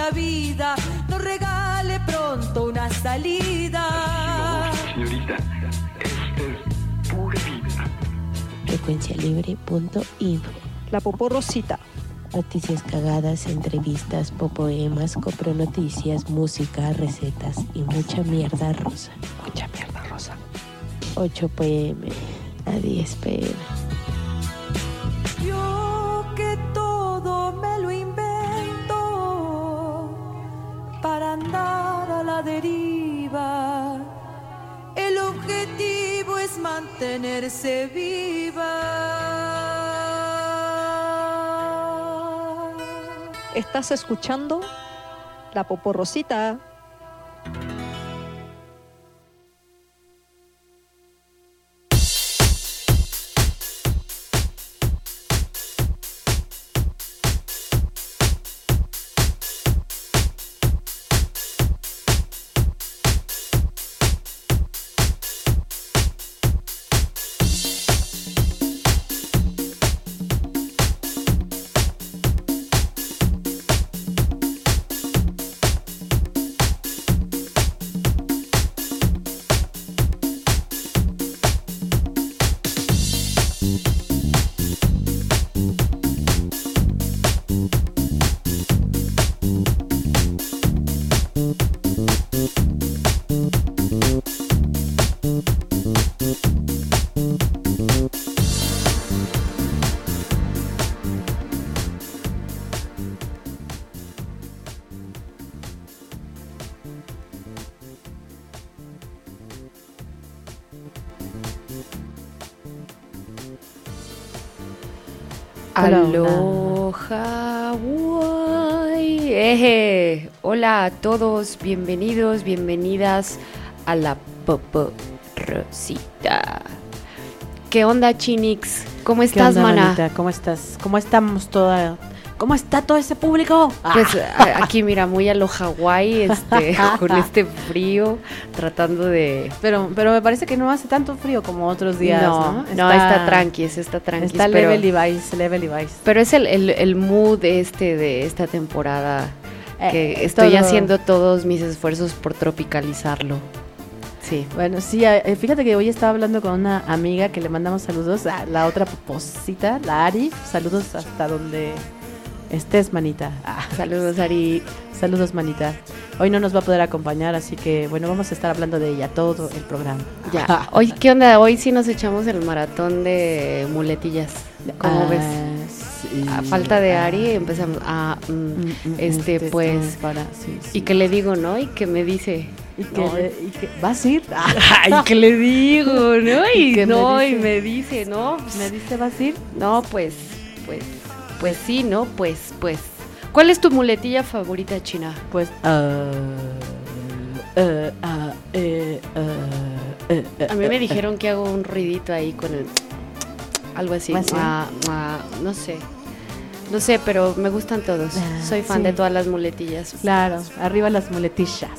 la vida nos regale pronto una salida. Señorita, esta es pura vida. Frecuencialibre.info. La Poporrosita. Noticias cagadas, entrevistas, popoemas, copronoticias, música, recetas y mucha mierda rosa. Mucha mierda rosa. 8 p.m. a 10 p.m. Yo que todo me lo invento para andar a la deriva. El objetivo es mantenerse viva. Estás escuchando La Poporrosita. Aloha, guay. Hola a todos, bienvenidos, bienvenidas a la Poporrosita. ¿Qué onda, Chinix? ¿Cómo estás, ¿Qué onda, mana? manita? ¿Cómo estás? ¿Cómo estamos toda? ¿Cómo está todo ese público? Pues aquí, mira, muy a lo Hawái, con este frío, tratando de... Pero me parece que no hace tanto frío como otros días, ¿no? Está tranqui. Está pero, level Levi's. Pero es el mood de esta temporada, que estoy todo. haciendo todos mis esfuerzos por tropicalizarlo. Sí. Bueno, sí, fíjate que hoy estaba hablando con una amiga que le mandamos saludos a la otra poposita, la Ari. Saludos hasta donde estés, manita. Saludos, Ari. Saludos, manita. Hoy no nos va a poder acompañar, así que bueno, vamos a estar hablando de ella todo el programa. Ya. Hoy, ¿qué onda? Hoy sí nos echamos el maratón de ¿Cómo ves? Sí. A falta de Ari empezamos a pues para, sí. y que le digo, ¿no? Y que me dice, y que ¿vas a ir? Ay, que le digo, ¿no? Y me dice, ¿no? Me dice, ¿vas a ir? No, pues sí, ¿no? Pues. ¿Cuál es tu muletilla favorita, China? Pues a mí me dijeron que hago un ruidito ahí con el algo así. No sé, pero me gustan todos. Soy fan de todas las muletillas. Claro, arriba las muletillas.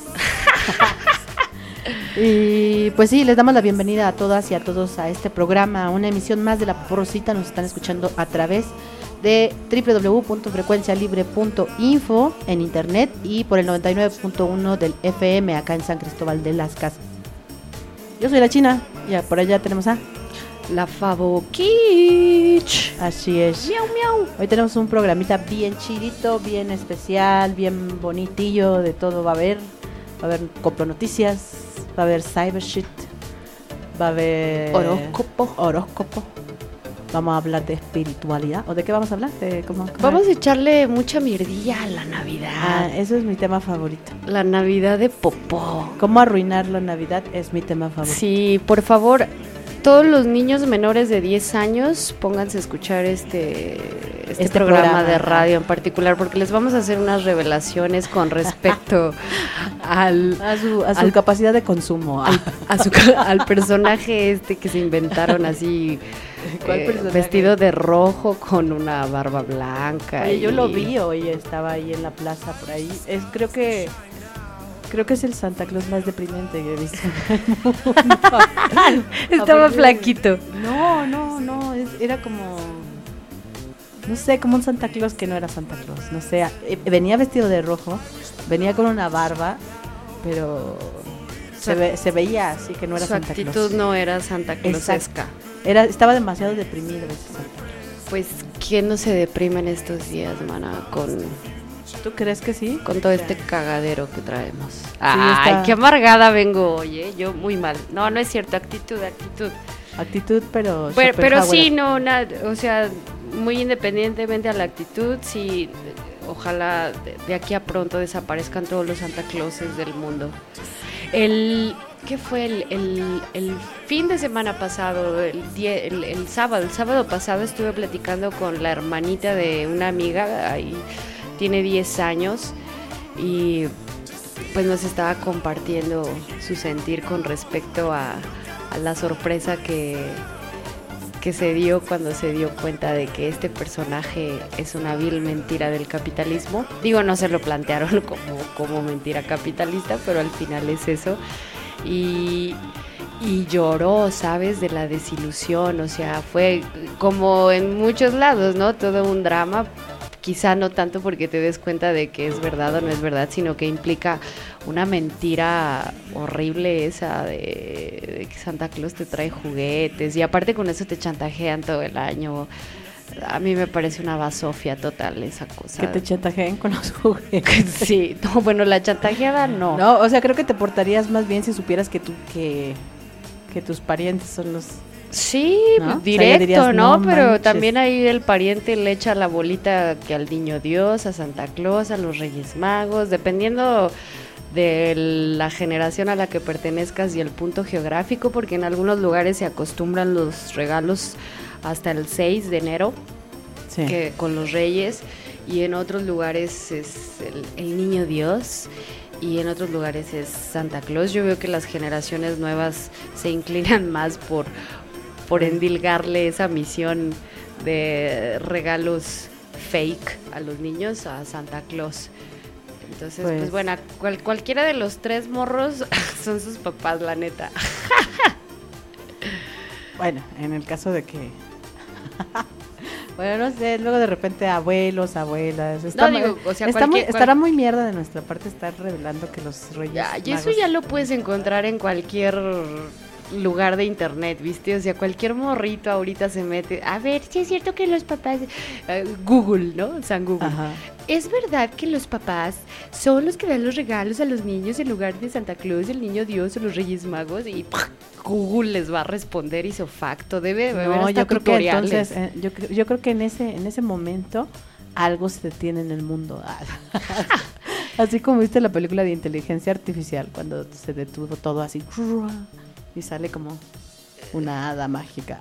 Y pues sí, les damos la bienvenida a todas y a todos a este programa, una emisión más de La Poporrosita. Nos están escuchando a través de www.frecuencialibre.info en internet y por el 99.1 del FM acá en San Cristóbal de las Casas. Yo soy la China y por allá tenemos a la Fabo Kitsch. Así es. Miau, miau. Hoy tenemos un programita bien chidito, bien especial, bien bonitillo, de todo va a haber copronoticias, va a haber cyber shit, va a haber horóscopo. Vamos a hablar de espiritualidad. ¿O de qué vamos a hablar? Vamos a echarle mucha mierdilla a la Navidad. Eso es mi tema favorito. La Navidad de popó. ¿Cómo arruinar la Navidad? Es mi tema favorito. Sí, por favor, todos los niños menores de 10 años pónganse a escuchar este programa de radio en particular, porque les vamos a hacer unas revelaciones con respecto a su capacidad de consumo, al personaje que se inventaron así, vestido de rojo con una barba blanca. Oye, yo lo vi hoy, estaba ahí en la plaza por ahí. Creo que es el Santa Claus más deprimente que he visto. Estaba flaquito. No, era como, no sé, como un Santa Claus que no era Santa Claus. No sé, venía vestido de rojo, Venía con una barba, pero se veía así que no era Su Santa Claus. actitud no era Santa Clausesca. Estaba demasiado deprimido ese Santa Claus. Pues, ¿quién no se deprime en estos días, mana? ¿Tú crees que sí? Con todo este cagadero que traemos. Sí, Ay, qué amargada vengo hoy, ¿eh? Yo muy mal. No es cierto, actitud. Actitud, pero sí, o sea, muy independientemente a la actitud, sí, ojalá de aquí a pronto desaparezcan todos los Santa Clauses del mundo. ¿Qué fue el fin de semana pasado? El sábado pasado estuve platicando con la hermanita de una amiga, ahí tiene 10 años, y pues nos estaba compartiendo su sentir con respecto a la sorpresa que se dio cuando se dio cuenta de que este personaje es una vil mentira del capitalismo. Digo, no se lo plantearon como mentira capitalista, pero al final es eso. Y lloró, ¿sabes? De la desilusión, o sea, fue como en muchos lados, ¿no? Todo un drama, quizá no tanto porque te des cuenta de que es verdad o no es verdad, sino que implica una mentira horrible esa de que Santa Claus te trae juguetes y aparte con eso te chantajean todo el año. A mí me parece una basofia total esa cosa. Que te chantajeen con los juguetes. Sí, no, bueno, la chantajeada no. No, o sea, creo que te portarías más bien si supieras que tus parientes son los... Sí, ¿no? directo, o sea, dirías, ¿no? Pero manches. también ahí el pariente le echa la bolita que al niño Dios, a Santa Claus, a los Reyes Magos, dependiendo de la generación a la que pertenezcas y el punto geográfico, porque en algunos lugares se acostumbran los regalos hasta el 6 de enero, Sí. que con los Reyes, y en otros lugares es el niño Dios, y en otros lugares es Santa Claus. Yo veo que las generaciones nuevas se inclinan más por endilgarle esa misión de regalos fake a los niños a Santa Claus. Entonces, pues bueno, cualquiera de los tres morros son sus papás, la neta. Bueno, en el caso de que... Bueno, no sé, luego de repente abuelos, abuelas... estará muy mierda de nuestra parte estar revelando que los Reyes Y eso ya lo puedes encontrar en cualquier lugar de internet, ¿viste? O sea, cualquier morrito ahorita se mete, a ver, si es cierto que los papás, Google, ¿no? San Google. Ajá. ¿Es verdad que los papás son los que dan los regalos a los niños en lugar de Santa Claus, el niño Dios o los Reyes Magos? Y Google les va a responder ise facto, debe haber hasta yo creo tutoriales. Que entonces, yo creo que en ese momento algo se detiene en el mundo. Así como viste la película de Inteligencia Artificial, cuando se detuvo todo así y sale como una hada mágica.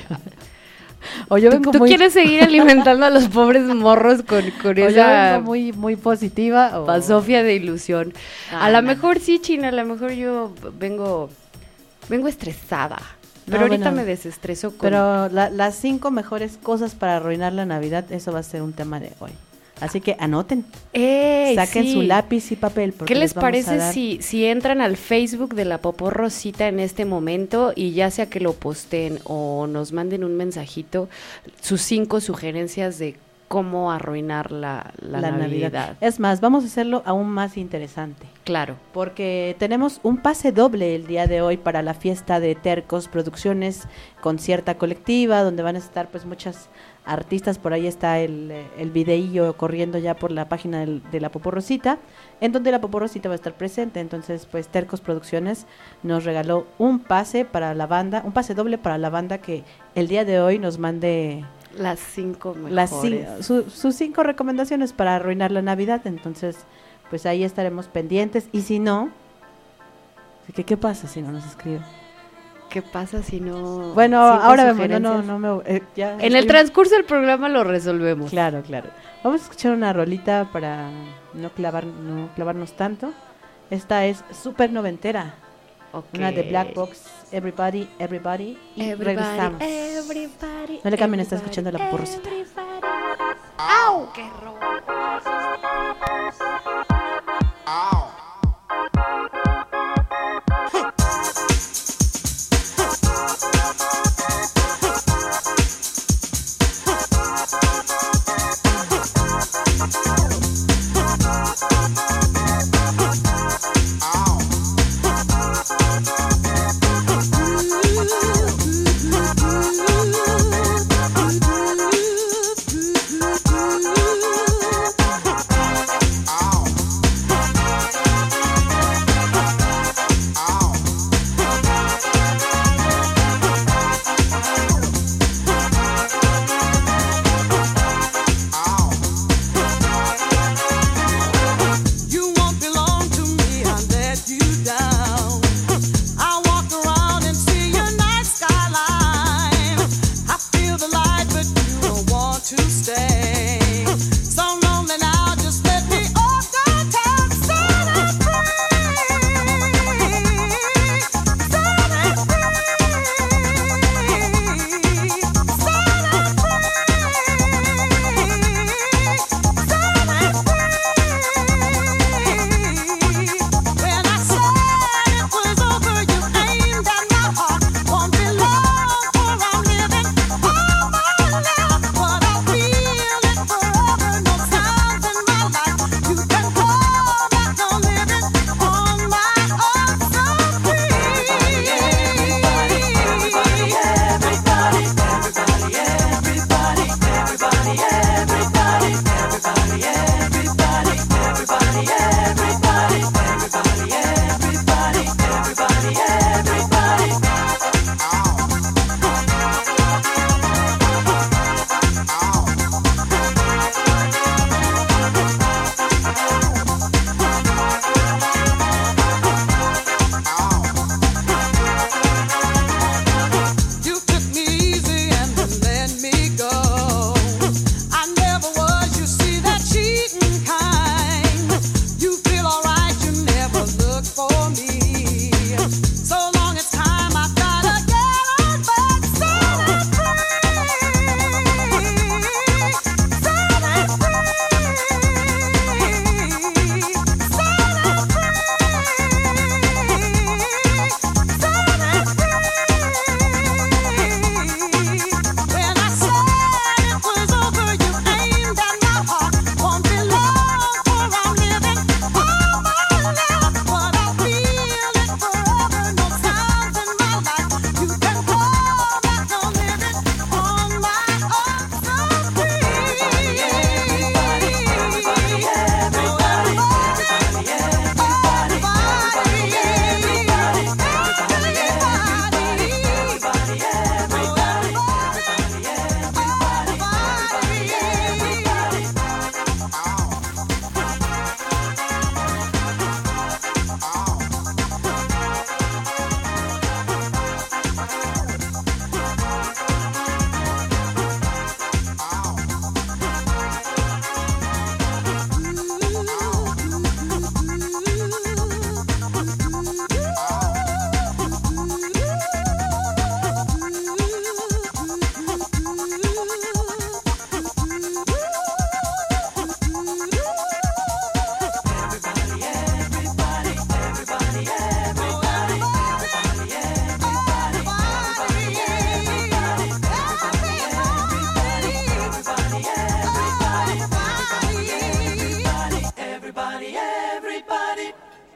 O yo vengo ¿Tú quieres seguir alimentando a los pobres morros con esa muy, muy positiva o basofia de ilusión? A lo mejor sí, China, a lo mejor yo vengo estresada. Pero ahorita me desestreso con... Pero las 5 mejores cosas para arruinar la Navidad, eso va a ser un tema de hoy. Así que anoten, saquen su lápiz y papel. ¿Qué les parece si entran al Facebook de la Popó Rosita en este momento y ya sea que lo posteen o nos manden un mensajito, sus 5 sugerencias de cómo arruinar la Navidad? Es más, vamos a hacerlo aún más interesante. Claro. Porque tenemos un pase doble el día de hoy para la fiesta de Tercos Producciones, concierta colectiva, donde van a estar pues muchas artistas. Por ahí está el videillo corriendo ya por la página de la Popó Rosita, en donde la Popó Rosita va a estar presente. Entonces pues Tercos Producciones nos regaló un pase para la banda, un pase doble para la banda que el día de hoy nos mande las 5 mejores. Sus 5 recomendaciones para arruinar la Navidad. Entonces pues ahí estaremos pendientes. Y si no, ¿qué pasa si no nos escriben? ¿Qué pasa si no? Bueno, ahora vemos. En el transcurso del programa lo resolvemos. Claro. Vamos a escuchar una rolita para no clavarnos tanto. Esta es súper noventera. Okay. Una de Black Box, Everybody. Y regresamos. No le cambien, está escuchando la Popó Rosita. ¡Au! ¡Qué robo!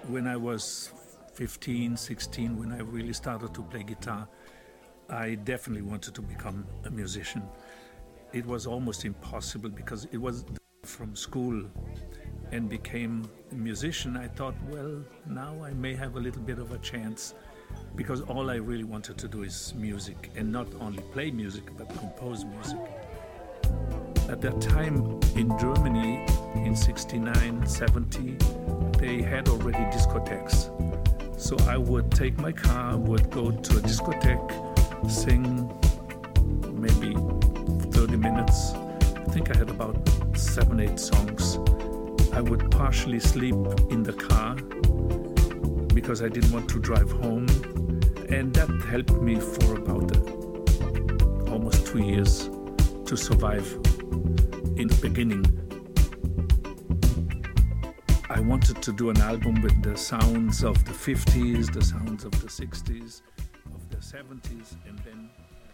when I was 15, 16, when I really started to play guitar, I definitely wanted to become a musician. It was almost impossible because it was from school and became a musician. I thought, well, now I may have a little bit of a chance because all I really wanted to do is music, and not only play music but compose music. At that time in Germany, in 69, 70, they had already discotheques. So I would take my car, would go to a discotheque, sing maybe 30 minutes. I think I had about 7-8 songs. I would partially sleep in the car because I didn't want to drive home. And that helped me for about almost 2 years to survive in the beginning. I wanted to do an album with the sounds of the 50s, the sounds of the 60s, of the 70s, and then...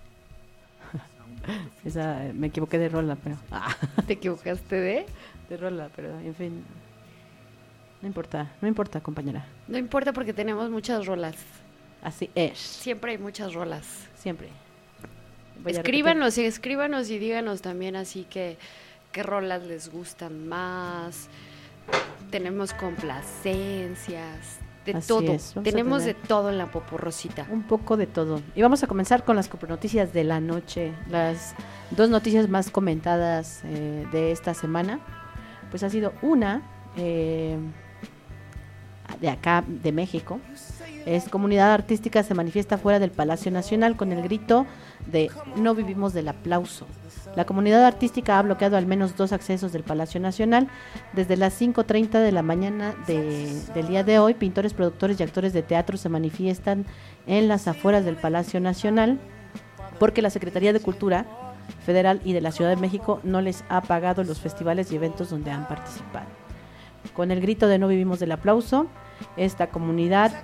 Esa, me equivoqué de rola, pero... ¿Te equivocaste de? De rola, pero en fin... No importa, compañera. No importa porque tenemos muchas rolas. Así es. Siempre hay muchas rolas. Siempre. Escríbanos y díganos también así que qué rolas les gustan más. Tenemos complacencias, de Así todo. es, Tenemos de todo en la Poporrosita. Un poco de todo. Y vamos a comenzar con las noticias de la noche. Las 2 noticias más comentadas de esta semana. Pues ha sido una de acá, de México. Es comunidad artística se manifiesta fuera del Palacio Nacional con el grito de "No vivimos del aplauso". La comunidad artística ha bloqueado al menos 2 accesos del Palacio Nacional. Desde las 5:30 de la mañana del día de hoy, pintores, productores y actores de teatro se manifiestan en las afueras del Palacio Nacional porque la Secretaría de Cultura Federal y de la Ciudad de México no les ha pagado los festivales y eventos donde han participado. Con el grito de "No vivimos del aplauso", esta comunidad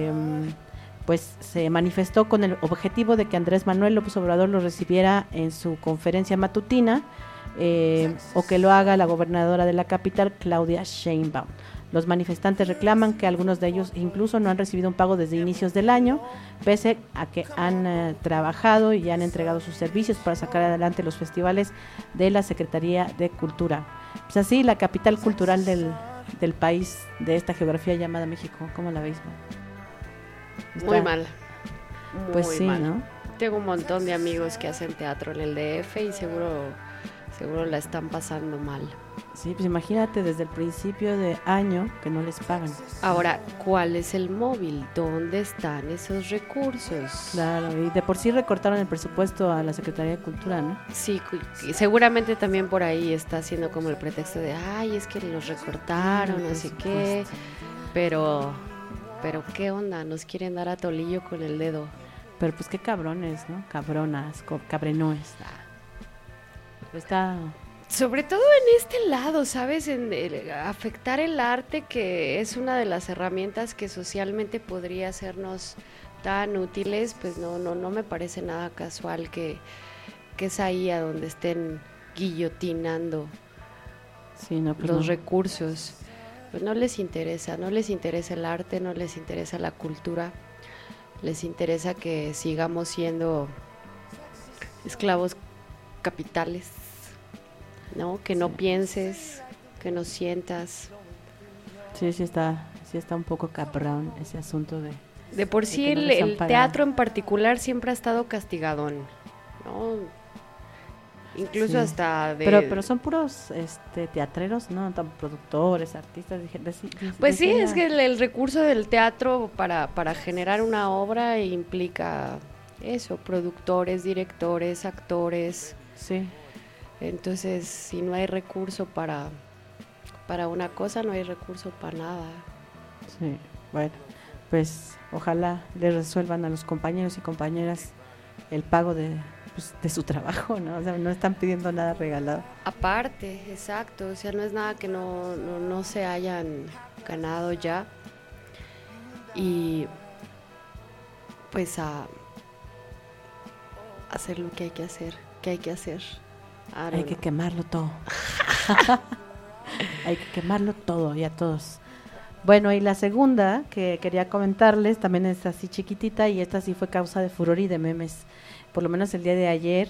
pues se manifestó con el objetivo de que Andrés Manuel López Obrador lo recibiera en su conferencia matutina o que lo haga la gobernadora de la capital, Claudia Sheinbaum. Los manifestantes reclaman que algunos de ellos incluso no han recibido un pago desde inicios del año, pese a que han trabajado y han entregado sus servicios para sacar adelante los festivales de la Secretaría de Cultura. Pues así, la capital cultural del país, de esta geografía llamada México. ¿Cómo la veis? Muy mal. Pues sí, mal. ¿no? Tengo un montón de amigos que hacen teatro en el DF y seguro la están pasando mal. Sí, pues imagínate desde el principio de año que no les pagan. Ahora, ¿cuál es el móvil? ¿Dónde están esos recursos? Claro, y de por sí recortaron el presupuesto a la Secretaría de Cultura, ¿no? Sí, y seguramente también por ahí está haciendo como el pretexto de, ay, es que los recortaron, no sé qué, pero ¿qué onda? Nos quieren dar a tolillo con el dedo. Pero pues qué cabrones, ¿no? Cabronas, cabrenoes. Está... Sobre todo en este lado, ¿sabes? En afectar el arte, que es una de las herramientas que socialmente podría hacernos tan útiles, pues no me parece nada casual que es ahí a donde estén guillotinando sí, no, pues los no. recursos. Pues no les interesa el arte, no les interesa la cultura, les interesa que sigamos siendo esclavos capitales. ¿No? Que no pienses, que no sientas. Sí está un poco cabrón ese asunto de... De por sí no el teatro en particular siempre ha estado castigadón, ¿no? Incluso sí. hasta de... Pero son puros teatreros, ¿no? Productores, artistas... Pues sí, es que el recurso del teatro para generar una obra implica eso, productores, directores, actores... Sí. Entonces, si no hay recurso para una cosa, no hay recurso para nada. Sí, bueno, pues ojalá le resuelvan a los compañeros y compañeras el pago de su trabajo, ¿no? O sea, no están pidiendo nada regalado. Aparte, exacto, o sea, no es nada que no se hayan ganado ya. Y pues a hacer lo que hay que hacer, Hay que quemarlo todo. Hay que quemarlo todo y a todos. Bueno, y la segunda que quería comentarles también es así chiquitita y esta sí fue causa de furor y de memes. Por lo menos el día de ayer,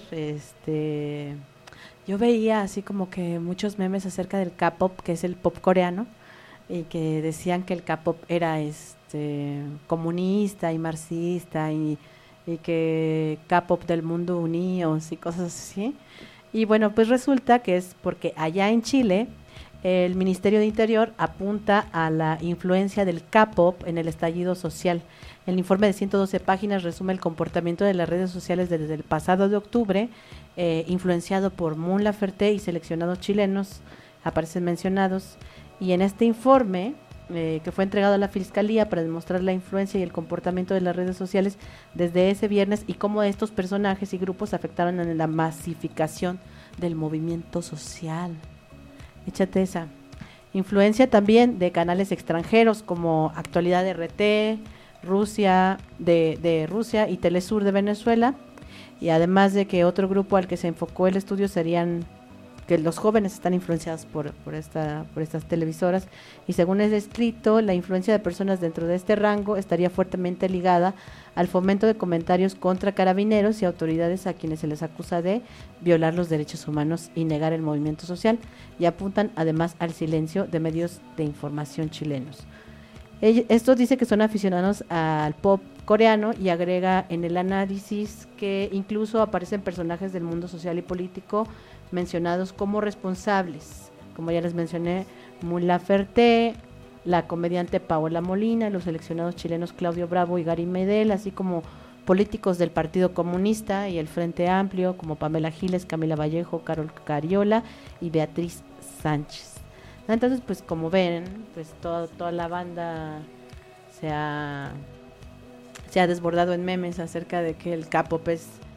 yo veía así como que muchos memes acerca del K-pop, que es el pop coreano, y que decían que el K-pop era comunista y marxista y que K-pop del mundo unidos y cosas así. Y bueno, pues resulta que es porque allá en Chile el Ministerio de Interior apunta a la influencia del K-pop en el estallido social. El informe de 112 páginas resume el comportamiento de las redes sociales desde el pasado de octubre, influenciado por Mon Laferte y seleccionados chilenos, aparecen mencionados. Y en este informe, que fue entregado a la Fiscalía para demostrar la influencia y el comportamiento de las redes sociales desde ese viernes y cómo estos personajes y grupos afectaron en la masificación del movimiento social. Échate esa. Influencia también de canales extranjeros como Actualidad RT, Rusia, de Rusia y Telesur de Venezuela. Y además de que otro grupo al que se enfocó el estudio serían que los jóvenes están influenciados por estas televisoras, y según es descrito, la influencia de personas dentro de este rango estaría fuertemente ligada al fomento de comentarios contra carabineros y autoridades a quienes se les acusa de violar los derechos humanos y negar el movimiento social, y apuntan además al silencio de medios de información chilenos. Esto dice que son aficionados al pop coreano y agrega en el análisis que incluso aparecen personajes del mundo social y político mencionados como responsables, como ya les mencioné, Mon Laferte, la comediante Paola Molina, los seleccionados chilenos Claudio Bravo y Gary Medel, así como políticos del Partido Comunista y el Frente Amplio como Pamela Giles, Camila Vallejo, Carol Cariola y Beatriz Sánchez. Entonces, pues como ven, pues toda la banda se ha desbordado en memes acerca de que el K-pop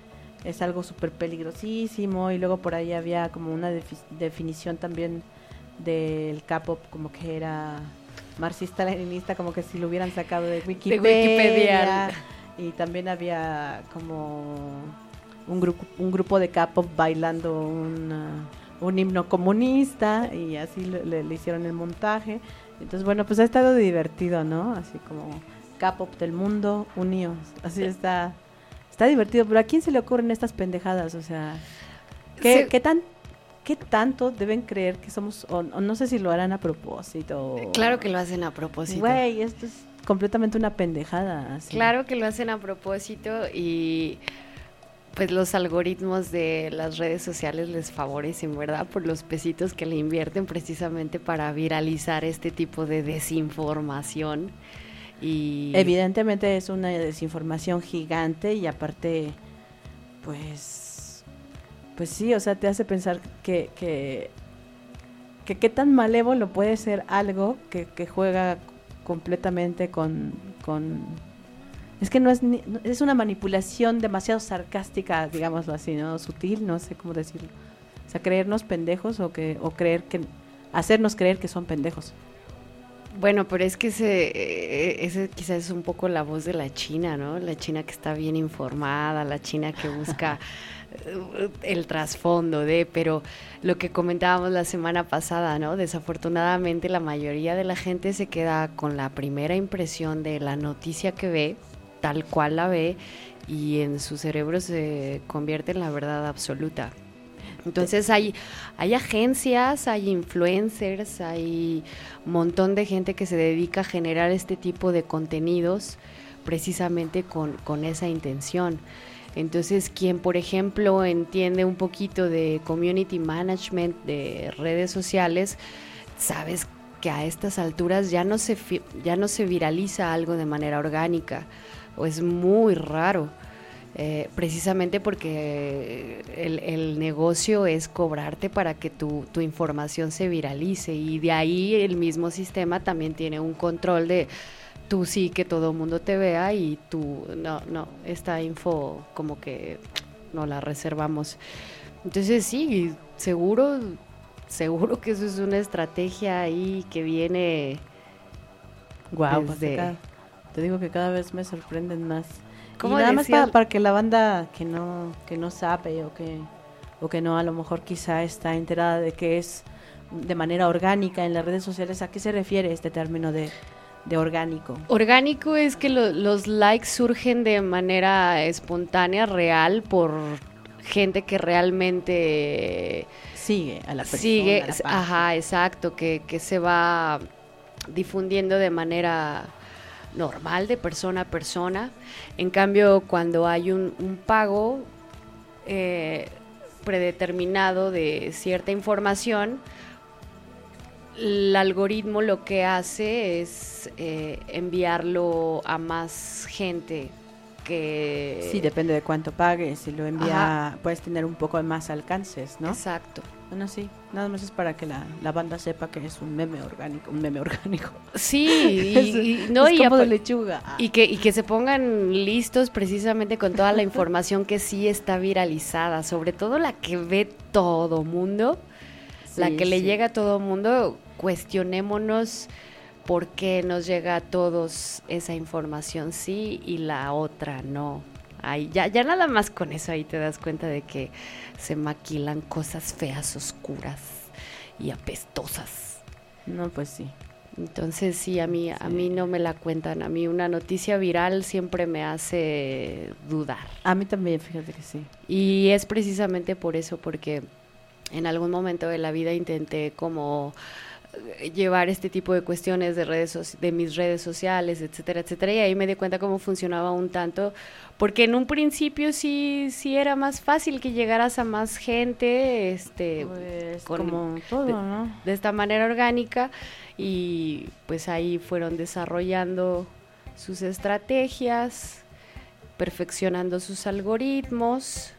es algo súper peligrosísimo, y luego por ahí había como una definición también del K-pop como que era marxista-leninista, como que si lo hubieran sacado de Wikipedia. Y también había como un grupo de K-pop bailando un himno comunista, y así le hicieron el montaje. Entonces, bueno, pues ha estado divertido, ¿no? Así como K-pop del mundo unidos, así está divertido. Pero ¿a quién se le ocurren estas pendejadas? O sea, ¿qué tanto deben creer que somos, o no sé si lo harán a propósito? Claro que lo hacen a propósito. Güey, esto es completamente una pendejada. Así. Claro que lo hacen a propósito, y pues los algoritmos de las redes sociales les favorecen, ¿verdad? Por los pesitos que le invierten precisamente para viralizar este tipo de desinformación. Y evidentemente es una desinformación gigante, y aparte pues sí, o sea, te hace pensar que qué tan malévolo puede ser algo que juega completamente con es que es una manipulación demasiado sarcástica, digámoslo así, ¿no? Sutil, no sé cómo decirlo. O sea, creernos pendejos o hacernos creer que son pendejos. Bueno, pero es que ese quizás es un poco la voz de la China, ¿no? La China que está bien informada, la China que busca el trasfondo pero lo que comentábamos la semana pasada, ¿no? Desafortunadamente la mayoría de la gente se queda con la primera impresión de la noticia que ve, tal cual la ve, y en su cerebro se convierte en la verdad absoluta. Entonces hay agencias, hay influencers, hay un montón de gente que se dedica a generar este tipo de contenidos precisamente con esa intención. Entonces, quien por ejemplo entiende un poquito de community management de redes sociales, sabes que a estas alturas ya no se viraliza algo de manera orgánica, o es muy raro. Precisamente porque el negocio es cobrarte para que tu información se viralice, y de ahí el mismo sistema también tiene un control de tú sí que todo el mundo te vea, y tú no, esta info como que no la reservamos. Entonces sí, seguro que eso es una estrategia ahí que viene. Guau, pues te digo que cada vez me sorprenden más. Y decía, nada más para que la banda que no sabe o que no, a lo mejor quizá está enterada de que es de manera orgánica en las redes sociales. ¿A qué se refiere este término de orgánico? Orgánico es que los likes surgen de manera espontánea, real, por gente que realmente sigue a la persona. Sigue, ajá, exacto, que se va difundiendo de manera normal, de persona a persona. En cambio, cuando hay un pago predeterminado de cierta información, el algoritmo lo que hace es enviarlo a más gente que... Sí, depende de cuánto pagues. Si lo envía, ajá, puedes tener un poco de más alcances, ¿no? Exacto. Bueno, sí, nada más es para que la banda sepa que es un meme orgánico. Sí, y no, es como de lechuga. Y que se pongan listos precisamente con toda la información que sí está viralizada, sobre todo la que ve todo mundo, sí, la que le llega a todo mundo. Cuestionémonos por qué nos llega a todos esa información sí y la otra no. Ahí, ya nada más con eso ahí te das cuenta de que se maquilan cosas feas, oscuras y apestosas. No, pues sí. Entonces sí, a mí no me la cuentan. A mí una noticia viral siempre me hace dudar. A mí también, fíjate que sí. Y es precisamente por eso, porque en algún momento de la vida intenté como llevar este tipo de cuestiones de mis redes sociales, etcétera, etcétera, y ahí me di cuenta cómo funcionaba un tanto, porque en un principio sí era más fácil que llegaras a más gente, pues como todo, ¿no? De esta manera orgánica, y pues ahí fueron desarrollando sus estrategias, perfeccionando sus algoritmos,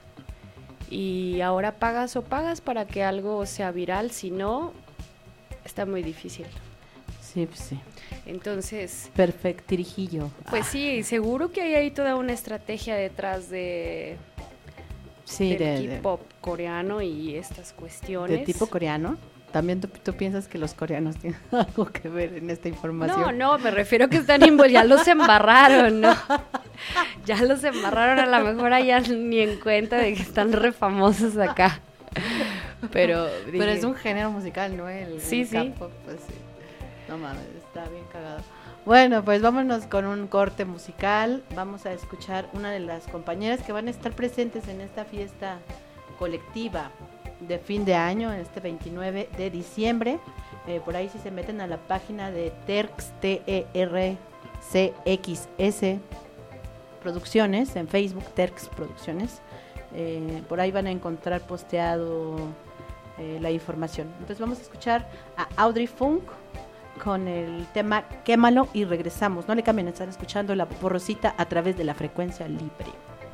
y ahora pagas para que algo sea viral, si no, está muy difícil. Sí, pues sí. Entonces... Perfectirijillo. Pues sí, seguro que hay ahí toda una estrategia detrás del K-pop coreano y estas cuestiones. ¿De tipo coreano? ¿También tú piensas que los coreanos tienen algo que ver en esta información? No, me refiero que están ya los embarraron, ¿no? Ya los embarraron, a lo mejor allá ni en cuenta de que están re famosos acá. Pero es un género musical, ¿no? El K-pop, pues sí. No mames, está bien cagado. Bueno, pues vámonos con un corte musical. Vamos a escuchar una de las compañeras que van a estar presentes en esta fiesta colectiva de fin de año, este 29 de diciembre. Por ahí si se meten a la página de Terx, TERCXS Producciones, en Facebook, Terx Producciones. Por ahí van a encontrar posteado la información. Entonces vamos a escuchar a Audrey Funk con el tema Quémalo y regresamos. No le cambien, están escuchando La Poporrosita a través de la frecuencia libre.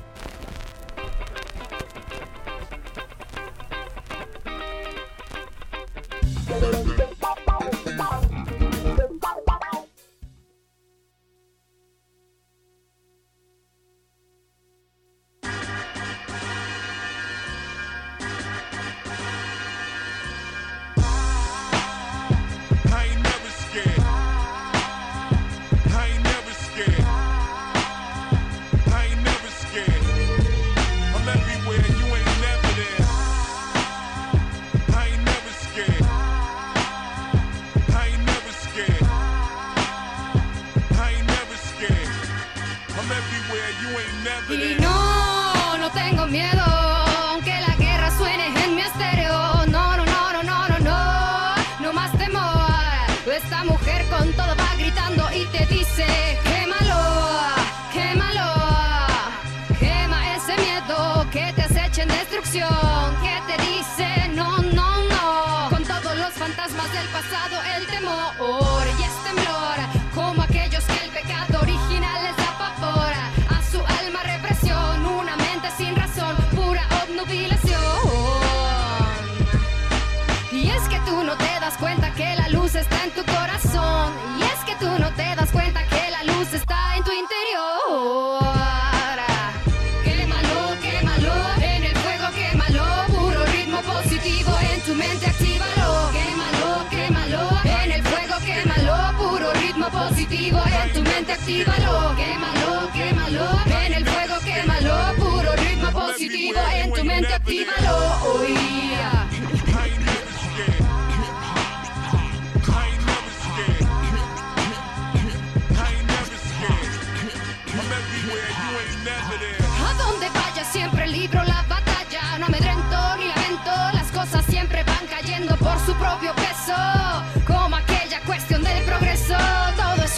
Actívalo, quémalo, en el fuego quémalo, puro ritmo positivo en tu mente actívalo, oh yeah.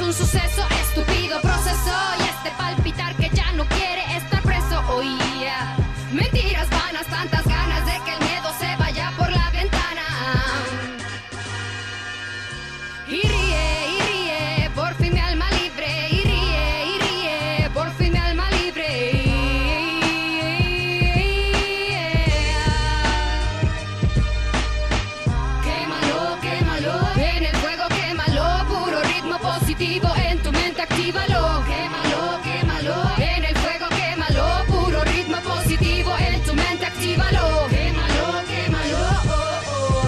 un suceso estúpido proceso y este palpitar que ya no quiere estar preso. Oía mentiras vanas, tantas ganas de que el miedo se vaya por la ventana. Y ríe, por fin mi alma libre. Y ríe, por fin mi alma libre. Quémalo, quémalo, en el fuego quémalo. Puro ritmo positivo en tu mente, actívalo. Quémalo, quémalo, en el fuego quémalo. Puro ritmo positivo en tu mente, actívalo. Quémalo, quémalo, oh, oh.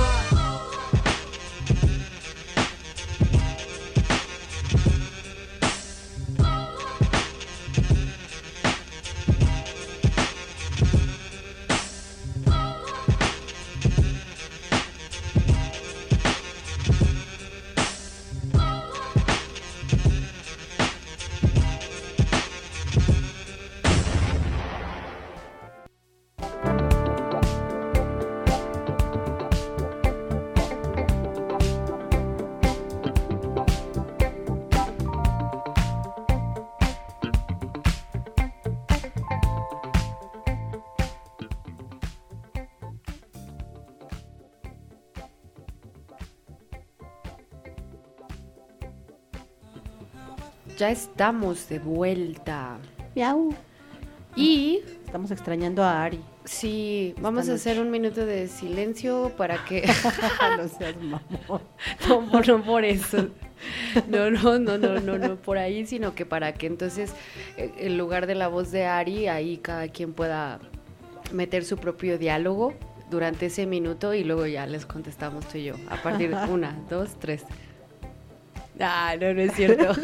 Ya estamos de vuelta. Miau. Y Estamos extrañando a Ari. sí, vamos a hacer un minuto de silencio para que... No seas mamón. No por eso. No, por ahí, sino que para que entonces, en lugar de la voz de Ari, ahí cada quien pueda meter su propio diálogo durante ese minuto y luego ya les contestamos tú y yo. A partir de 1, 2, 3. Ah, no es cierto.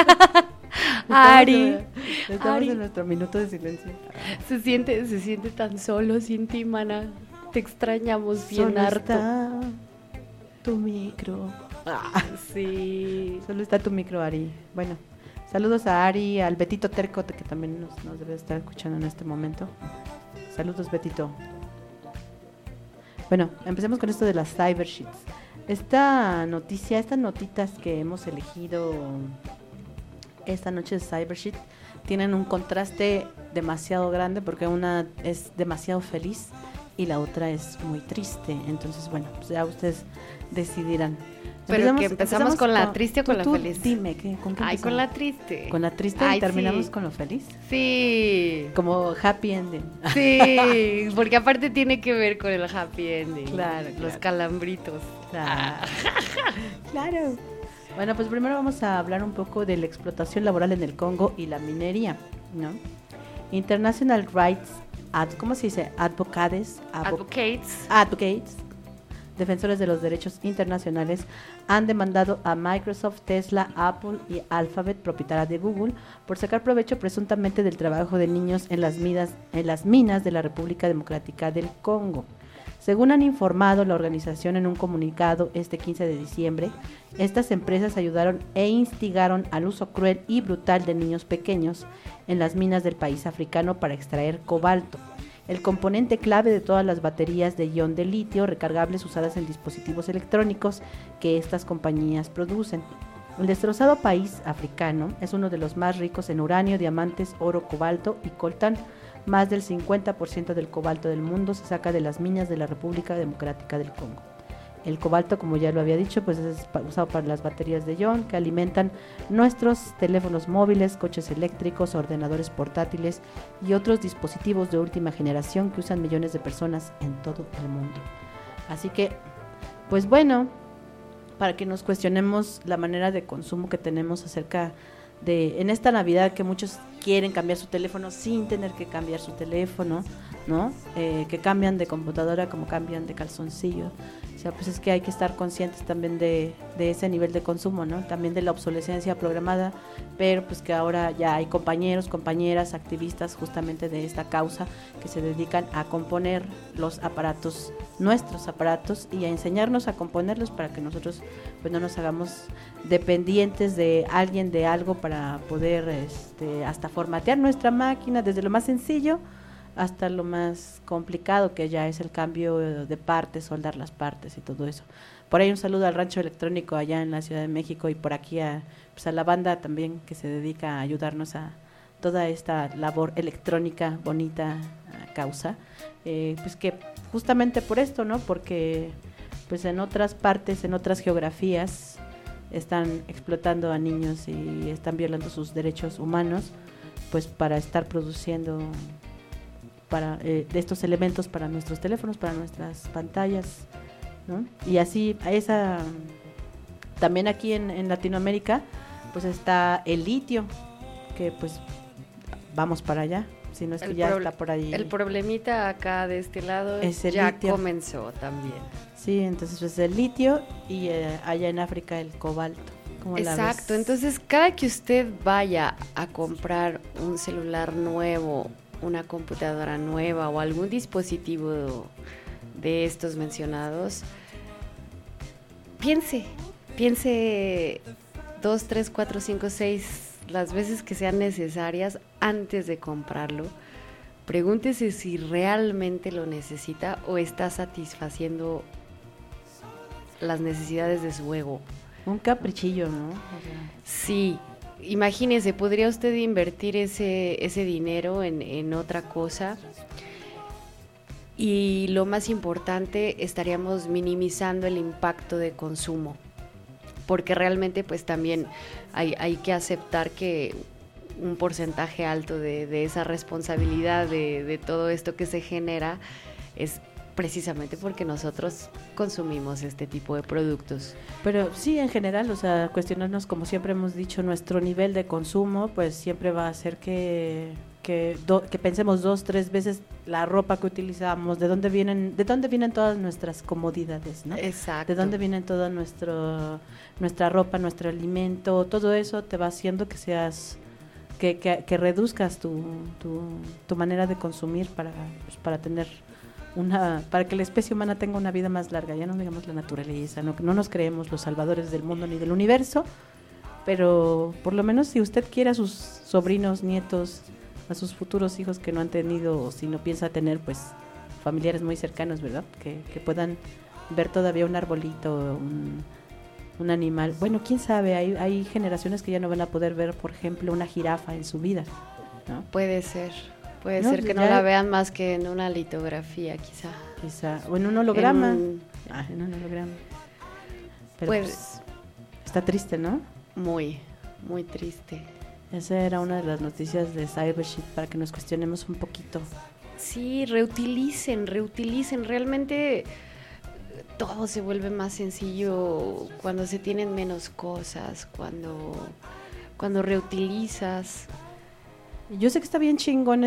Ari. Estamos Ari. en nuestro minuto de silencio. Se siente tan solo sin ti, mana. Te extrañamos bien Solo harto. está tu micro. Sí. Solo está tu micro, Ari. Bueno, saludos a Ari, al Betito Terco, que también nos debe estar escuchando en este momento. Saludos, Betito. Bueno, empecemos con esto de las cyber sheets. Estas notitas que hemos elegido esta noche de Cyber Sheet tienen un contraste demasiado grande porque una es demasiado feliz y la otra es muy triste. Entonces, bueno, pues ya ustedes decidirán. Pero que empezamos con la triste o con la feliz. Dime, ¿con qué Ay, empezamos? con la triste. ¿Con la triste Ay, y terminamos sí. con lo feliz? Sí. Como happy ending. Sí, porque aparte tiene que ver con el happy ending. Claro, Los claro. calambritos. Claro. Bueno, pues primero vamos a hablar un poco de la explotación laboral en el Congo y la minería, ¿no? International Rights, ¿cómo se dice? Advocates, defensores de los derechos internacionales, han demandado a Microsoft, Tesla, Apple y Alphabet, propietaria de Google, por sacar provecho presuntamente del trabajo de niños en las minas de la República Democrática del Congo. Según han informado la organización en un comunicado este 15 de diciembre, estas empresas ayudaron e instigaron al uso cruel y brutal de niños pequeños en las minas del país africano para extraer cobalto, el componente clave de todas las baterías de ion de litio recargables usadas en dispositivos electrónicos que estas compañías producen. El destrozado país africano es uno de los más ricos en uranio, diamantes, oro, cobalto y coltán. Más del 50% del cobalto del mundo se saca de las minas de la República Democrática del Congo. El cobalto, como ya lo había dicho, pues es usado para las baterías de ion que alimentan nuestros teléfonos móviles, coches eléctricos, ordenadores portátiles y otros dispositivos de última generación que usan millones de personas en todo el mundo. Así que, pues bueno, para que nos cuestionemos la manera de consumo que tenemos acerca de, en esta Navidad, que muchos quieren cambiar su teléfono sin tener que cambiar su teléfono, ¿no? Que cambian de computadora como cambian de calzoncillo. O sea, pues es que hay que estar conscientes también de ese nivel de consumo, ¿no? También de la obsolescencia programada, pero pues que ahora ya hay compañeros, compañeras, activistas justamente de esta causa que se dedican a componer los aparatos, nuestros aparatos, y a enseñarnos a componerlos para que nosotros pues no nos hagamos dependientes de alguien, de algo, para poder hasta formatear nuestra máquina desde lo más sencillo hasta lo más complicado, que ya es el cambio de partes, soldar las partes y todo eso. Por ahí un saludo al Rancho Electrónico allá en la Ciudad de México, y por aquí a la banda también que se dedica a ayudarnos a toda esta labor electrónica bonita causa, pues que justamente por esto, ¿no? Porque pues en otras partes, en otras geografías están explotando a niños y están violando sus derechos humanos, pues para estar produciendo de estos elementos para nuestros teléfonos, para nuestras pantallas, ¿no? Y así también aquí en Latinoamérica pues está el litio, que pues vamos para allá, si no es que ya está por ahí. El problemita acá de este lado ya litio comenzó también. Sí, entonces pues el litio y allá en África el cobalto. Exacto, entonces cada que usted vaya a comprar un celular nuevo, una computadora nueva o algún dispositivo de estos mencionados, piense 2, 3, 4, 5, 6 las veces que sean necesarias antes de comprarlo. Pregúntese si realmente lo necesita o está satisfaciendo las necesidades de su ego. Un caprichillo, ¿no? Sí, imagínese, podría usted invertir ese dinero en otra cosa, y lo más importante, estaríamos minimizando el impacto de consumo, porque realmente pues también hay que aceptar que un porcentaje alto de esa responsabilidad de todo esto que se genera es precisamente porque nosotros consumimos este tipo de productos. Pero sí, en general, o sea, cuestionarnos, como siempre hemos dicho, nuestro nivel de consumo, pues siempre va a hacer que pensemos 2, 3 veces la ropa que utilizamos, de dónde vienen todas nuestras comodidades, ¿no? Exacto. De dónde vienen toda nuestra ropa, nuestro alimento, todo eso te va haciendo que seas que reduzcas tu manera de consumir para tener para que la especie humana tenga una vida más larga. Ya no digamos la naturaleza, no nos creemos los salvadores del mundo ni del universo, pero por lo menos si usted quiere a sus sobrinos, nietos, a sus futuros hijos que no han tenido, o si no piensa tener, pues familiares muy cercanos, ¿verdad? Que puedan ver todavía un arbolito, un animal. Bueno, quién sabe, hay generaciones que ya no van a poder ver, por ejemplo, una jirafa en su vida, ¿no? Puede ser que no la vean más que en una litografía, quizá. O en un holograma. En un holograma. Pero pues está triste, ¿no? Muy, muy triste. Esa era una de las noticias de Cybersheet, para que nos cuestionemos un poquito. Sí, reutilicen. Realmente todo se vuelve más sencillo cuando se tienen menos cosas, cuando reutilizas. Yo sé que está bien chingón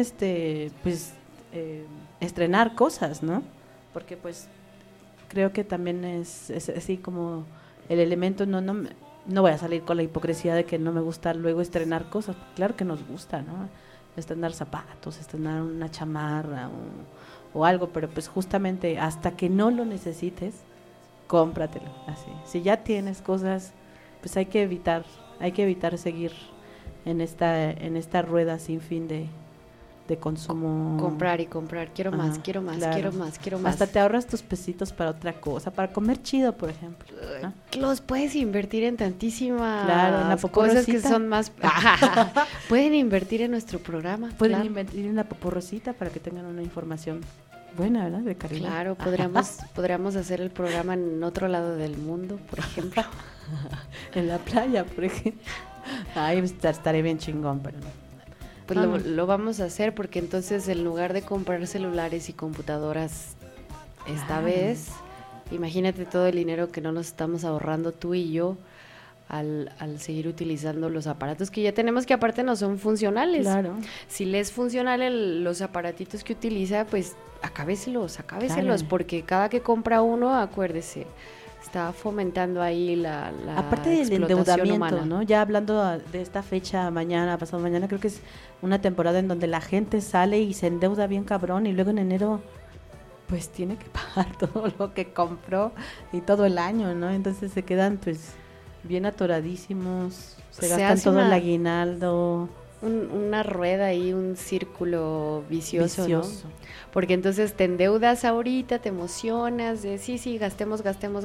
estrenar cosas, ¿no? Porque pues creo que también es así como el elemento, no voy a salir con la hipocresía de que no me gusta luego estrenar cosas. Claro que nos gusta, ¿no? Estrenar zapatos, estrenar una chamarra o algo, pero pues justamente hasta que no lo necesites, cómpratelo, así. Si ya tienes cosas, pues hay que evitar seguir en esta rueda sin fin de consumo. Comprar y comprar, quiero más. Hasta te ahorras tus pesitos para otra cosa, para comer chido, por ejemplo, ¿no? Los puedes invertir en tantísimas en la cosas que son más. Pueden invertir en nuestro programa. Pueden invertir en la poporrosita para que tengan una información buena, ¿verdad? De calidad. Claro, podríamos hacer el programa en otro lado del mundo, por ejemplo. En la playa, por ejemplo. Ay, estaré bien chingón, pero no. Pues lo vamos a hacer, porque entonces en lugar de comprar celulares y computadoras esta vez, imagínate todo el dinero que no nos estamos ahorrando tú y yo al seguir utilizando los aparatos que ya tenemos, que aparte no son funcionales. Claro. Si les es funcional los aparatitos que utiliza, pues acábeselos, claro. Porque cada que compra uno, acuérdese, está fomentando ahí la aparte del endeudamiento humana, ¿no? Ya hablando de esta fecha, pasado mañana, creo que es una temporada en donde la gente sale y se endeuda bien cabrón, y luego en enero pues tiene que pagar todo lo que compró y todo el año, ¿no? Entonces se quedan pues bien atoradísimos, se gastan todo el aguinaldo. una rueda ahí, un círculo vicioso, ¿no? Vicioso. Porque entonces te endeudas ahorita, te emocionas de sí, gastemos,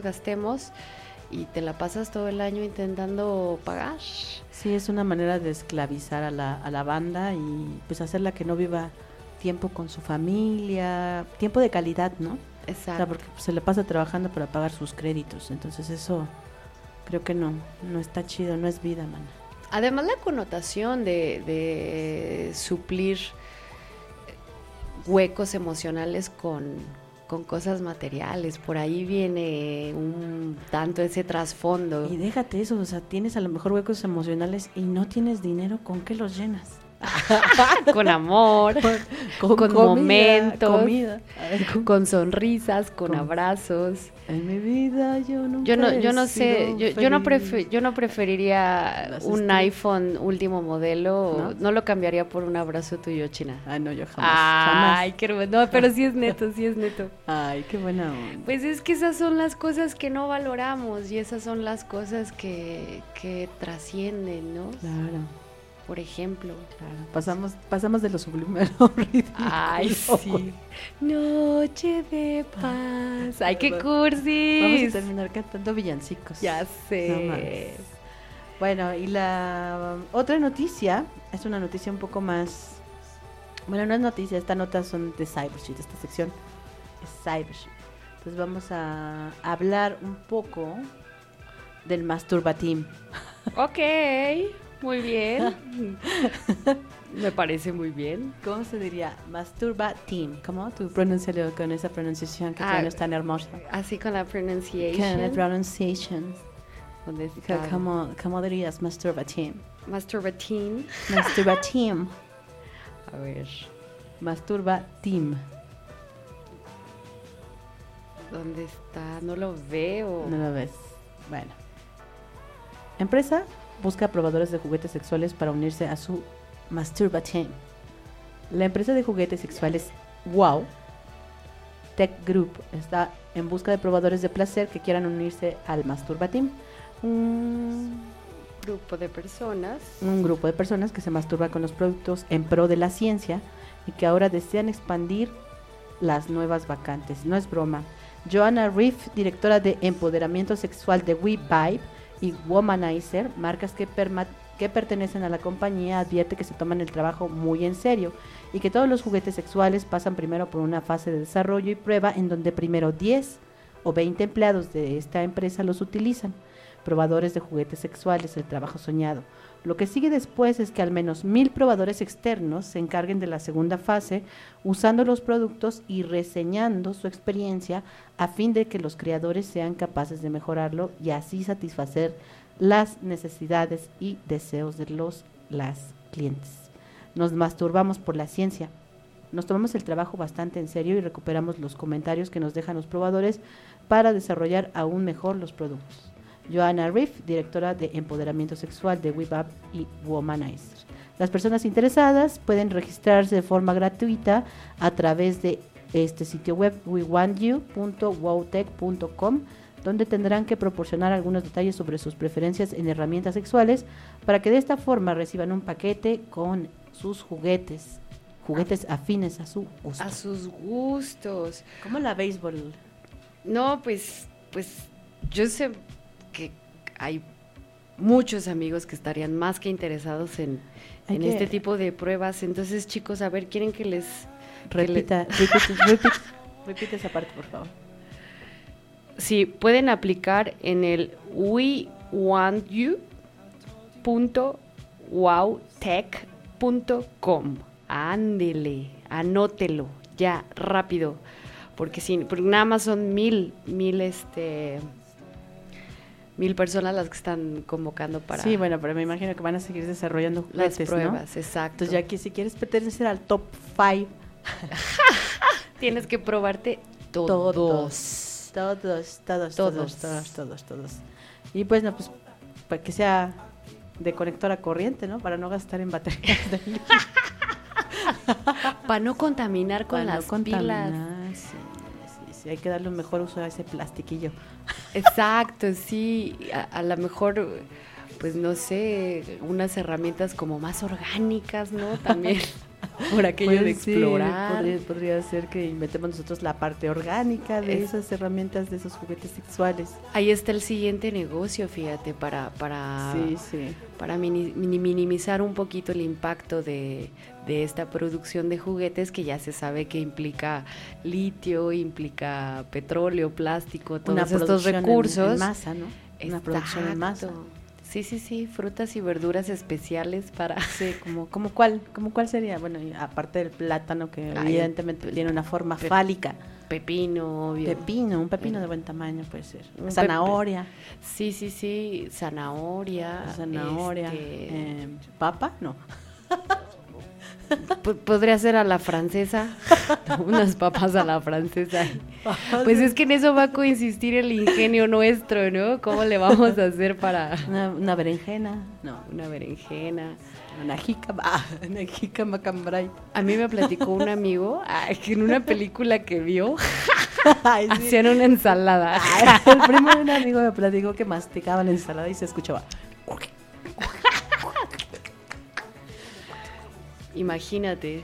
y te la pasas todo el año intentando pagar. Sí, es una manera de esclavizar a la banda y pues hacerla que no viva tiempo con su familia, tiempo de calidad, ¿no? Exacto. O sea, porque se le pasa trabajando para pagar sus créditos, entonces eso creo que no está chido, no es vida, man. Además la connotación de suplir huecos emocionales con cosas materiales, por ahí viene un tanto ese trasfondo. Y déjate eso, o sea, tienes a lo mejor huecos emocionales y no tienes dinero, ¿con qué los llenas? Con amor, con comida, momentos, comida. con sonrisas, con abrazos. En mi vida yo nunca Yo no sé, yo no feliz. preferiría Las un estrellas. iPhone último modelo, ¿No? no lo cambiaría por un abrazo tuyo, China. Ay, no, yo jamás. Ay, qué hermoso. No, pero sí es neto. Ay, qué buena onda. Pues es que esas son las cosas que no valoramos y esas son las cosas que trascienden, ¿no? Claro, Por ejemplo. claro. Pasamos de lo sublime a lo ridículo. Ay, sí. Noche de paz. Ay, qué cursis. Vamos a terminar cantando villancicos. Ya No sé. más. Bueno, y la otra noticia es una noticia un poco más... Bueno, no es noticia, esta nota son de Cybersheet, esta sección es Cybersheet. Entonces vamos a hablar un poco del Masturba Team. Ok, muy bien. Me parece muy bien. ¿Cómo se diría? Masturba Team. ¿Cómo? Tú pronúncialo con esa pronunciación que tienes tan hermosa. Así con la Con la pronunciation. pronunciation. ¿Dónde está? ¿Cómo dirías Masturba Team? Masturbatín. Masturba Team. A ver, Masturba Team. ¿dónde está? No lo veo. No lo ves. Bueno. Empresa busca probadores de juguetes sexuales para unirse a su Masturba Team. La empresa de juguetes sexuales Wow Tech Group está en busca de probadores de placer que quieran unirse al Masturba Team. Un Grupo de personas. grupo de personas que se masturba con los productos en pro de la ciencia y que ahora desean expandir las nuevas vacantes. No es broma. Joanna Reef, directora de empoderamiento sexual de WeVibe y Womanizer, marcas que pertenecen a la compañía, advierte que se toman el trabajo muy en serio y que todos los juguetes sexuales pasan primero por una fase de desarrollo y prueba en donde primero 10 o 20 empleados de esta empresa los utilizan. Probadores de juguetes sexuales, el trabajo soñado. Lo que sigue después es que al menos 1000 probadores externos se encarguen de la segunda fase, usando los productos y reseñando su experiencia a fin de que los creadores sean capaces de mejorarlo y así satisfacer las necesidades y deseos de las clientes. Nos masturbamos por la ciencia. Nos tomamos el trabajo bastante en serio y recuperamos los comentarios que nos dejan los probadores para desarrollar aún mejor los productos. Joanna Reef, directora de empoderamiento sexual de WeVibe y Womanizer. Las personas interesadas pueden registrarse de forma gratuita a través de este sitio web wewantyu.wowtech.com, donde tendrán que proporcionar algunos detalles sobre sus preferencias en herramientas sexuales para que de esta forma reciban un paquete con sus juguetes afines a su gusto. A sus gustos. ¿Cómo la béisbol? No, pues yo sé que hay muchos amigos que estarían más que interesados en este tipo de pruebas. Entonces, chicos, a ver, ¿quieren que les... Repite esa parte, por favor. Sí, pueden aplicar en el wewantyu.wowtech.com. Ándele, anótelo, ya, rápido. Porque nada más son 1000 personas las que están convocando para... Sí, bueno, pero me imagino que van a seguir desarrollando las juguetes, pruebas, ¿no? exacto. Entonces ya que si quieres pertenecer al top 5, tienes que probarte todos. Todos. Y pues no, pues para que sea de conector a corriente, ¿no? Para no gastar en baterías de litio. Para no contaminar con las pilas. Sí, hay que darle un mejor uso a ese plastiquillo. Exacto, sí. A lo mejor pues no sé, unas herramientas como más orgánicas, ¿no? También por aquello de explorar. Sí, podría ser que inventemos nosotros la parte orgánica de esas herramientas, de esos juguetes sexuales. Ahí está el siguiente negocio, fíjate, para minimizar un poquito el impacto de esta producción de juguetes que ya se sabe que implica litio, implica petróleo, plástico, todos estos recursos. En masa, ¿no? Una producción en masa. Sí, frutas y verduras especiales para... Sí, como cuál sería, bueno, aparte del plátano que evidentemente tiene una forma fálica. Pepino, obvio. Un pepino de buen tamaño puede ser. Zanahoria. Sí, zanahoria. ¿Papa? No. Podría ser a la francesa, unas papas a la francesa. Pues es que en eso va a coincidir el ingenio nuestro, ¿no? ¿Cómo le vamos a hacer para...? Una berenjena. No, una berenjena. Una jícama cambray. A mí me platicó un amigo que en una película que vio hacían una ensalada. El primo de un amigo me platicó que masticaba la ensalada y se escuchaba... Imagínate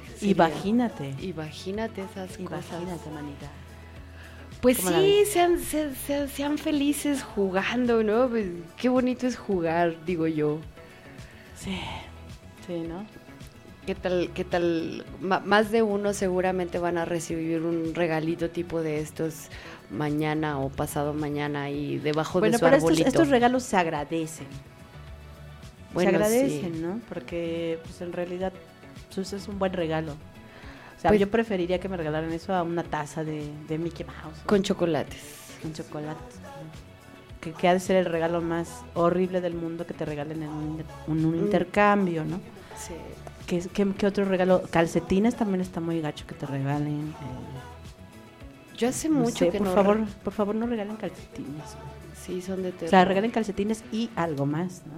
esas cosas. Imagínate, manita. Pues sí, sean felices jugando, ¿no? Pues, qué bonito es jugar, digo yo. Sí, ¿no? ¿Qué tal? Más de uno seguramente van a recibir un regalito tipo de estos mañana o pasado mañana y debajo de su arbolito. Bueno, estos regalos se agradecen. Bueno, se agradecen, sí, ¿no? Porque pues en realidad eso es un buen regalo. O sea, pues, yo preferiría que me regalaran eso a una taza de Mickey Mouse. Con chocolates. Con chocolates. Que ha de ser el regalo más horrible del mundo que te regalen en un intercambio, ¿no? Sí. ¿Qué otro regalo? Calcetines también está muy gacho que te regalen. Yo hace mucho que por favor, no regalen calcetines. Sí, son de terror. O sea, regalen calcetines y algo más, ¿no?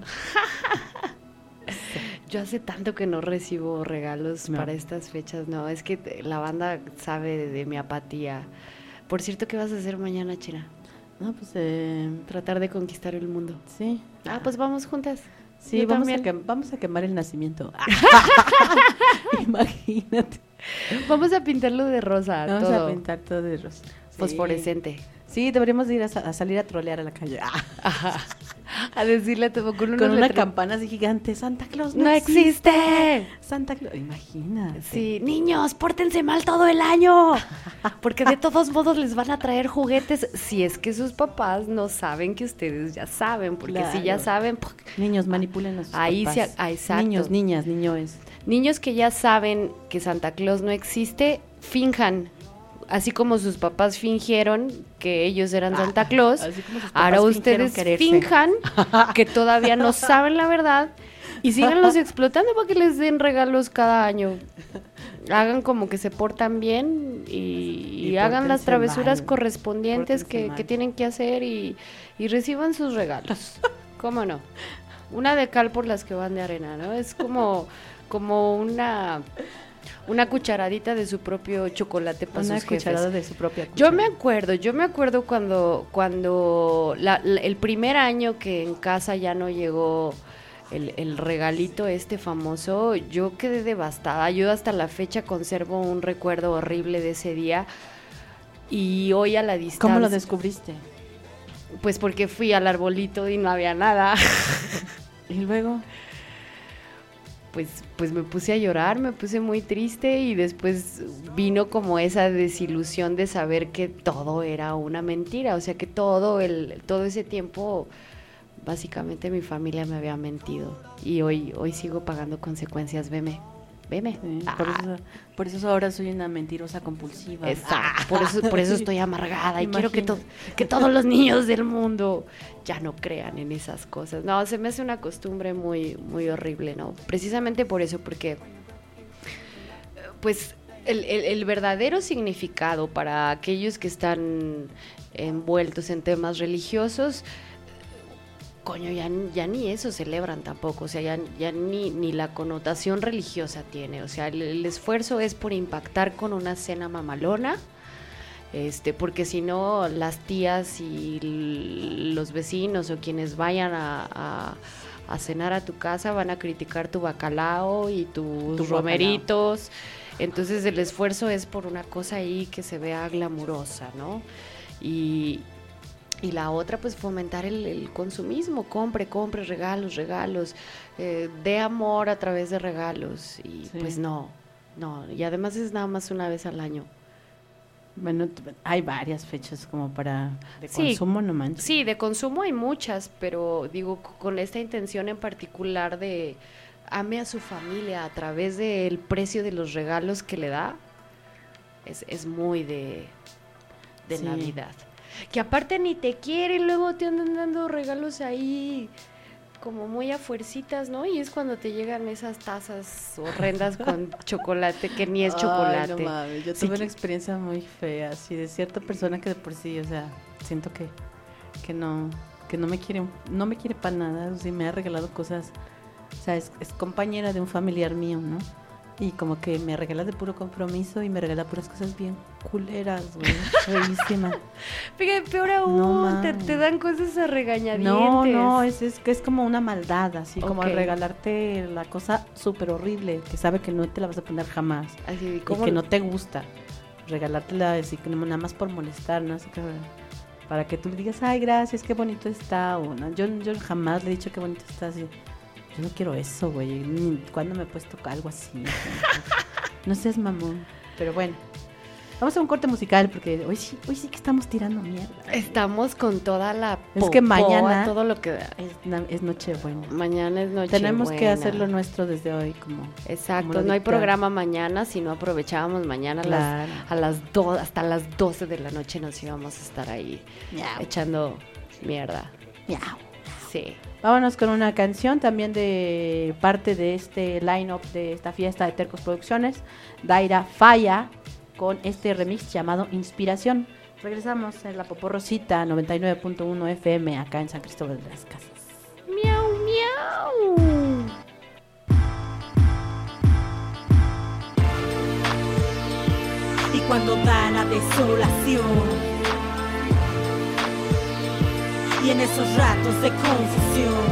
Yo hace tanto que no recibo regalos para estas fechas, no, es que la banda sabe de mi apatía. Por cierto, ¿qué vas a hacer mañana, China? No, pues tratar de conquistar el mundo. Sí. Pues vamos juntas. Sí, vamos a quemar el nacimiento. Imagínate. Vamos a pintarlo de rosa. Vamos a pintar todo de rosa. Sí. Fosforescente. Sí, deberíamos ir a salir a trolear a la calle. A decirle con una campana así gigante, Santa Claus no existe. Santa Claus, imagínate. Sí, niños, pórtense mal todo el año, porque de todos modos les van a traer juguetes si es que sus papás no saben que ustedes ya saben, porque si ya saben... Niños, manipulen a sus papás. Exacto. Niños, niñas, niños. Niños que ya saben que Santa Claus no existe, finjan. Así como sus papás fingieron que ellos eran Santa Claus, ahora ustedes finjan que todavía no saben la verdad y síganlos explotando para que les den regalos cada año. Hagan como que se portan bien y hagan las travesuras correspondientes que tienen que hacer y reciban sus regalos. ¿Cómo no? Una de cal por las que van de arena, ¿no? Es como una cucharadita de su propio chocolate para sus jefes. Una cucharada de su propia cuchara. Yo me acuerdo cuando el primer año que en casa ya no llegó el regalito famoso, yo quedé devastada. Yo hasta la fecha conservo un recuerdo horrible de ese día. Y hoy a la distancia... ¿Cómo lo descubriste? Pues porque fui al arbolito y no había nada. ¿Y luego? Pues me puse a llorar, me puse muy triste y después vino como esa desilusión de saber que todo era una mentira, o sea que todo ese tiempo básicamente mi familia me había mentido y hoy sigo pagando consecuencias, veme. Sí, por eso ahora soy una mentirosa compulsiva. Exacto, por eso estoy amargada y quiero que todos los niños del mundo ya no crean en esas cosas. No, se me hace una costumbre muy, muy horrible, ¿no? Precisamente por eso, porque pues el verdadero significado para aquellos que están envueltos en temas religiosos, coño, ya ni eso celebran tampoco, o sea, ya ni la connotación religiosa tiene, o sea, el esfuerzo es por impactar con una cena mamalona, porque si no, las tías y los vecinos o quienes vayan a cenar a tu casa, van a criticar tu bacalao y tus Tu romeritos. Entonces el esfuerzo es por una cosa ahí que se vea glamurosa, ¿no? Y la otra, pues fomentar el consumismo, compre, regalos, dé amor a través de regalos. Y Sí. pues no, y además es nada más una vez al año. Bueno, hay varias fechas como para de Sí. consumo, no manches. Sí, de consumo hay muchas, pero digo, con esta intención en particular de ame a su familia a través del precio de los regalos que le da, es muy de Sí. Navidad. Que aparte ni te quiere y luego te andan dando regalos ahí como muy a fuercitas, ¿no? Y es cuando te llegan esas tazas horrendas con chocolate que ni es chocolate. Ay, no mames, yo Sí tuve que- una experiencia muy fea, así de cierta persona que de por sí, o sea, siento que no me quiere para nada, o sea, me ha regalado cosas, o sea, es compañera de un familiar mío, ¿no? Y como que me regala de puro compromiso y me regala puras cosas bien culeras, güey, feísima. Fíjate, peor No aún, te mames. dan cosas a regañadientes. No, es como una maldad, así como Ok. regalarte la cosa súper horrible, que sabe que no te la vas a poner jamás. Así de, Y ¿cómo que no te gusta regalártela así que nada más por molestar, ¿no? Así que, para que tú le digas, ay, gracias, qué bonito está. O, ¿no? Yo jamás le he dicho qué bonito está. Así. Yo no quiero eso, güey. ¿Cuándo me he puesto algo así? No seas mamón. Pero bueno, vamos a un corte musical porque hoy sí que estamos tirando mierda. Estamos con toda la Es que popoa, mañana- todo lo que da. Es Nochebuena. Mañana es noche. Tenemos que hacer lo nuestro desde hoy, como Exacto, como lo no hay dicta. programa mañana, si no aprovechábamos mañana Claro. hasta las 12 de la noche nos íbamos a estar ahí Miau. echando mierda. Miau. Sí. Vámonos con una canción también de parte de este line-up de esta fiesta de Tercos Producciones, Daira Falla, con este remix llamado Inspiración. Regresamos en la Poporrosita 99.1 FM acá en San Cristóbal de las Casas. Miau, miau. Y cuando da la desolación y en esos ratos de confusión,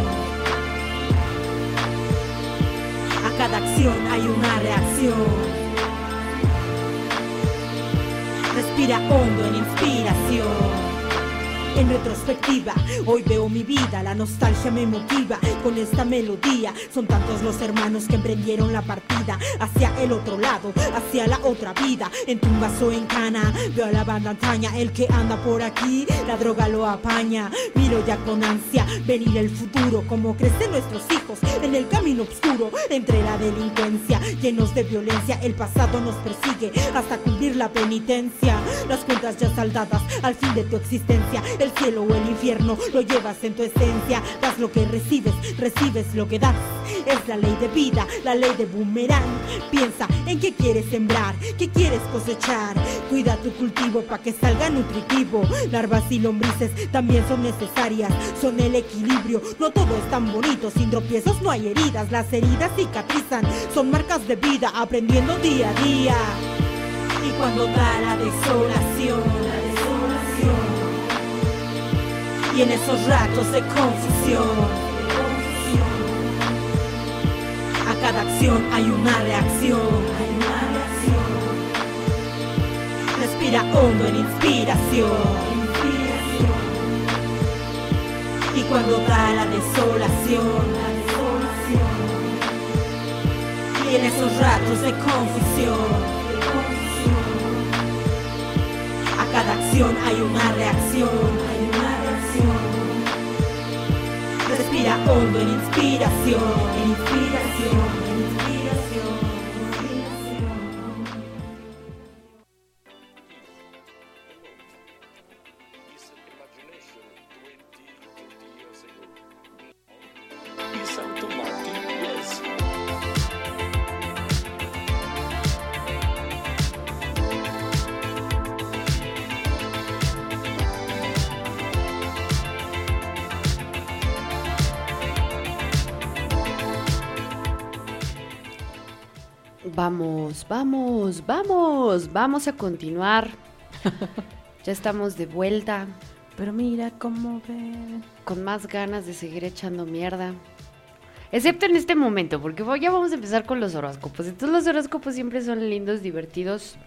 a cada acción hay una reacción. Respira hondo en inspiración. En retrospectiva, hoy veo mi vida, la nostalgia me motiva con esta melodía. Son tantos los hermanos que emprendieron la partida hacia el otro lado, hacia la otra vida. En tumbas o en cana, veo a la banda antaña. El que anda por aquí, la droga lo apaña. Miro ya con ansia venir el futuro, como crecen nuestros hijos en el camino oscuro. Entre la delincuencia, llenos de violencia, el pasado nos persigue hasta cumplir la penitencia. Las cuentas ya saldadas al fin de tu existencia. El cielo o el infierno lo llevas en tu esencia. Das lo que recibes, recibes lo que das. Es la ley de vida, la ley de boomerang. Piensa en qué quieres sembrar, qué quieres cosechar. Cuida tu cultivo para que salga nutritivo. Larvas y lombrices también son necesarias. Son el equilibrio, no todo es tan bonito. Sin tropiezos no hay heridas, las heridas cicatrizan. Son marcas de vida, aprendiendo día a día. Y cuando da la desolación, y en esos ratos de confusión, a cada acción hay una reacción. Respira hondo en inspiración. Y cuando da la desolación, y en esos ratos de confusión, a cada acción hay una reacción. Respira hondo en inspiración, en inspiración, en inspiración, en inspiración. Is automatic, yes. Vamos a continuar. Ya estamos de vuelta Pero mira cómo ven. con más ganas de seguir echando mierda. Excepto en este momento, porque ya vamos a empezar con los horóscopos. Entonces los horóscopos siempre son lindos, divertidos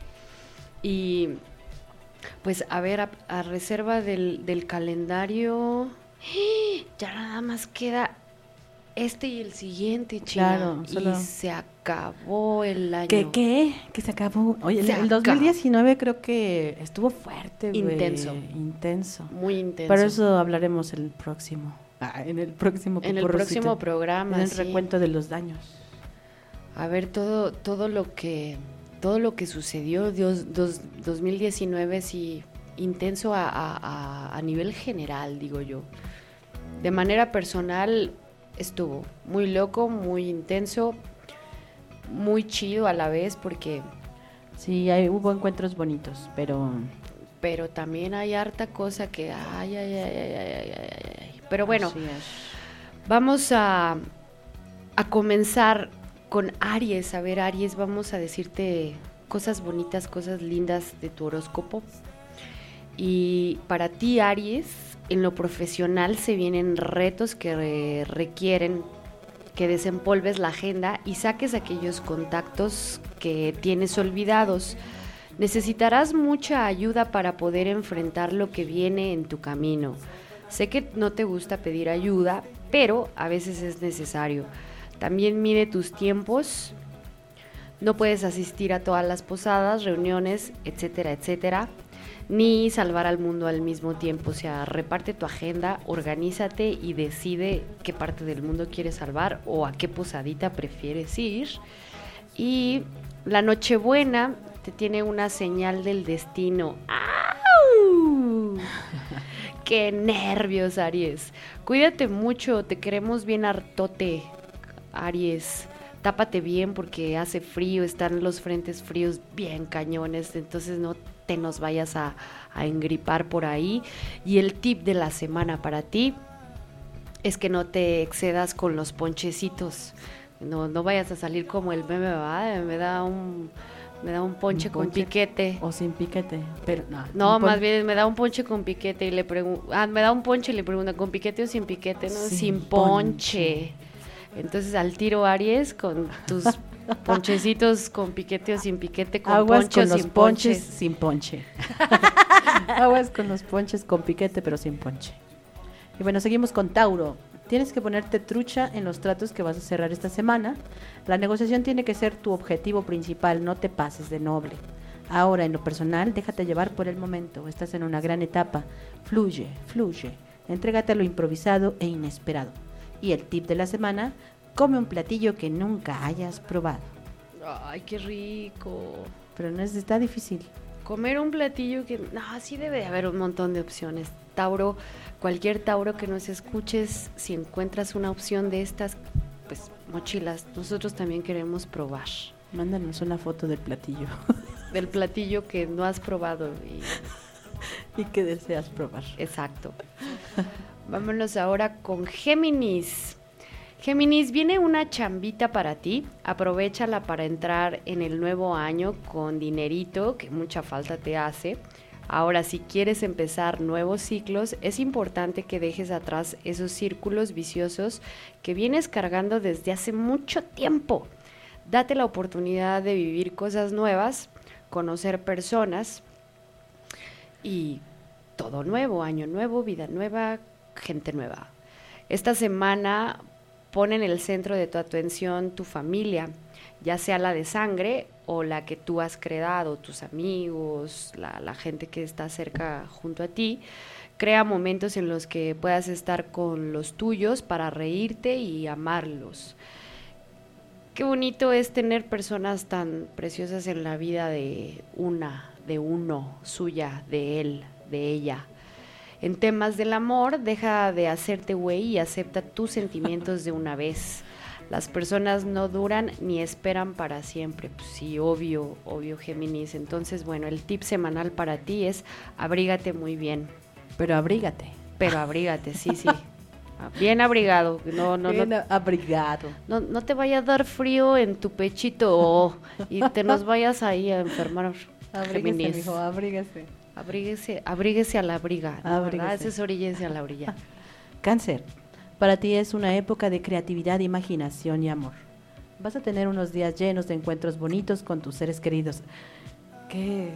y pues a ver, a reserva del calendario, ya nada más queda este y el siguiente, China. Claro, solo... Y se acabó el año. ¿Qué? ¿Que se acabó? Oye, el 2019 creo que estuvo fuerte, güey. Intenso. Muy intenso. Pero eso hablaremos en el próximo. En el próximo programa. En el recuento de los daños. A ver, todo lo que sucedió, 2019 sí, intenso a nivel general, digo yo. De manera personal estuvo muy loco, muy intenso, muy chido a la vez porque... Sí, hubo encuentros bonitos, pero también hay harta cosa que... Ay. Pero bueno, vamos a comenzar con Aries. A ver, Aries, vamos a decirte cosas bonitas, cosas lindas de tu horóscopo. Y para ti, Aries, en lo profesional se vienen retos que requieren que desempolves la agenda y saques aquellos contactos que tienes olvidados. Necesitarás mucha ayuda para poder enfrentar lo que viene en tu camino. Sé que no te gusta pedir ayuda, pero a veces es necesario. También mide tus tiempos. No puedes asistir a todas las posadas, reuniones, etcétera, etcétera, ni salvar al mundo al mismo tiempo. O sea, reparte tu agenda, organízate y decide qué parte del mundo quieres salvar o a qué posadita prefieres ir. Y la Nochebuena te tiene una señal del destino. ¡Au! ¡Qué nervios, Aries! Cuídate mucho, te queremos bien hartote, Aries. Tápate bien porque hace frío, están los frentes fríos bien cañones, entonces no te nos vayas a engripar por ahí. Y el tip de la semana para ti es que no te excedas con los ponchecitos. No vayas a salir como el meme, ¿verdad? Me da un ponche con piquete. O sin piquete. Pero no, más bien me da un ponche con piquete y le pregunto, me da un ponche y le pregunto, ¿con piquete o sin piquete? No, sin ponche. Entonces al tiro, Aries, con tus ponchecitos con piquete o sin piquete, con aguas ponche con o los sin ponches ponche. sin ponche. Aguas con los ponches con piquete pero sin ponche. Y bueno, seguimos con Tauro. Tienes que ponerte trucha en los tratos que vas a cerrar esta semana. La negociación tiene que ser tu objetivo principal, no te pases de noble. Ahora, en lo personal, déjate llevar por el momento. Estás en una gran etapa. Fluye. Entrégate a lo improvisado e inesperado. Y el tip de la semana, come un platillo que nunca hayas probado. Ay, qué rico. Pero no está difícil. Comer un platillo que... No, sí debe de haber un montón de opciones. Tauro, cualquier Tauro que nos escuches, si encuentras una opción de estas, pues mochilas, nosotros también queremos probar. Mándanos una foto del platillo. Del platillo que no has probado. Y que deseas probar. Exacto. Vámonos ahora con Géminis. Géminis, viene una chambita para ti. Aprovéchala para entrar en el nuevo año con dinerito, que mucha falta te hace. Ahora, si quieres empezar nuevos ciclos, es importante que dejes atrás esos círculos viciosos que vienes cargando desde hace mucho tiempo. Date la oportunidad de vivir cosas nuevas, conocer personas y todo nuevo, año nuevo, vida nueva, gente nueva. Esta semana pon en el centro de tu atención tu familia, ya sea la de sangre o la que tú has creado, tus amigos, la gente que está cerca junto a ti. Crea momentos en los que puedas estar con los tuyos para reírte y amarlos. Qué bonito es tener personas tan preciosas en la vida de uno, suya, de él, de ella. En temas del amor, deja de hacerte güey y acepta tus sentimientos de una vez. Las personas no duran ni esperan para siempre. Pues sí, obvio, Géminis. Entonces, bueno, el tip semanal para ti es abrígate muy bien. Pero abrígate, sí. Bien abrigado. Abrigado. No te vaya a dar frío en tu pechito y te nos vayas ahí a enfermar. Abríguese, mijo, abríguese. Abríguese a la abriga, ¿no? Ese es oríguese a la orilla. Cáncer, Para ti es una época de creatividad, imaginación y amor. Vas a tener unos días llenos de encuentros bonitos con tus seres queridos. ¡Qué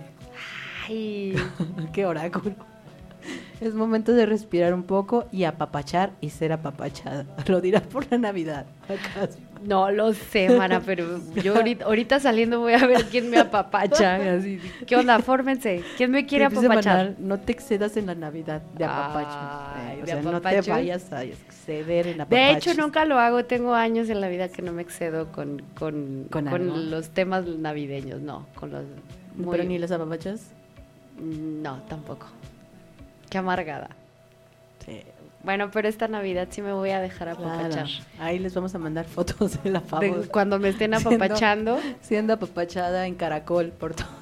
oráculo! Es momento de respirar un poco y apapachar y ser apapachada. Lo dirás por la Navidad, ¿acaso? No lo sé, mana, pero yo ahorita saliendo voy a ver quién me apapacha. Así, ¿qué onda? Fórmense. ¿Quién me quiere apapachar? No te excedas en la Navidad de apapacho. No te vayas a exceder en apapacho. De hecho, nunca lo hago. Tengo años en la vida que no me excedo con los temas navideños. No, con los... ¿Pero ni las apapachas? No, tampoco. Qué amargada. Sí. Bueno, pero esta Navidad sí me voy a dejar apapachar. Claro. Ahí les vamos a mandar fotos de la favo. Cuando me estén apapachando. Siendo apapachada en caracol por todo.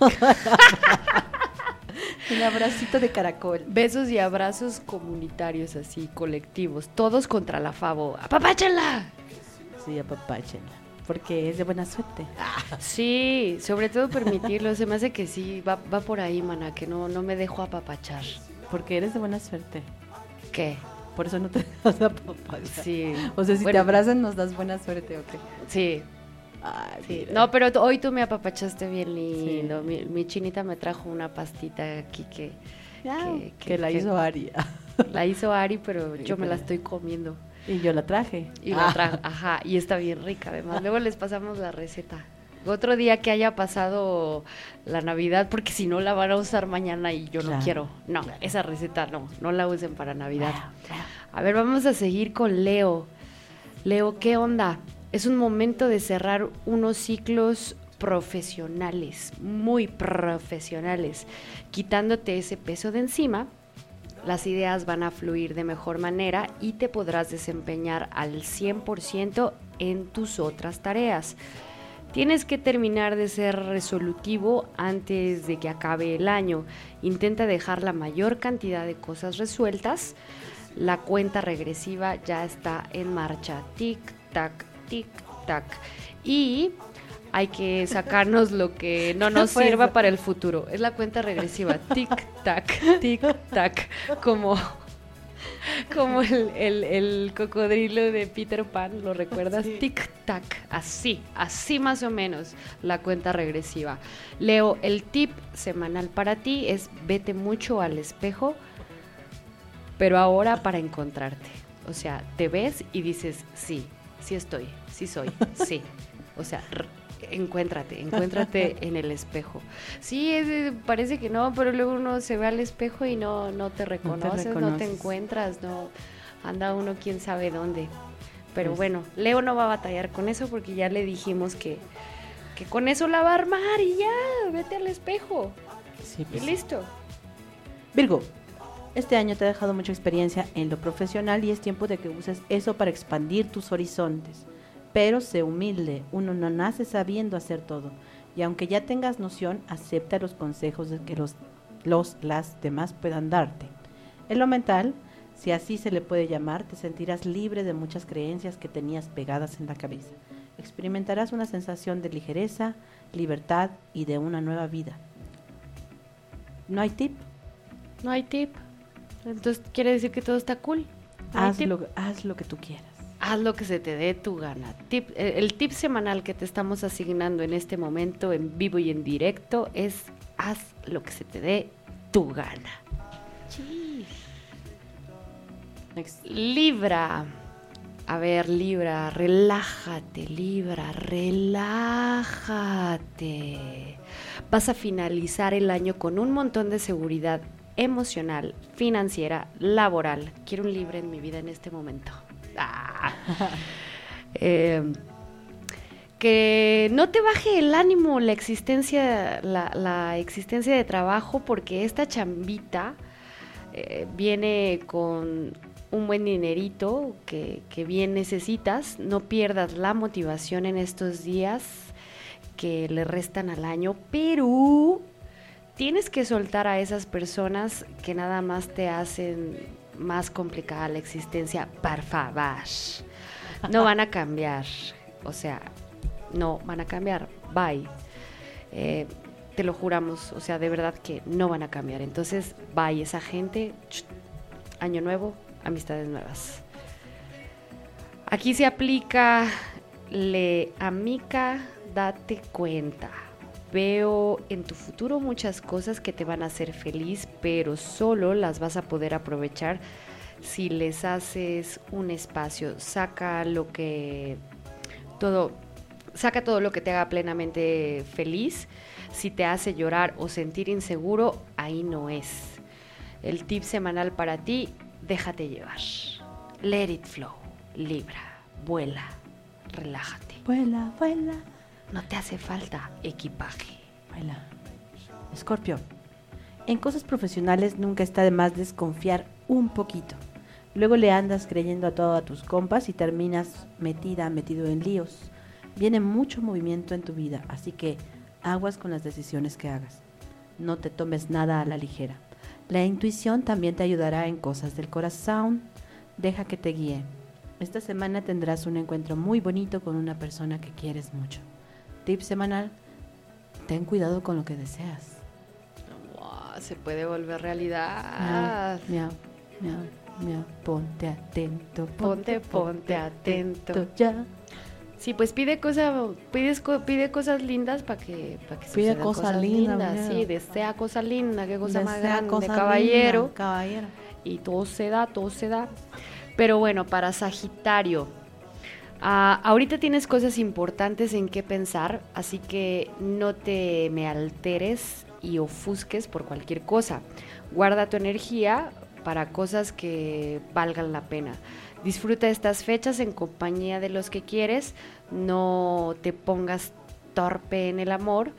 Un abracito de caracol. Besos y abrazos comunitarios así, colectivos. Todos contra la favo. ¡Apapáchenla! Sí, apapáchenla. Porque es de buena suerte. Sí, sobre todo permitirlo. Se me hace que sí, va por ahí, mana, que no me dejo apapachar. Porque eres de buena suerte. ¿Qué? Por eso no te dejas apapachar. Sí. O sea, si te abrazan nos das buena suerte, ¿o qué? Sí. Ay, sí. No, pero hoy tú me apapachaste bien lindo. Sí. Mi chinita me trajo una pastita aquí que la hizo Ari. La hizo Ari, pero yo me la estoy comiendo. Y yo la traje. Y la traje, ajá, y está bien rica además. Luego les pasamos la receta. Otro día que haya pasado la Navidad, porque si no la van a usar mañana y yo no quiero. No, esa receta no la usen para Navidad. A ver, vamos a seguir con Leo. Leo, ¿qué onda? Es un momento de cerrar unos ciclos profesionales, muy profesionales, quitándote ese peso de encima. Las ideas van a fluir de mejor manera y te podrás desempeñar al 100% en tus otras tareas. Tienes que terminar de ser resolutivo antes de que acabe el año. Intenta dejar la mayor cantidad de cosas resueltas. La cuenta regresiva ya está en marcha. Tic-tac, tic-tac. Y hay que sacarnos lo que no nos sirva para el futuro. Es la cuenta regresiva. Tic-tac, tic-tac. Como el cocodrilo de Peter Pan, ¿lo recuerdas? Sí. Tic-tac, así más o menos la cuenta regresiva. Leo, el tip semanal para ti es vete mucho al espejo, pero ahora para encontrarte. O sea, te ves y dices, sí estoy, sí soy, sí. O sea, encuéntrate en el espejo. Sí, parece que no, pero luego uno se ve al espejo y no te reconoces, no te encuentras, no anda uno quién sabe dónde. Pero bueno, Leo no va a batallar con eso porque ya le dijimos que con eso la va a armar y ya, vete al espejo. Sí, pues. Y listo. Virgo, este año te ha dejado mucha experiencia en lo profesional y es tiempo de que uses eso para expandir tus horizontes. Pero sé humilde, uno no nace sabiendo hacer todo. Y aunque ya tengas noción, acepta los consejos de que las demás puedan darte. En lo mental, si así se le puede llamar, te sentirás libre de muchas creencias que tenías pegadas en la cabeza. Experimentarás una sensación de ligereza, libertad y de una nueva vida. ¿No hay tip? No hay tip. Entonces quiere decir que todo está cool. Haz lo que tú quieras. Haz lo que se te dé tu gana. El tip semanal que te estamos asignando en este momento, en vivo y en directo, es haz lo que se te dé tu gana. Sí. Libra. A ver, Libra, relájate, Libra, relájate. Vas a finalizar el año con un montón de seguridad emocional, financiera, laboral. Quiero un Libra en mi vida en este momento. Que no te baje el ánimo la existencia de trabajo, porque esta chambita viene con un buen dinerito que bien necesitas. No pierdas la motivación en estos días que le restan al año, pero tienes que soltar a esas personas que nada más te hacen más complicada la existencia. Por favor, no van a cambiar, o sea, no van a cambiar, bye, te lo juramos, o sea, de verdad que no van a cambiar. Entonces, bye esa gente, año nuevo, amistades nuevas. Aquí se aplica le amica, date cuenta. Veo en tu futuro muchas cosas que te van a hacer feliz, pero solo las vas a poder aprovechar si les haces un espacio. Saca todo lo que te haga plenamente feliz. Si te hace llorar o sentir inseguro, ahí no es. El tip semanal para ti, déjate llevar. Let it flow. Libra, vuela, relájate. Vuela, vuela. No te hace falta equipaje. Vuela. Escorpio, en cosas profesionales nunca está de más desconfiar un poquito. Luego le andas creyendo a todos tus compas y terminas metido en líos. Viene mucho movimiento en tu vida, así que aguas con las decisiones que hagas. No te tomes nada a la ligera. La intuición también te ayudará en cosas del corazón. Deja que te guíe. Esta semana tendrás un encuentro muy bonito con una persona que quieres mucho. Tip semanal: ten cuidado con lo que deseas. Wow, se puede volver realidad. Miau, miau, miau. Ponte atento. Ponte atento. Ya. Sí, pues pide cosas lindas para que Pide sucedan cosas lindas. Sí, desea cosas lindas, qué cosa más Desea grande, cosa caballero. linda, caballero. Y todo se da. Pero bueno, para Sagitario, ahorita tienes cosas importantes en qué pensar, así que no te me alteres y ofusques por cualquier cosa. Guarda tu energía para cosas que valgan la pena. Disfruta estas fechas en compañía de los que quieres, no te pongas torpe en el amor.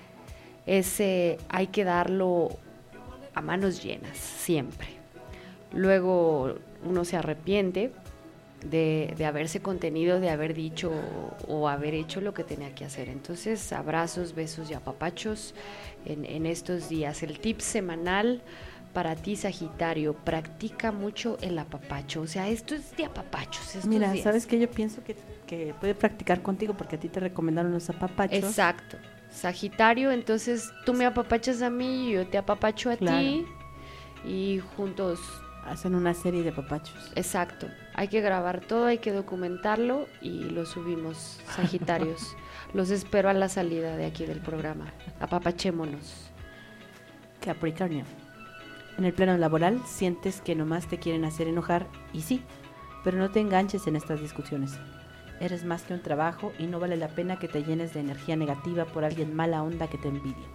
Hay que darlo a manos llenas, siempre. Luego uno se arrepiente de haberse contenido, de haber dicho o haber hecho lo que tenía que hacer. Entonces, abrazos, besos y apapachos en estos días. El tip semanal para ti, Sagitario: practica mucho el apapacho. O sea, esto es de apapachos. Mira, días. ¿sabes qué? Yo pienso que puede practicar contigo porque a ti te recomendaron los apapachos. Exacto. Sagitario, entonces tú me apapachas a mí y yo te apapacho a ti y juntos hacen una serie de apapachos. Exacto. Hay que grabar todo, hay que documentarlo y lo subimos, Sagitarios. Los espero a la salida de aquí del programa. Apapachémonos. Capricornio. En el plano laboral sientes que nomás te quieren hacer enojar, y sí, pero no te enganches en estas discusiones. Eres más que un trabajo y no vale la pena que te llenes de energía negativa por alguien mala onda que te envidie.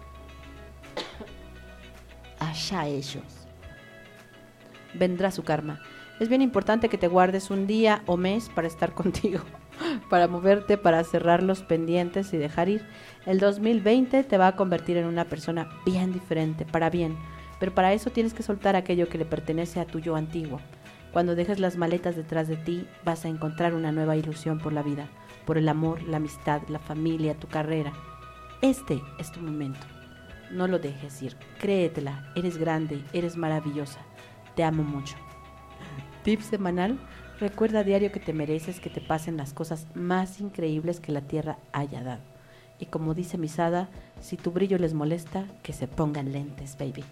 Allá ellos. Vendrá su karma. Es bien importante que te guardes un día o mes para estar contigo, para moverte, para cerrar los pendientes y dejar ir. El 2020 te va a convertir en una persona bien diferente, para bien. Pero para eso tienes que soltar aquello que le pertenece a tu yo antiguo. Cuando dejes las maletas detrás de ti, vas a encontrar una nueva ilusión por la vida, por el amor, la amistad, la familia, tu carrera. Este es tu momento. No lo dejes ir. Créetela. Eres grande, eres maravillosa. Te amo mucho. Tip semanal: recuerda a diario que te mereces que te pasen las cosas más increíbles que la tierra haya dado. Y como dice Misada, si tu brillo les molesta, que se pongan lentes, baby.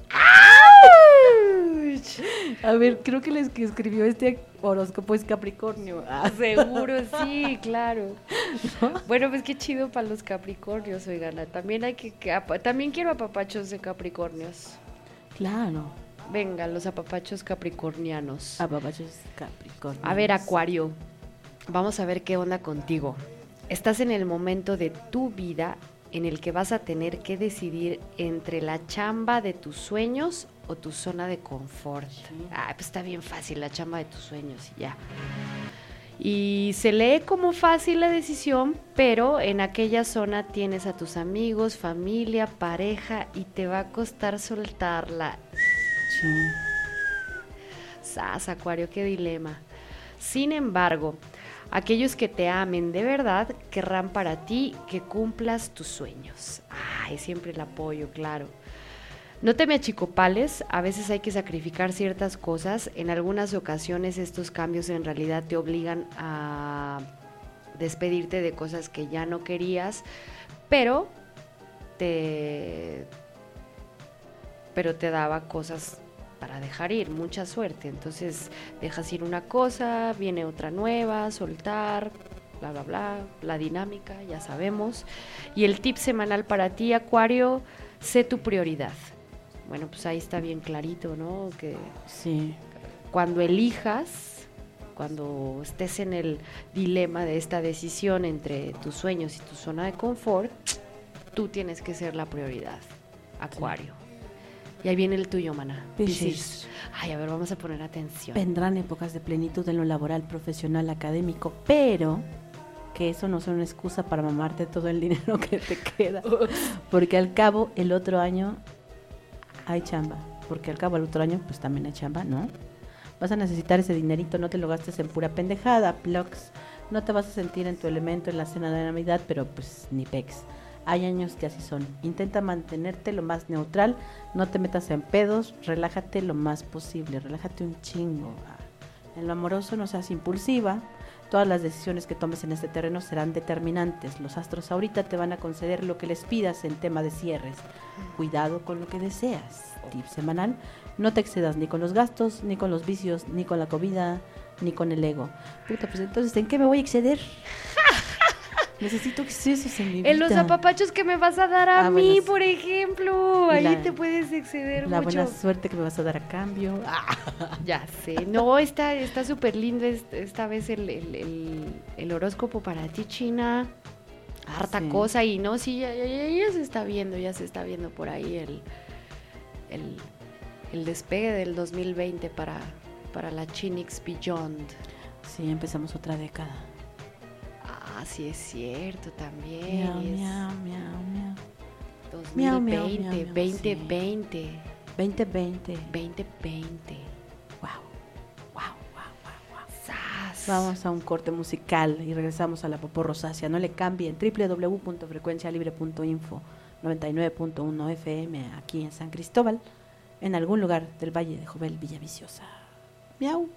A ver, creo que les que escribió este horóscopo es Capricornio. Seguro, sí, claro. ¿No? Bueno, pues qué chido para los Capricornios, oigan. También también quiero apapachos de Capricornios. Claro. Venga, los apapachos capricornianos. Apapachos capricornianos. A ver, Acuario, vamos a ver qué onda contigo. Estás en el momento de tu vida en el que vas a tener que decidir entre la chamba de tus sueños o tu zona de confort. Sí. Pues está bien fácil, la chamba de tus sueños y ya. Y se lee como fácil la decisión, pero en aquella zona tienes a tus amigos, familia, pareja y te va a costar soltarla. Sí. Sas, Acuario, qué dilema. Sin embargo, aquellos que te amen de verdad querrán para ti que cumplas tus sueños. Siempre el apoyo, claro. No te me achicopales, a veces hay que sacrificar ciertas cosas. En algunas ocasiones estos cambios en realidad te obligan a despedirte de cosas que ya no querías, pero te daba cosas para dejar ir, mucha suerte. Entonces dejas ir una cosa, viene otra nueva, soltar, bla, bla, bla, la dinámica, ya sabemos. Y el tip semanal para ti, Acuario, sé tu prioridad. Bueno, pues ahí está bien clarito, ¿no? Que Sí. cuando elijas, cuando estés en el dilema de esta decisión entre tus sueños y tu zona de confort, tú tienes que ser la prioridad, Acuario. Y ahí viene el tuyo, Maná. Piscis. Ay, a ver, vamos a poner atención. Vendrán épocas de plenitud en lo laboral, profesional, académico, pero que eso no sea una excusa para mamarte todo el dinero que te queda. Porque al cabo, el otro año hay chamba. Porque al cabo, el otro año, pues también hay chamba, ¿no? Vas a necesitar ese dinerito, no te lo gastes en pura pendejada, plugs. No te vas a sentir en tu elemento en la cena de Navidad, pero pues ni pex. Hay años que así son. Intenta mantenerte lo más neutral, no te metas en pedos, relájate lo más posible, relájate un chingo. En lo amoroso no seas impulsiva, todas las decisiones que tomes en este terreno serán determinantes. Los astros ahorita te van a conceder lo que les pidas en tema de cierres. Cuidado con lo que deseas. Tip semanal, no te excedas ni con los gastos, ni con los vicios, ni con la comida, ni con el ego. Puta, pues entonces, ¿en qué me voy a exceder? Necesito excesos en mi vida. En los apapachos que me vas a dar a mí, bueno, por ejemplo. y Ahí te puedes exceder la mucho. buena suerte que me vas a dar a cambio. Ya sé. No, está súper lindo esta vez el horóscopo para ti, China. Harta Sí. cosa y no, sí, ya se está viendo por ahí el despegue del 2020 para la Chinix Beyond. Sí, empezamos otra década. Ah, sí es cierto también. Miau, es miau, miau, miau. 2020, Miau, miau, miau, miau, 2020, 2020. 2020. Wow. Wow, wow, wow, wow. ¡Sas! Vamos a un corte musical y regresamos a la Popó Rosácea. No le cambien. www.frecuencialibre.info 99.1 FM aquí en San Cristóbal, en algún lugar del Valle de Jovel, Villaviciosa. Miau.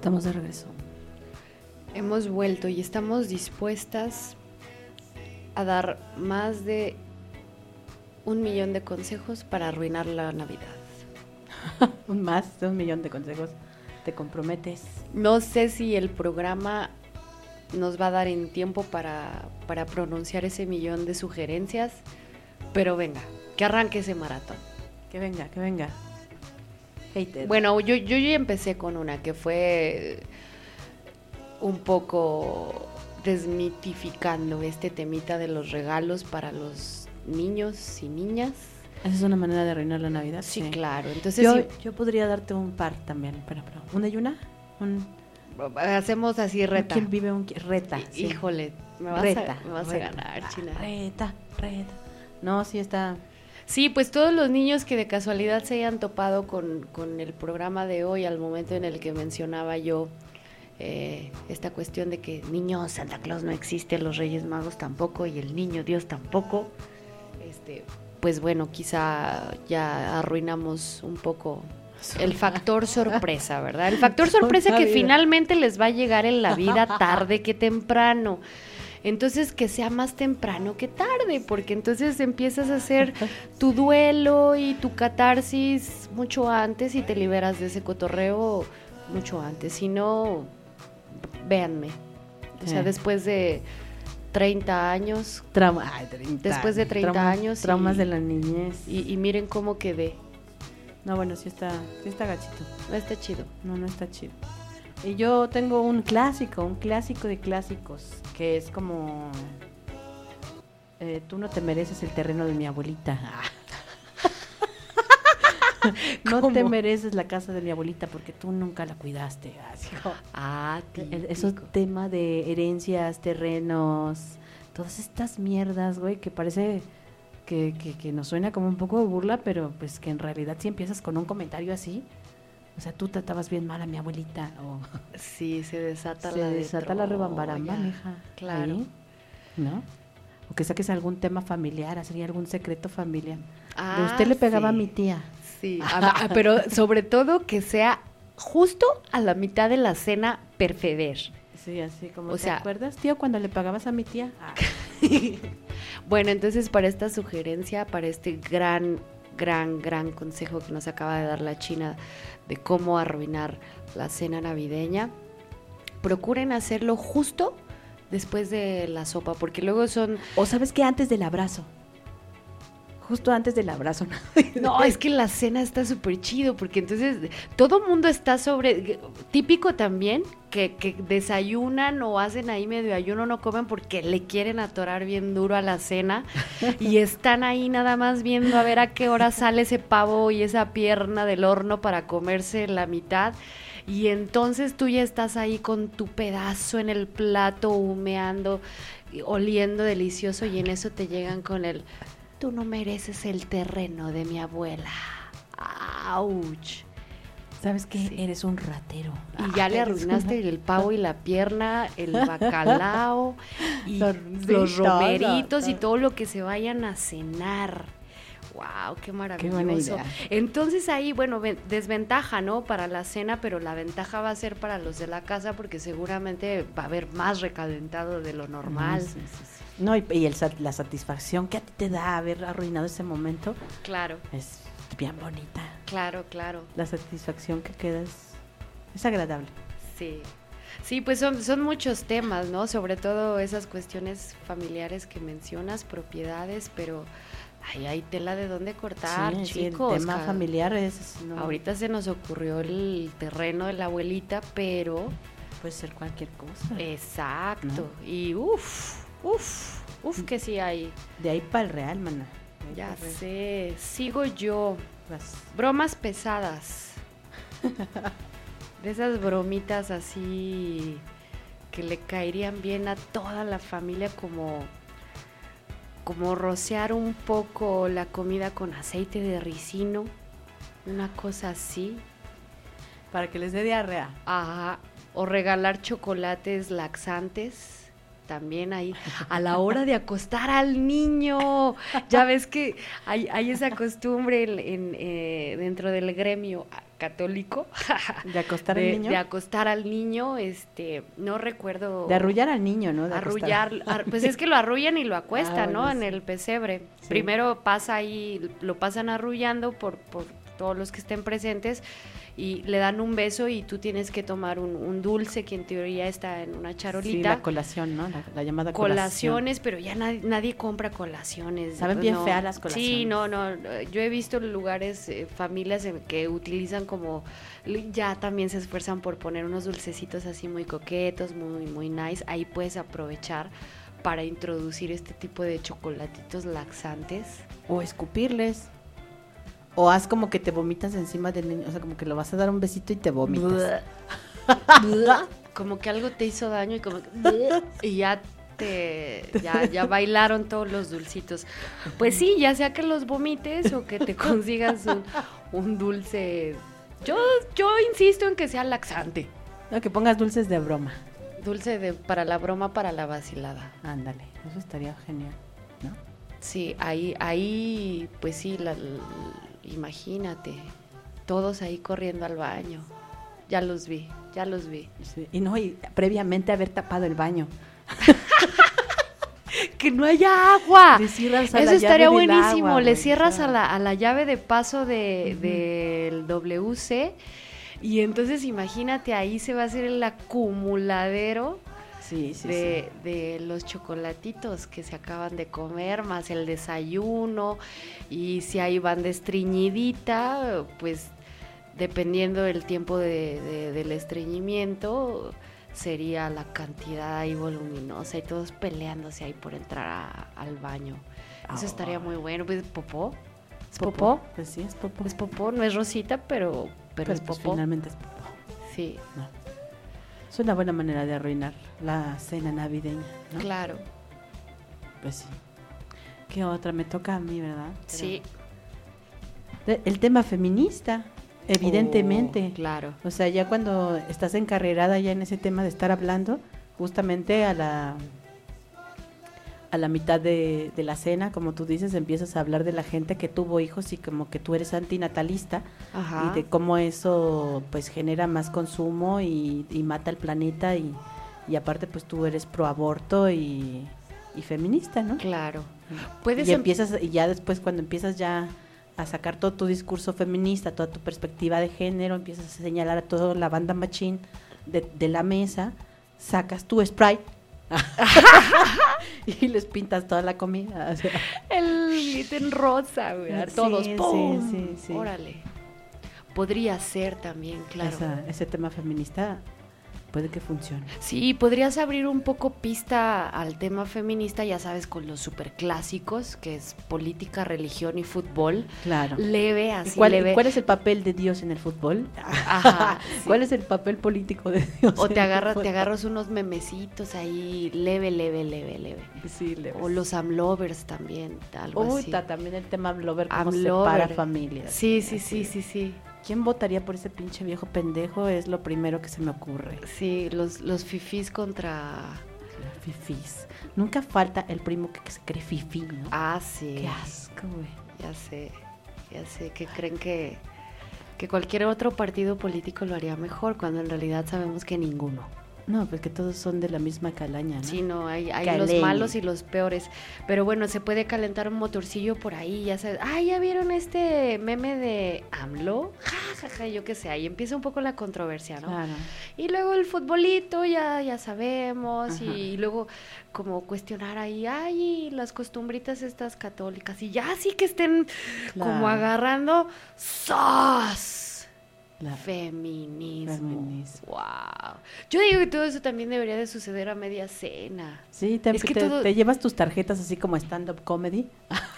Estamos de regreso. Hemos vuelto y estamos dispuestas a dar más de 1 millón de consejos para arruinar la Navidad. Más de 1 millón de consejos. ¿Te comprometes? No sé si el programa nos va a dar en tiempo para pronunciar ese 1 millón de sugerencias, pero venga, que arranque ese maratón. Que venga, que venga. Hater. Bueno, yo ya empecé con una que fue un poco desmitificando este temita de los regalos para los niños y niñas. ¿Esa es una manera de arruinar la Navidad? Sí, claro. Entonces yo podría darte un par también. Pero, ¿una y una? Hacemos así reta. ¿Quién vive reta? Sí. Híjole, me vas a ganar, China. Reta. No, sí está... Sí, pues todos los niños que de casualidad se hayan topado con el programa de hoy, al momento en el que mencionaba yo esta cuestión de que niño Santa Claus no existe, los Reyes Magos tampoco y el niño Dios tampoco, pues bueno, quizá ya arruinamos un poco el factor sorpresa, ¿verdad? El factor sorpresa que finalmente les va a llegar en la vida tarde que temprano. Entonces, que sea más temprano que tarde, porque entonces empiezas a hacer tu duelo y tu catarsis mucho antes y te liberas de ese cotorreo mucho antes. Si no, véanme. O sea, después de 30 años. Después de 30 años. Traumas de la niñez. Y miren cómo quedé. No, bueno, sí está gachito. No está chido. No está chido. Y yo tengo un clásico de clásicos, que es como... tú no te mereces el terreno de mi abuelita. No te mereces la casa de mi abuelita porque tú nunca la cuidaste. Eso es tema de herencias, terrenos, todas estas mierdas, güey, que parece que nos suena como un poco de burla, pero pues que en realidad si empiezas con un comentario así... O sea, tú tratabas bien mal a mi abuelita. Sí, se desata la rebambaramba, mija. Claro. Ahí, ¿no? O que saques algún tema familiar, sería algún secreto familiar. De usted le pegaba a mi tía. Sí, pero sobre todo que sea justo a la mitad de la cena perfeder. Sí, así como, ¿te acuerdas, tío, cuando le pagabas a mi tía? Bueno, entonces para esta sugerencia, para este gran consejo que nos acaba de dar la China de cómo arruinar la cena navideña, procuren hacerlo justo después de la sopa, porque luego son... O ¿sabes qué? Antes del abrazo. Justo antes del abrazo. No, es que la cena está súper chido, porque entonces todo mundo está típico también, que desayunan o hacen ahí medio ayuno, no comen porque le quieren atorar bien duro a la cena, y están ahí nada más viendo a ver a qué hora sale ese pavo y esa pierna del horno para comerse la mitad, y entonces tú ya estás ahí con tu pedazo en el plato, humeando, oliendo delicioso, y en eso te llegan con el... Tú no mereces el terreno de mi abuela. ¡Auch! ¿Sabes qué? Sí. Eres un ratero. Y ya le arruinaste el pavo y la pierna, el bacalao, y los romeritos y todo lo que se vayan a cenar. ¡Wow! ¡Qué maravilloso! Qué buena idea. Entonces ahí, bueno, desventaja, ¿no? Para la cena, pero la ventaja va a ser para los de la casa porque seguramente va a haber más recalentado de lo normal. Sí. No, y la satisfacción que a ti te da haber arruinado ese momento. Claro. Es bien bonita. Claro. La satisfacción que queda es agradable. Sí, pues son muchos temas, ¿no? Sobre todo esas cuestiones familiares que mencionas, propiedades, pero hay tela de dónde cortar, chicos. Sí, el tema familiar es... No. Ahorita se nos ocurrió el terreno de la abuelita, pero... Puede ser cualquier cosa. Exacto. ¿No? Y Uf, que sí hay. De ahí para el real, mana. Ya sé. Sigo yo. Bromas pesadas. De esas bromitas así que le caerían bien a toda la familia, como rociar un poco la comida con aceite de ricino. Una cosa así. Para que les dé diarrea. Ajá. O regalar chocolates laxantes. También ahí, a la hora de acostar al niño, ya ves que hay esa costumbre dentro del gremio, católico. ¿De acostar al niño? De acostar al niño, no recuerdo. De arrullar al niño, ¿no? Pues es que lo arrullan y lo acuestan, ¿no? Bueno, En sí. el pesebre. Sí. Primero pasa ahí, lo pasan arrullando por todos los que estén presentes y le dan un beso y tú tienes que tomar un dulce que en teoría está en una charolita. Sí, la colación, ¿no? La llamada Colaciones, pero ya nadie compra colaciones. Saben bien feas las colaciones. Sí, no, yo he visto lugares, familias que utilizan como, ya también se esfuerzan por poner unos dulcecitos así muy coquetos, muy, muy nice, ahí puedes aprovechar para introducir este tipo de chocolatitos laxantes. O escupirles. O haz como que te vomitas encima del niño, o sea, como que lo vas a dar un besito y te vomitas. Como que algo te hizo daño y como que, y ya bailaron todos los dulcitos. Pues sí, ya sea que los vomites o que te consigas un dulce. Yo insisto en que sea laxante. No, que pongas dulces de broma. Dulce para la broma, para la vacilada. Ándale, eso estaría genial, ¿no? Sí, ahí pues sí, imagínate, todos ahí corriendo al baño. Ya los vi. Sí, y previamente haber tapado el baño. Que no haya agua. Le cierras a Eso la estaría llave del buenísimo. agua, Le güey, cierras o sea. a la llave de paso del WC y entonces imagínate, ahí se va a hacer el acumuladero Sí. de los chocolatitos que se acaban de comer, más el desayuno, y si ahí van de estreñidita, pues dependiendo del tiempo del estreñimiento, sería la cantidad ahí voluminosa y todos peleándose ahí por entrar al baño. Eso estaría muy bueno. Pues popó. ¿Es popó? Pues sí, es popó. Es popó, no es rosita, pero es pues popó. finalmente es popó. Sí. No. Es una buena manera de arruinar la cena navideña, ¿no? Claro. Pues sí. ¿Qué otra? Me toca a mí, ¿verdad? Sí. El tema feminista, evidentemente. Claro. O sea, ya cuando estás encarrerada ya en ese tema de estar hablando, justamente a la mitad de la cena, como tú dices, empiezas a hablar de la gente que tuvo hijos y como que tú eres antinatalista. Ajá. Y de cómo eso pues genera más consumo y mata al planeta y aparte pues tú eres pro aborto y feminista, ¿no? Claro. Y ya después cuando empiezas ya a sacar todo tu discurso feminista, toda tu perspectiva de género, empiezas a señalar a toda la banda machín de la mesa, sacas tu Sprite y les pintas toda la comida. O sea. El glitter rosa, güey, a todos. ¡Pum! Sí. Órale. Podría ser también, claro. Ese tema feminista puede que funcione. Sí, podrías abrir un poco pista al tema feminista, ya sabes, con los superclásicos, que es política, religión y fútbol. Claro. Leve, así ¿Cuál es el papel de Dios en el fútbol? Ajá. Sí. ¿Cuál es el papel político de Dios? O te agarras unos memecitos ahí, leve. Sí, leve. O los amlovers también, algo así. También el tema amlover, cómo separa familias. Sí. ¿Quién votaría por ese pinche viejo pendejo? Es lo primero que se me ocurre. Sí, los fifís contra... Los fifís. Nunca falta el primo que se cree fifí, ¿no? Ah, sí. Qué asco, güey. Ya sé, que creen que cualquier otro partido político lo haría mejor, cuando en realidad sabemos que ninguno. No, pues que todos son de la misma calaña, ¿no? Sí, no, hay los malos y los peores. Pero bueno, se puede calentar un motorcillo por ahí, ya sabes. ¿Ya vieron este meme de AMLO? Ja, yo qué sé, ahí empieza un poco la controversia, ¿no? Claro. Y luego el futbolito, ya sabemos, Ajá. y luego como cuestionar ahí, y las costumbritas estas católicas, y ya sí que estén como agarrando ¡sos! Feminismo. Wow. Yo digo que todo eso también debería de suceder a media cena. Sí, te llevas tus tarjetas así como stand-up comedy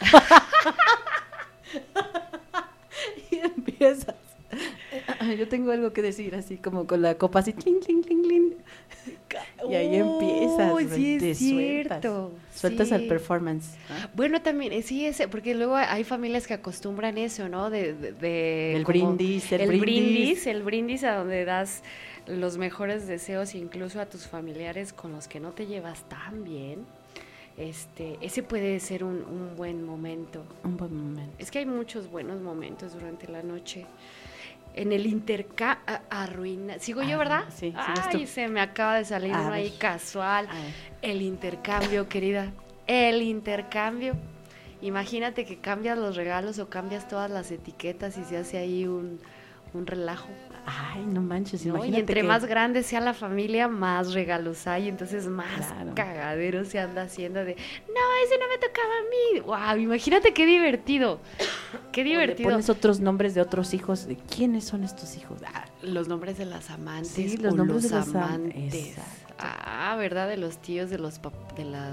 y empiezas. Yo tengo algo que decir, así como con la copa así, cling, cling, cling, cling. Y ahí empiezas. Sí, es cierto. Sueltas sí. el performance. Bueno, también, sí, porque luego hay familias que acostumbran eso, ¿no? El brindis a donde das los mejores deseos incluso a tus familiares con los que no te llevas tan bien. Ese puede ser un buen momento. Un buen momento. Es que hay muchos buenos momentos durante la noche. en el intercambio, sigo yo, ¿verdad? Sí, ay, se me acaba de salir uno ahí casual. El intercambio, querida, el intercambio. Imagínate que cambias los regalos o cambias todas las etiquetas y se hace ahí un relajo. Ay, no manches, ¿no? imagínate. Y entre más grande sea la familia, más regalos hay, entonces más cagadero se anda haciendo de, no, ese no me tocaba a mí. Wow, imagínate qué divertido. Qué divertido. O le pones otros nombres de otros hijos. ¿De quiénes son estos hijos? Los nombres de las amantes. Sí, los nombres de los amantes. ¿Verdad? De los tíos, de los papás,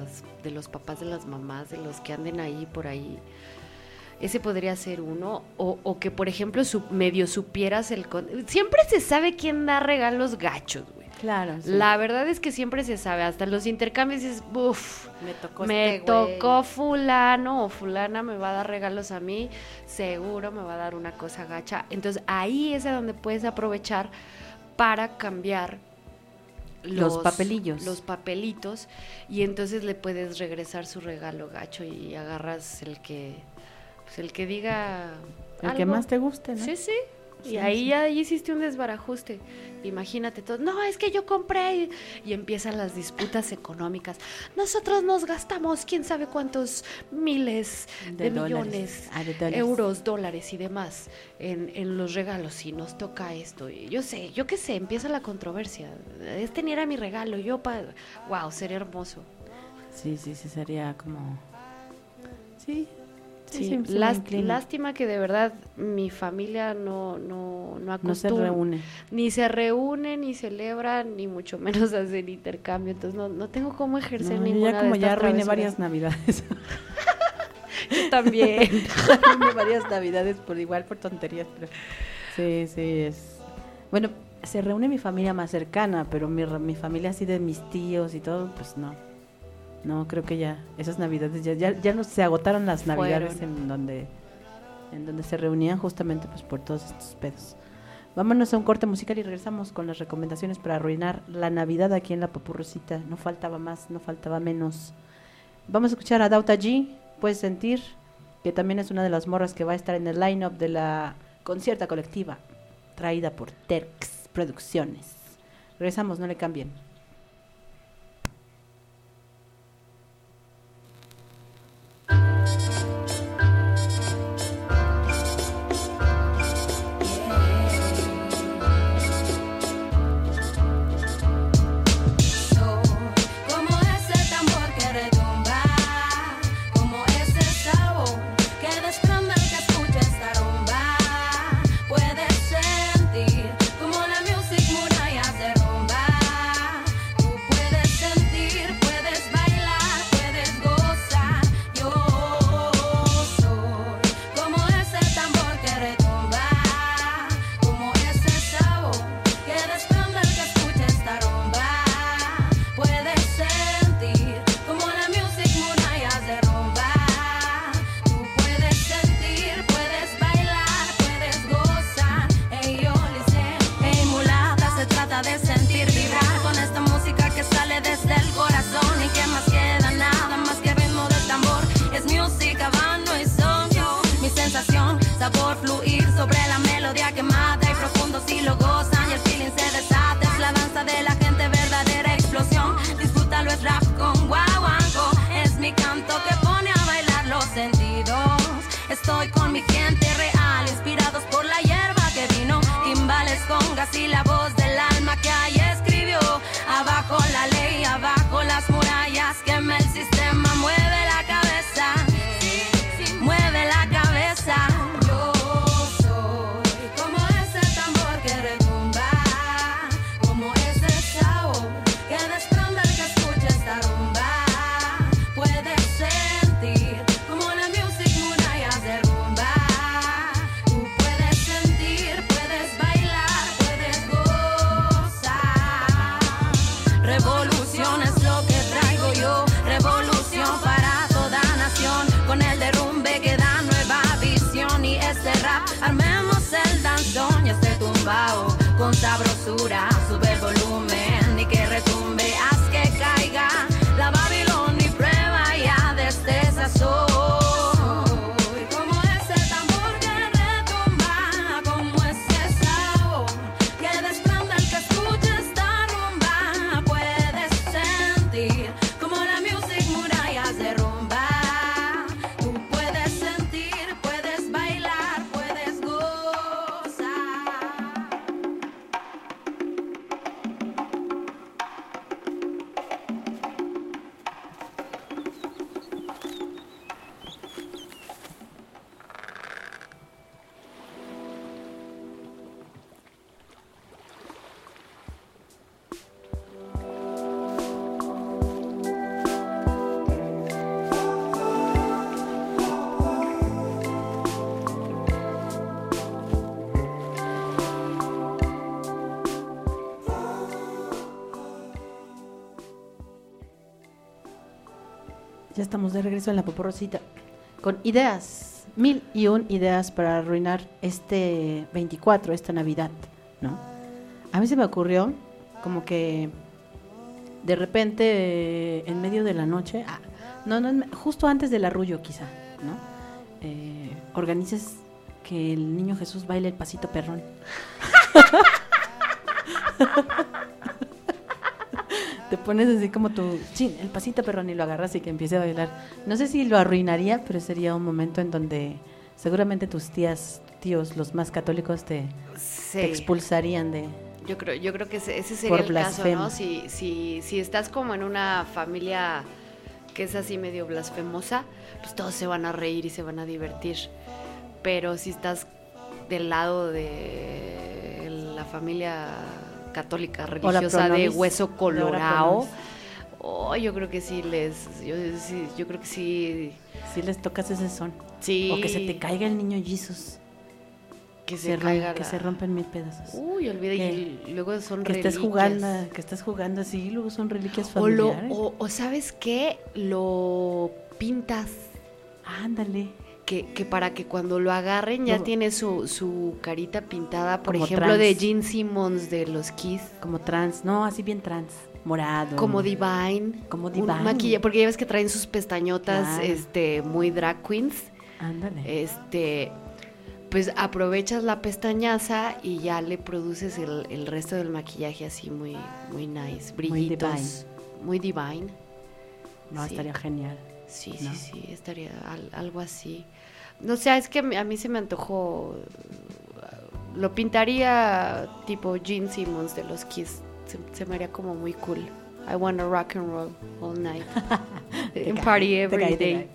de las mamás, de los que anden ahí por ahí. Ese podría ser uno, o que por ejemplo medio supieras siempre se sabe quién da regalos gachos, güey. Claro, sí. La verdad es que siempre se sabe, hasta los intercambios dices, uff, me tocó tocó fulano o fulana me va a dar regalos a mí, seguro me va a dar una cosa gacha. Entonces ahí es a donde puedes aprovechar para cambiar los papelitos, y entonces le puedes regresar su regalo gacho y agarras el que diga el algo que más te guste, ¿no? Sí. Y ahí ya hiciste un desbarajuste. Imagínate todo. No, es que yo compré. Y empiezan las disputas económicas. Nosotros nos gastamos quién sabe cuántos miles de millones, euros, dólares y demás en los regalos. Y nos toca esto. Y yo qué sé, empieza la controversia. Este ni era mi regalo. Wow, sería hermoso. Sí, sería como... Sí. Sí, lástima que de verdad mi familia no acostumbra, no se reúne. Ni se reúne, ni celebra, ni mucho menos hacen intercambio. Entonces no tengo cómo ejercer ninguna ya como de estas ya arruiné travesuras. Varias navidades. Yo también. Arruiné varias navidades por tonterías, pero sí es... Bueno, se reúne mi familia más cercana, pero mi familia así de mis tíos y todo, pues no. No, creo que ya esas navidades ya no se agotaron las navidades en donde se reunían justamente pues por todos estos pedos. Vámonos a un corte musical y regresamos con las recomendaciones para arruinar la Navidad aquí en La Popurrosita. No faltaba más, no faltaba menos. Vamos a escuchar a Dauta G, Puedes Sentir, que también es una de las morras que va a estar en el line-up de la concierta colectiva traída por Terx Producciones. Regresamos, no le cambien. Sabor fluir sobre la melodía que mata y profundo si lo gozan y el feeling se desata. Es la danza de la gente, verdadera explosión. Disfrútalo, es rap con guaguanco. Es mi canto que pone a bailar los sentidos. Estoy con mi gente real, inspirados por la hierba que vino. Timbales, congas y la voz del alma que ahí escribió. Abajo la ley, abajo las murallas. Quema el sistema, mueve la cabeza. Mueve la cabeza. Revolución es lo que traigo yo, revolución. Ya estamos de regreso en la Poporrosita con ideas, 1001 ideas para arruinar este 24, esta Navidad, ¿no? A mí se me ocurrió como que de repente en medio de la noche, justo antes del arrullo quizá, ¿no? Organices que el niño Jesús baile el pasito perrón. Te pones así como el pasito perrón y lo agarras y que empiece a bailar. No sé si lo arruinaría, pero sería un momento en donde seguramente tus tíos, los más católicos te expulsarían de... Yo creo que ese sería el caso, ¿no? Si estás como en una familia que es así medio blasfemosa, pues todos se van a reír y se van a divertir. Pero si estás del lado de la familia católica religiosa de hueso colorado, yo creo que sí yo creo que sí les tocas ese son. Sí. O que se te caiga el niño Jesus. Que se rompen 1000 pedazos. Uy, olvida, y luego son reliquias. Que estés jugando así y luego son reliquias familiares. O ¿sabes qué? Lo pintas. Ándale. Que para que cuando lo agarren ya tiene su carita pintada, por ejemplo, de Gene Simmons de los Kiss. Como trans, así bien trans, morado. Como Divine. Maquillaje, porque ya ves que traen sus pestañotas, claro. Muy drag queens. Ándale. Pues aprovechas la pestañaza y ya le produces el resto del maquillaje así muy, muy nice, brillitos. Muy divine. No, sí. Estaría genial. Sí, estaría algo así. No sé, es que a mí se me antojó. Lo pintaría tipo Gene Simmons de los Kiss. Se me haría como muy cool. I wanna rock and roll all night. And party every day.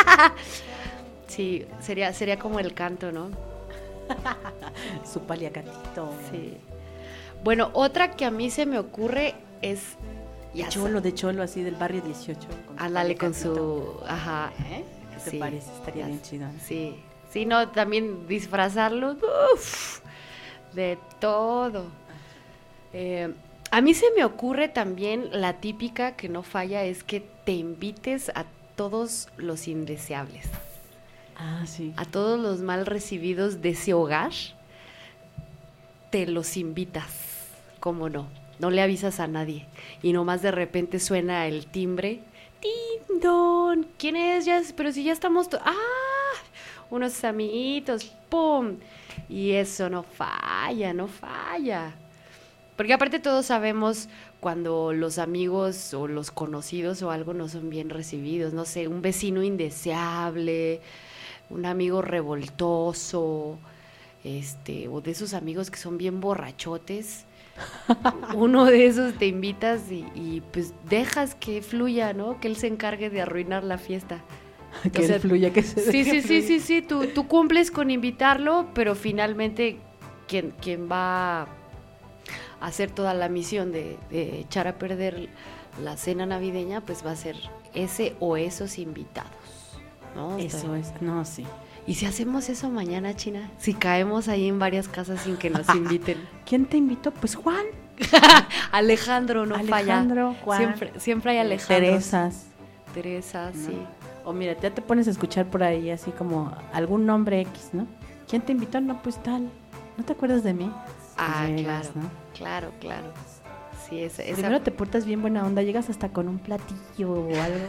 Sí, sería como el canto, ¿no? Su paliacatito. Sí. Bueno, otra que a mí se me ocurre es... De cholo, así del barrio 18. Ándale con su... Ajá. ¿Qué te parece? Estaría bien chido, ¿no? Sí. Sí, no, también disfrazarlo. De todo. A mí se me ocurre también la típica que no falla, es que te invites a todos los indeseables. Ah, sí. A todos los mal recibidos de ese hogar, te los invitas. ¿Cómo no? No le avisas a nadie. Y nomás de repente suena el timbre. ¡Tin, don! ¿Quién es? Pero si ya estamos... unos amiguitos. ¡Pum! Y eso no falla. Porque aparte todos sabemos cuando los amigos o los conocidos o algo no son bien recibidos. No sé, un vecino indeseable, un amigo revoltoso, o de esos amigos que son bien borrachotes. Uno de esos te invitas y pues dejas que fluya, ¿no? Que él se encargue de arruinar la fiesta. Que él fluya, que se deje fluir. Sí, tú cumples con invitarlo, pero finalmente quien va a hacer toda la misión de echar a perder la cena navideña, pues va a ser ese o esos invitados, ¿no? Eso es, no, sí. ¿Y si hacemos eso mañana, China? Si caemos ahí en varias casas sin que nos inviten. ¿Quién te invitó? Pues Juan. Alejandro, no Alejandro, falla. Juan. Siempre hay Alejandros. Teresa, sí. O mira, ya te pones a escuchar por ahí así como algún nombre X, ¿no? ¿Quién te invitó? No, pues tal. ¿No te acuerdas de mí? Ah, pues llegas, claro, ¿no? claro. Sí, Primero te portas bien buena onda, llegas hasta con un platillo o algo.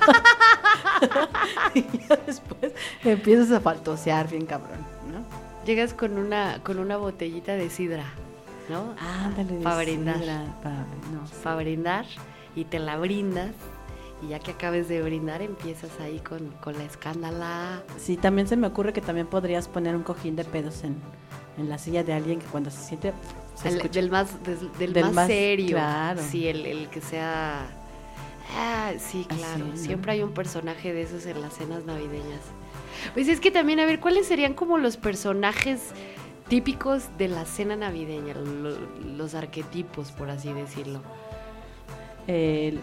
Y ya después empiezas a faltosear bien cabrón, ¿no? Llegas con una botellita de sidra, ¿no? Ándale, para brindar. Para brindar y te la brindas. Y ya que acabes de brindar, empiezas ahí con la escándala. Sí, también se me ocurre que también podrías poner un cojín de pedos en la silla de alguien que cuando se siente... del más serio. Claro. Sí, el que sea... sí, claro. Así, ¿no? Siempre hay un personaje de esos en las cenas navideñas. Pues es que también, a ver, ¿cuáles serían como los personajes típicos de la cena navideña? Los arquetipos, por así decirlo. El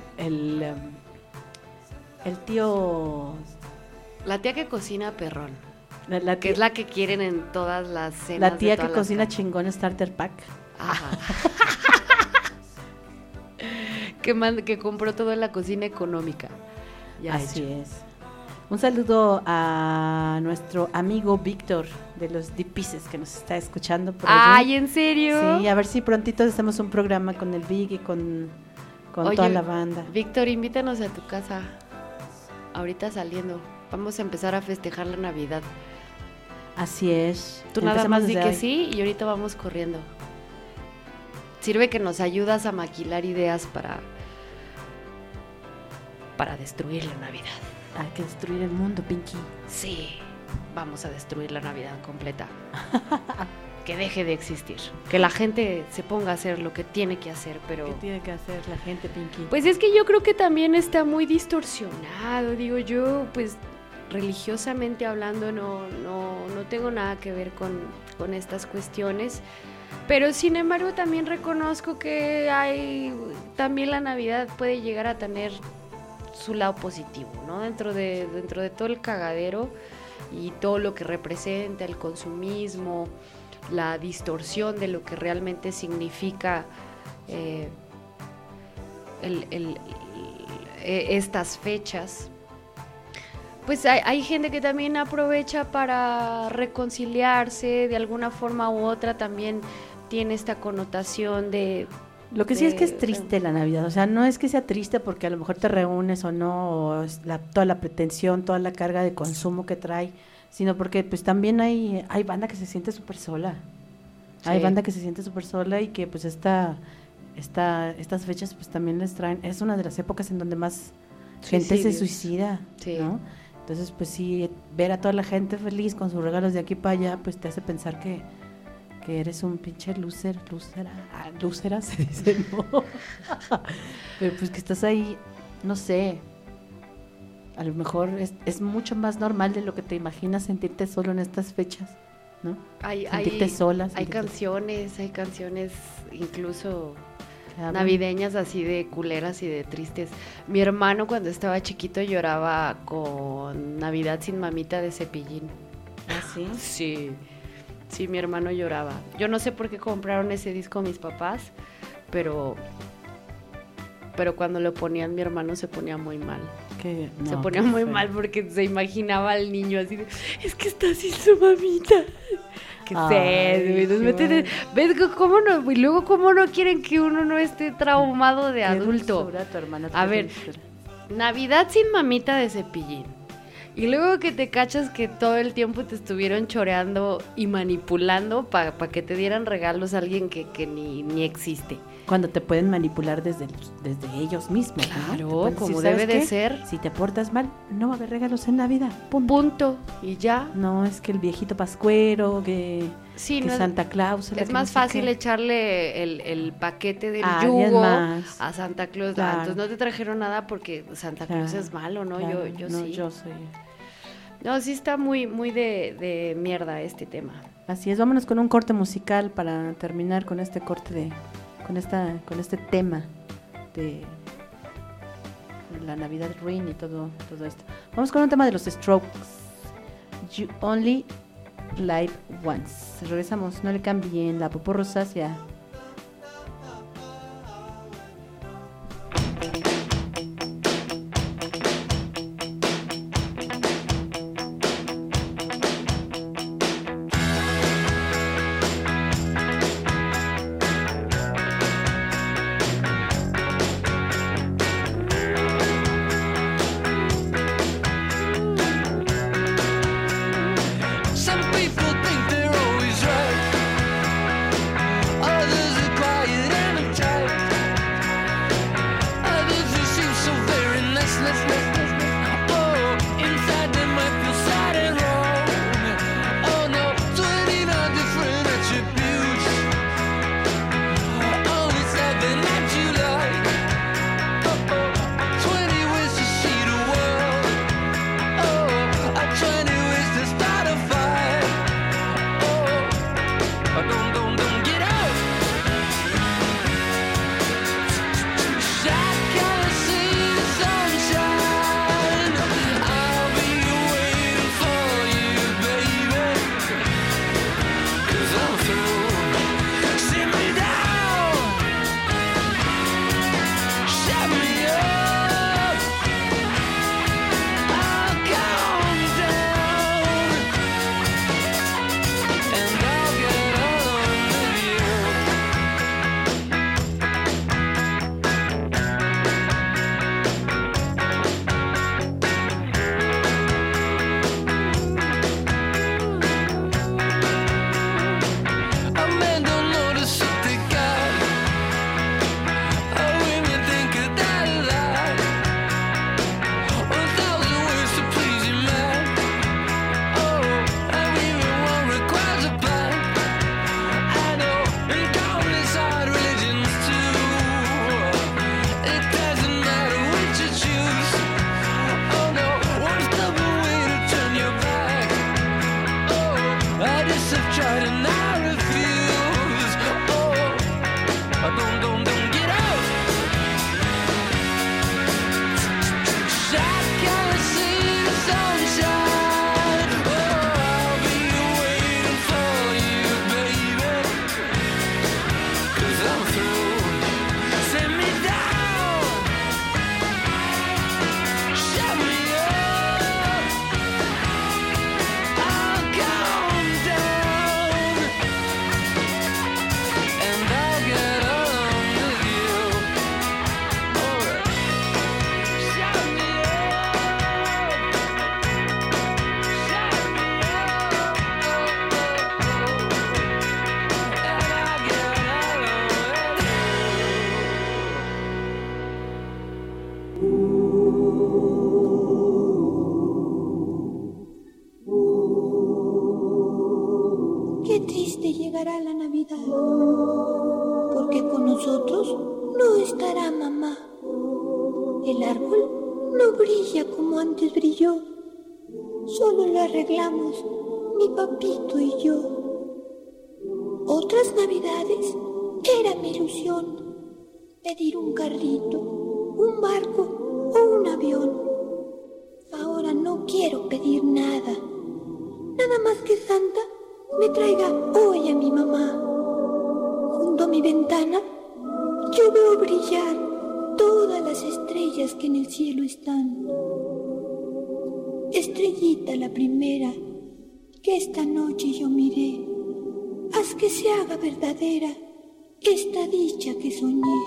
tío... La tía que cocina perrón. La que es la que quieren en todas las cenas. La tía que cocina chingón starter pack. Ajá. que compró todo en la cocina económica. ya Así hecho. es. Un saludo a nuestro amigo Víctor de los Deep Pieces que nos está escuchando por allí. Ay, ¿en serio? Sí, a ver si prontito hacemos un programa con el Big y con Oye, toda la banda. Víctor, invítanos a tu casa. Ahorita saliendo. Vamos a empezar a festejar la Navidad. Así es. Tú nada Empecemos más di desde que hoy. sí y ahorita vamos corriendo. Sirve que nos ayudas a maquilar ideas para destruir la Navidad. Hay que destruir el mundo, Pinky. Sí, vamos a destruir la Navidad completa. Que deje de existir. Que la gente se ponga a hacer lo que tiene que hacer, pero... ¿Qué tiene que hacer la gente, Pinky? Pues es que yo creo que también está muy distorsionado. Digo, yo pues religiosamente hablando no tengo nada que ver con estas cuestiones. Pero sin embargo también reconozco que también la Navidad puede llegar a tener su lado positivo, ¿no? Dentro de todo el cagadero y todo lo que representa el consumismo, la distorsión de lo que realmente significa estas fechas. Pues hay gente que también aprovecha para reconciliarse de alguna forma u otra, también tiene esta connotación de... Lo que sí es que es triste la Navidad, o sea, no es que sea triste porque a lo mejor te reúnes o no, o es toda la pretensión, toda la carga de consumo que trae, sino porque pues también hay banda que se siente súper sola. Sí. Hay banda que se siente súper sola y que pues estas fechas pues también les traen, es una de las épocas en donde más gente se suicida, sí. ¿no? Entonces pues sí, ver a toda la gente feliz con sus regalos de aquí para allá, pues te hace pensar que eres un pinche lúcera se dice, ¿no? Pero pues que estás ahí, no sé, a lo mejor es mucho más normal de lo que te imaginas sentirte solo en estas fechas, ¿no? Sentirte sola. Hay canciones incluso navideñas así de culeras y de tristes. Mi hermano cuando estaba chiquito lloraba con Navidad sin mamita de Cepillín. ¿Ah, sí? Sí. Sí, mi hermano lloraba. Yo no sé por qué compraron ese disco mis papás, pero cuando lo ponían mi hermano se ponía muy mal. Se ponía muy mal porque se imaginaba al niño así de, es que está sin su mamita. Qué sed. ¿Ves cómo no? Y luego cómo no quieren que uno no esté traumado de adulto. A ver, Navidad sin mamita de Cepillín. Y luego que te cachas que todo el tiempo te estuvieron choreando y manipulando para que te dieran regalos a alguien que ni existe. Cuando te pueden manipular desde ellos mismos, claro, ¿no? como debe de ser. Si te portas mal, no va a haber regalos en Navidad. Punto. Y ya. No, es que el viejito pascuero, que no, Santa Claus. Es más fácil echarle el paquete del yugo a Santa Claus. Claro. Entonces no te trajeron nada porque Santa Claus es malo, ¿no? Claro. Yo no, sí. Yo soy... No, sí está muy, muy de mierda este tema. Así es, vámonos con un corte musical para terminar con este corte con este tema de la Navidad Ruin y todo esto. Vamos con un tema de los Strokes, You Only Live Once. Regresamos, no le cambien, la popó rosácea. Some people think they're always right. árbol no brilla como antes brilló. Solo lo arreglamos mi papito y yo. Otras navidades era mi ilusión pedir un carrito, un barco o un avión. Ahora no quiero pedir nada, nada más que Santa me traiga hoy a mi mamá. Junto a mi ventana yo veo brillar todas las estrellas que en el cielo están. Estrellita la primera que esta noche yo miré, haz que se haga verdadera esta dicha que soñé.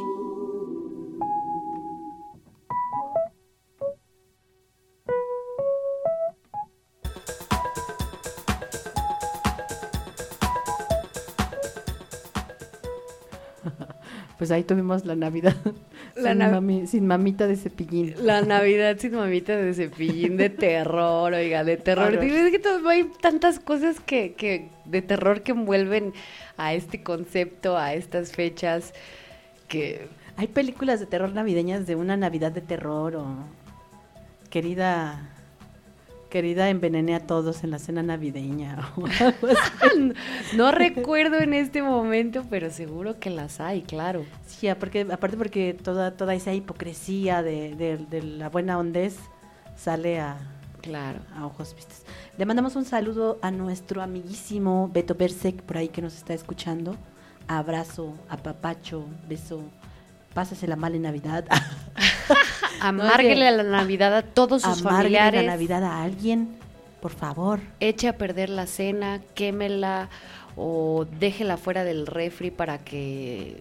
Pues ahí tuvimos la Navidad sin mamita de Cepillín. La Navidad sin mamita de Cepillín, de terror, oiga, de terror. Es que hay tantas cosas que de terror que envuelven a este concepto, a estas fechas, que... Hay películas de terror navideñas de una Navidad de terror o querida envenené a todos en la cena navideña o algo así. No recuerdo en este momento, pero seguro que las hay, claro. Sí, aparte porque toda esa hipocresía de la buena hondez sale a ojos vistos. Le mandamos un saludo a nuestro amiguísimo Beto Bersek, por ahí que nos está escuchando. Abrazo, apapacho, beso. Pásasela mal en Navidad. Amárguele a la Navidad a todos sus familiares. Amárguele la Navidad a alguien, por favor. Eche a perder la cena, quémela o déjela fuera del refri para que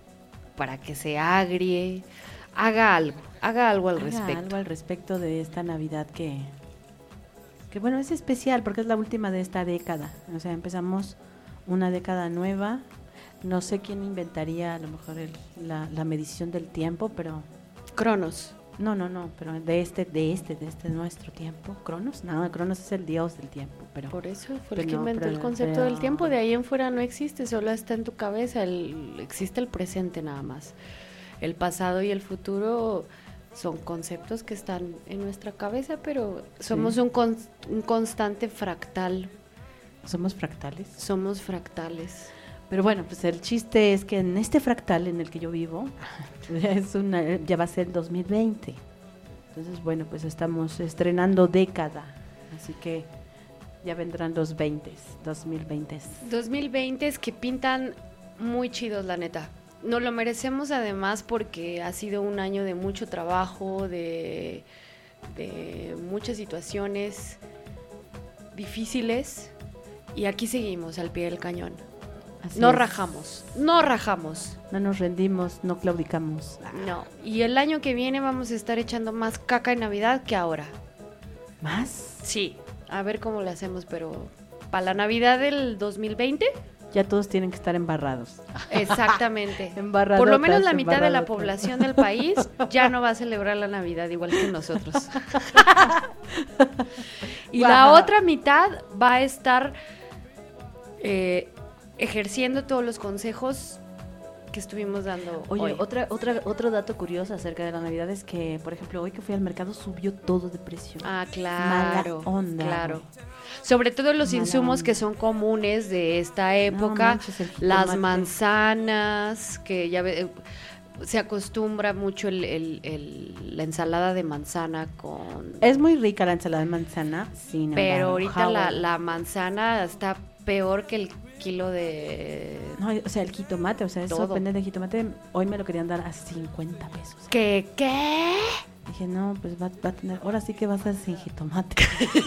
se agrie. Haga algo al respecto. Haga algo al respecto de esta Navidad que bueno, es especial porque es la última de esta década. O sea, empezamos una década nueva. No sé quién inventaría a lo mejor la medición del tiempo, pero... Cronos. No, pero de este nuestro tiempo. ¿Cronos? No, Cronos es el dios del tiempo, pero... Por eso fue el que inventó el concepto del tiempo. De ahí en fuera no existe, solo está en tu cabeza. Existe el presente nada más. El pasado y el futuro son conceptos que están en nuestra cabeza, pero somos un constante fractal. ¿Somos fractales? Somos fractales. Pero bueno, pues el chiste es que en este fractal en el que yo vivo, ya va a ser el 2020. Entonces, bueno, pues estamos estrenando década. Así que ya vendrán los 2020. 2020 que pintan muy chidos, la neta. Nos lo merecemos además porque ha sido un año de mucho trabajo, de muchas situaciones difíciles. Y aquí seguimos al pie del cañón. No rajamos. No nos rendimos, no claudicamos. No, y el año que viene vamos a estar echando más caca en Navidad que ahora. ¿Más? Sí, a ver cómo lo hacemos, pero para la Navidad del 2020... Ya todos tienen que estar embarrados. Exactamente. Por lo menos la mitad de la población del país ya no va a celebrar la Navidad igual que nosotros. Y la otra mitad va a estar... ejerciendo todos los consejos que estuvimos dando. Oye, hoy. Otro dato curioso acerca de la Navidad es que, por ejemplo, hoy que fui al mercado subió todo de precio. Ah, claro. Mala onda. Claro. Sobre todo los insumos que son comunes de esta época, las manzanas, que ya se acostumbra mucho la ensalada de manzana con... Es muy rica la ensalada de manzana, sin embargo. Pero ahorita la manzana está peor que el kilo de... No, o sea, el jitomate, o sea, eso depende del jitomate. Hoy me lo querían dar a 50 pesos. ¿Qué? Dije, no, pues va a tener... Ahora sí que va a ser sin jitomate.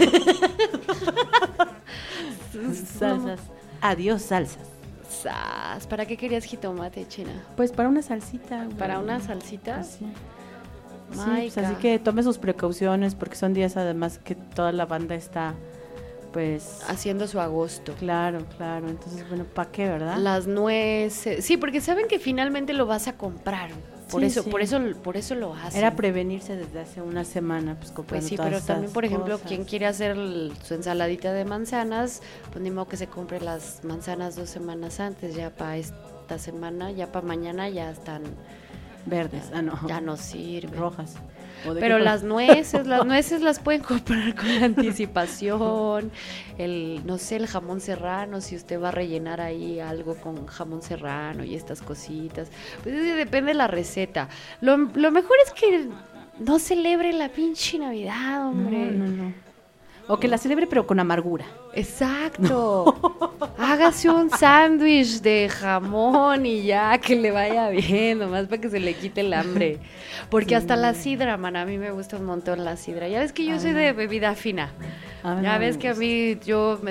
Salsas. Adiós, salsas. ¿Para qué querías jitomate, China? Pues para una salsita. Güey. ¿Para una salsita? Sí, pues así que tome sus precauciones porque son días además que toda la banda está... pues haciendo su agosto. Claro, entonces bueno, ¿para qué, verdad? Las nueces, sí, porque saben que finalmente lo vas a comprar, por eso lo hacen. Era prevenirse desde hace una semana, pues comprando sí, todas pero también, esas por ejemplo, cosas. quien quiere hacer su ensaladita de manzanas, pues ni modo que se compre las manzanas 2 semanas antes, ya para esta semana, ya para mañana ya están verdes, ya no sirven. Rojas. Pero las nueces las pueden comprar con anticipación. No sé, el jamón serrano, si usted va a rellenar ahí algo con jamón serrano y estas cositas. Pues depende de la receta. Lo mejor es que no celebre la pinche Navidad, hombre. No. O que la celebre, pero con amargura. Exacto. Hágase un sándwich de jamón y ya, que le vaya bien, nomás para que se le quite el hambre. Porque hasta la sidra, man, a mí me gusta un montón la sidra. Ya ves que yo soy de bebida fina. Ya ves que a mí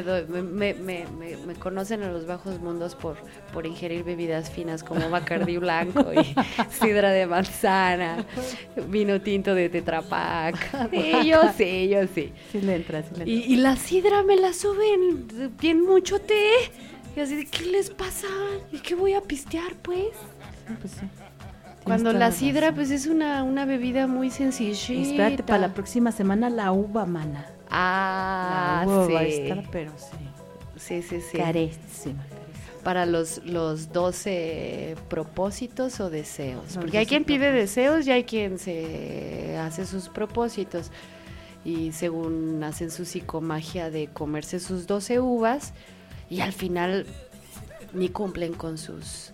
me conocen en los bajos mundos por ingerir bebidas finas como Bacardí blanco y sidra de manzana, vino tinto de Tetra Pak. Sí, yo sí. Sí le entras. Y la sidra me la suben bien mucho té. Y así de, ¿qué les pasa? ¿Y qué voy a pistear, pues? Pues sí. Cuando la sidra, pues es una bebida muy sencillita. Espérate, para la próxima semana la uva, mana. Ah, la uva sí. va a estar, pero sí. Carísima. Para los 12 propósitos o deseos. Porque hay quien pide deseos y hay quien se hace sus propósitos. Y según hacen su psicomagia de comerse sus 12 uvas y al final ni cumplen con sus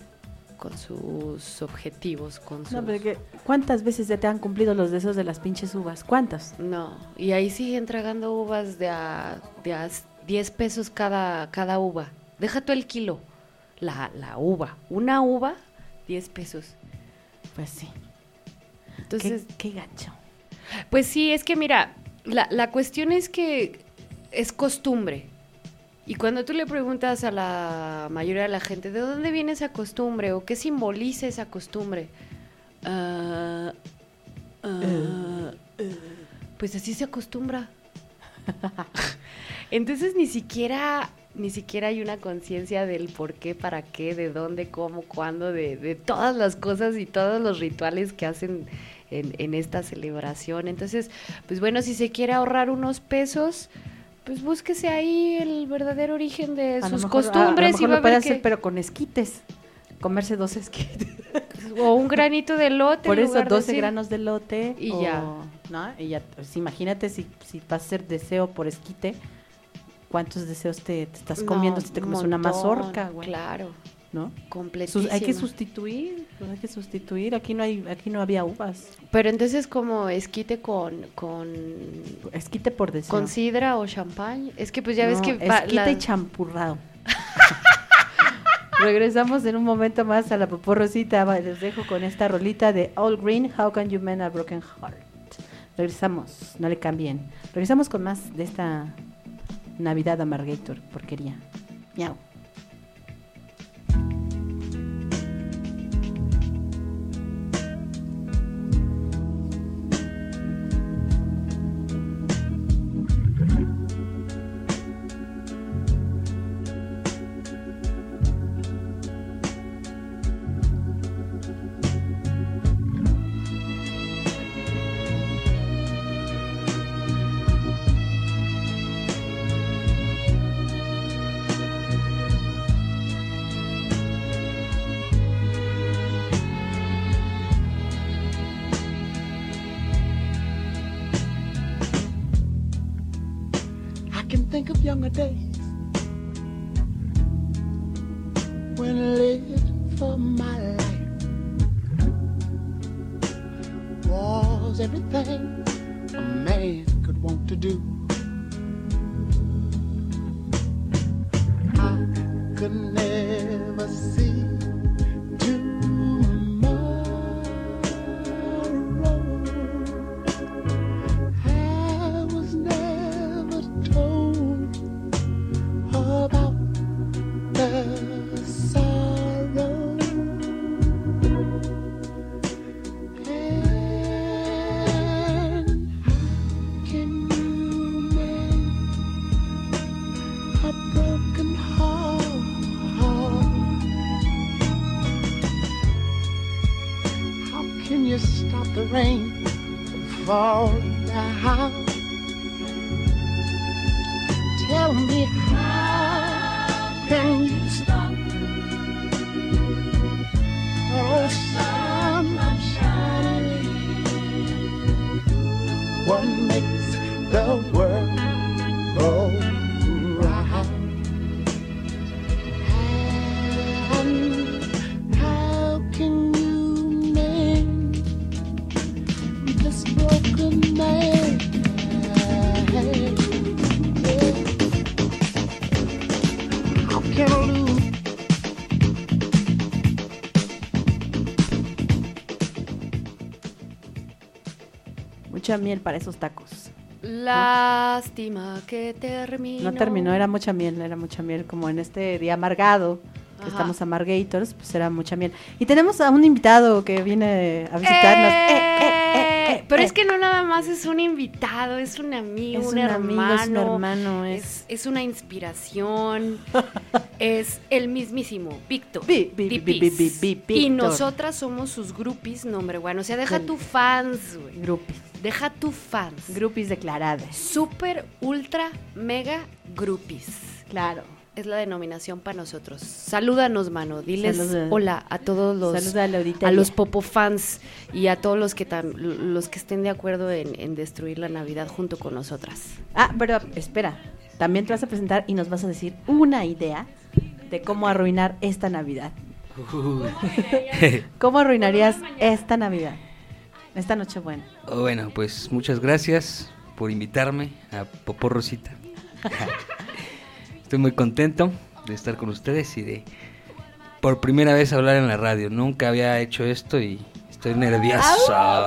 objetivos. No, pero ¿cuántas veces ya te han cumplido los deseos de las pinches uvas? ¿Cuántas? No, y ahí siguen tragando uvas de a 10 pesos cada uva. Deja tú el kilo, la uva. Una uva, 10 pesos. Pues sí. Entonces, qué gacho. Pues sí, es que mira, la cuestión es que es costumbre. Y cuando tú le preguntas a la mayoría de la gente, ¿de dónde viene esa costumbre? ¿O qué simboliza esa costumbre? Pues así se acostumbra. Entonces ni siquiera hay una conciencia del por qué, para qué, de dónde, cómo, cuándo, de todas las cosas y todos los rituales que hacen en esta celebración. Entonces, pues bueno, si se quiere ahorrar unos pesos, pues búsquese ahí el verdadero origen de sus costumbres. A lo mejor lo puede hacer, pero con esquites. Comerse 2 esquites. O un granito de elote. Por eso, 12 granos de elote. Y ya. ¿No? Y ya, pues imagínate si vas a hacer deseo por esquite, ¿cuántos deseos te estás comiendo si te comes una mazorca, güey? Claro. ¿No? Completísima. Hay que sustituir. Aquí no había uvas. Pero entonces, como esquite con esquite por deseo. ¿Con sidra o champán? Es que pues ya ves que esquite champurrado. Regresamos en un momento más a la Poporrosita. Les dejo con esta rolita de All Green, How Can You Mend a Broken Heart. Regresamos, no le cambien. Regresamos con más de esta Navidad Amargator, porquería. Miau. Think of younger days when I lived for my life. Was everything a man could want to do. I could never see the rain from falling down. Tell me, how can you stop the sun from shining what makes the world go round. And how can you mend this broken man? How can I lose? Mucha miel para esos tacos. Lástima que terminó. No terminó, era mucha miel, como en este día amargado, que Ajá. estamos amargators, pues era mucha miel. Y tenemos a un invitado que viene a visitarnos. Pero es que no nada más es un invitado, es un amigo, Es un un amigo, hermano, es un hermano, es una inspiración, es el mismísimo Víctor. Víctor. Y nosotras somos sus groupies, nombre bueno, o sea, deja tu fans, güey. Groupies. Deja tu fans. Groupies declaradas. Super, ultra, mega groupies. Claro. Es la denominación para nosotros. Salúdanos, mano. Diles Saluda. hola a todos Saluda a la auditoría. a los Popo fans y a todos los que estén de acuerdo en destruir la Navidad junto con nosotras. Ah, pero espera, también te vas a presentar y nos vas a decir una idea de cómo arruinar esta Navidad. ¿Cómo arruinarías esta Navidad? Esta Nochebuena. Bueno, pues muchas gracias por invitarme a Popó Rosita. Estoy muy contento de estar con ustedes y de por primera vez hablar en la radio. Nunca había hecho esto y estoy nervioso.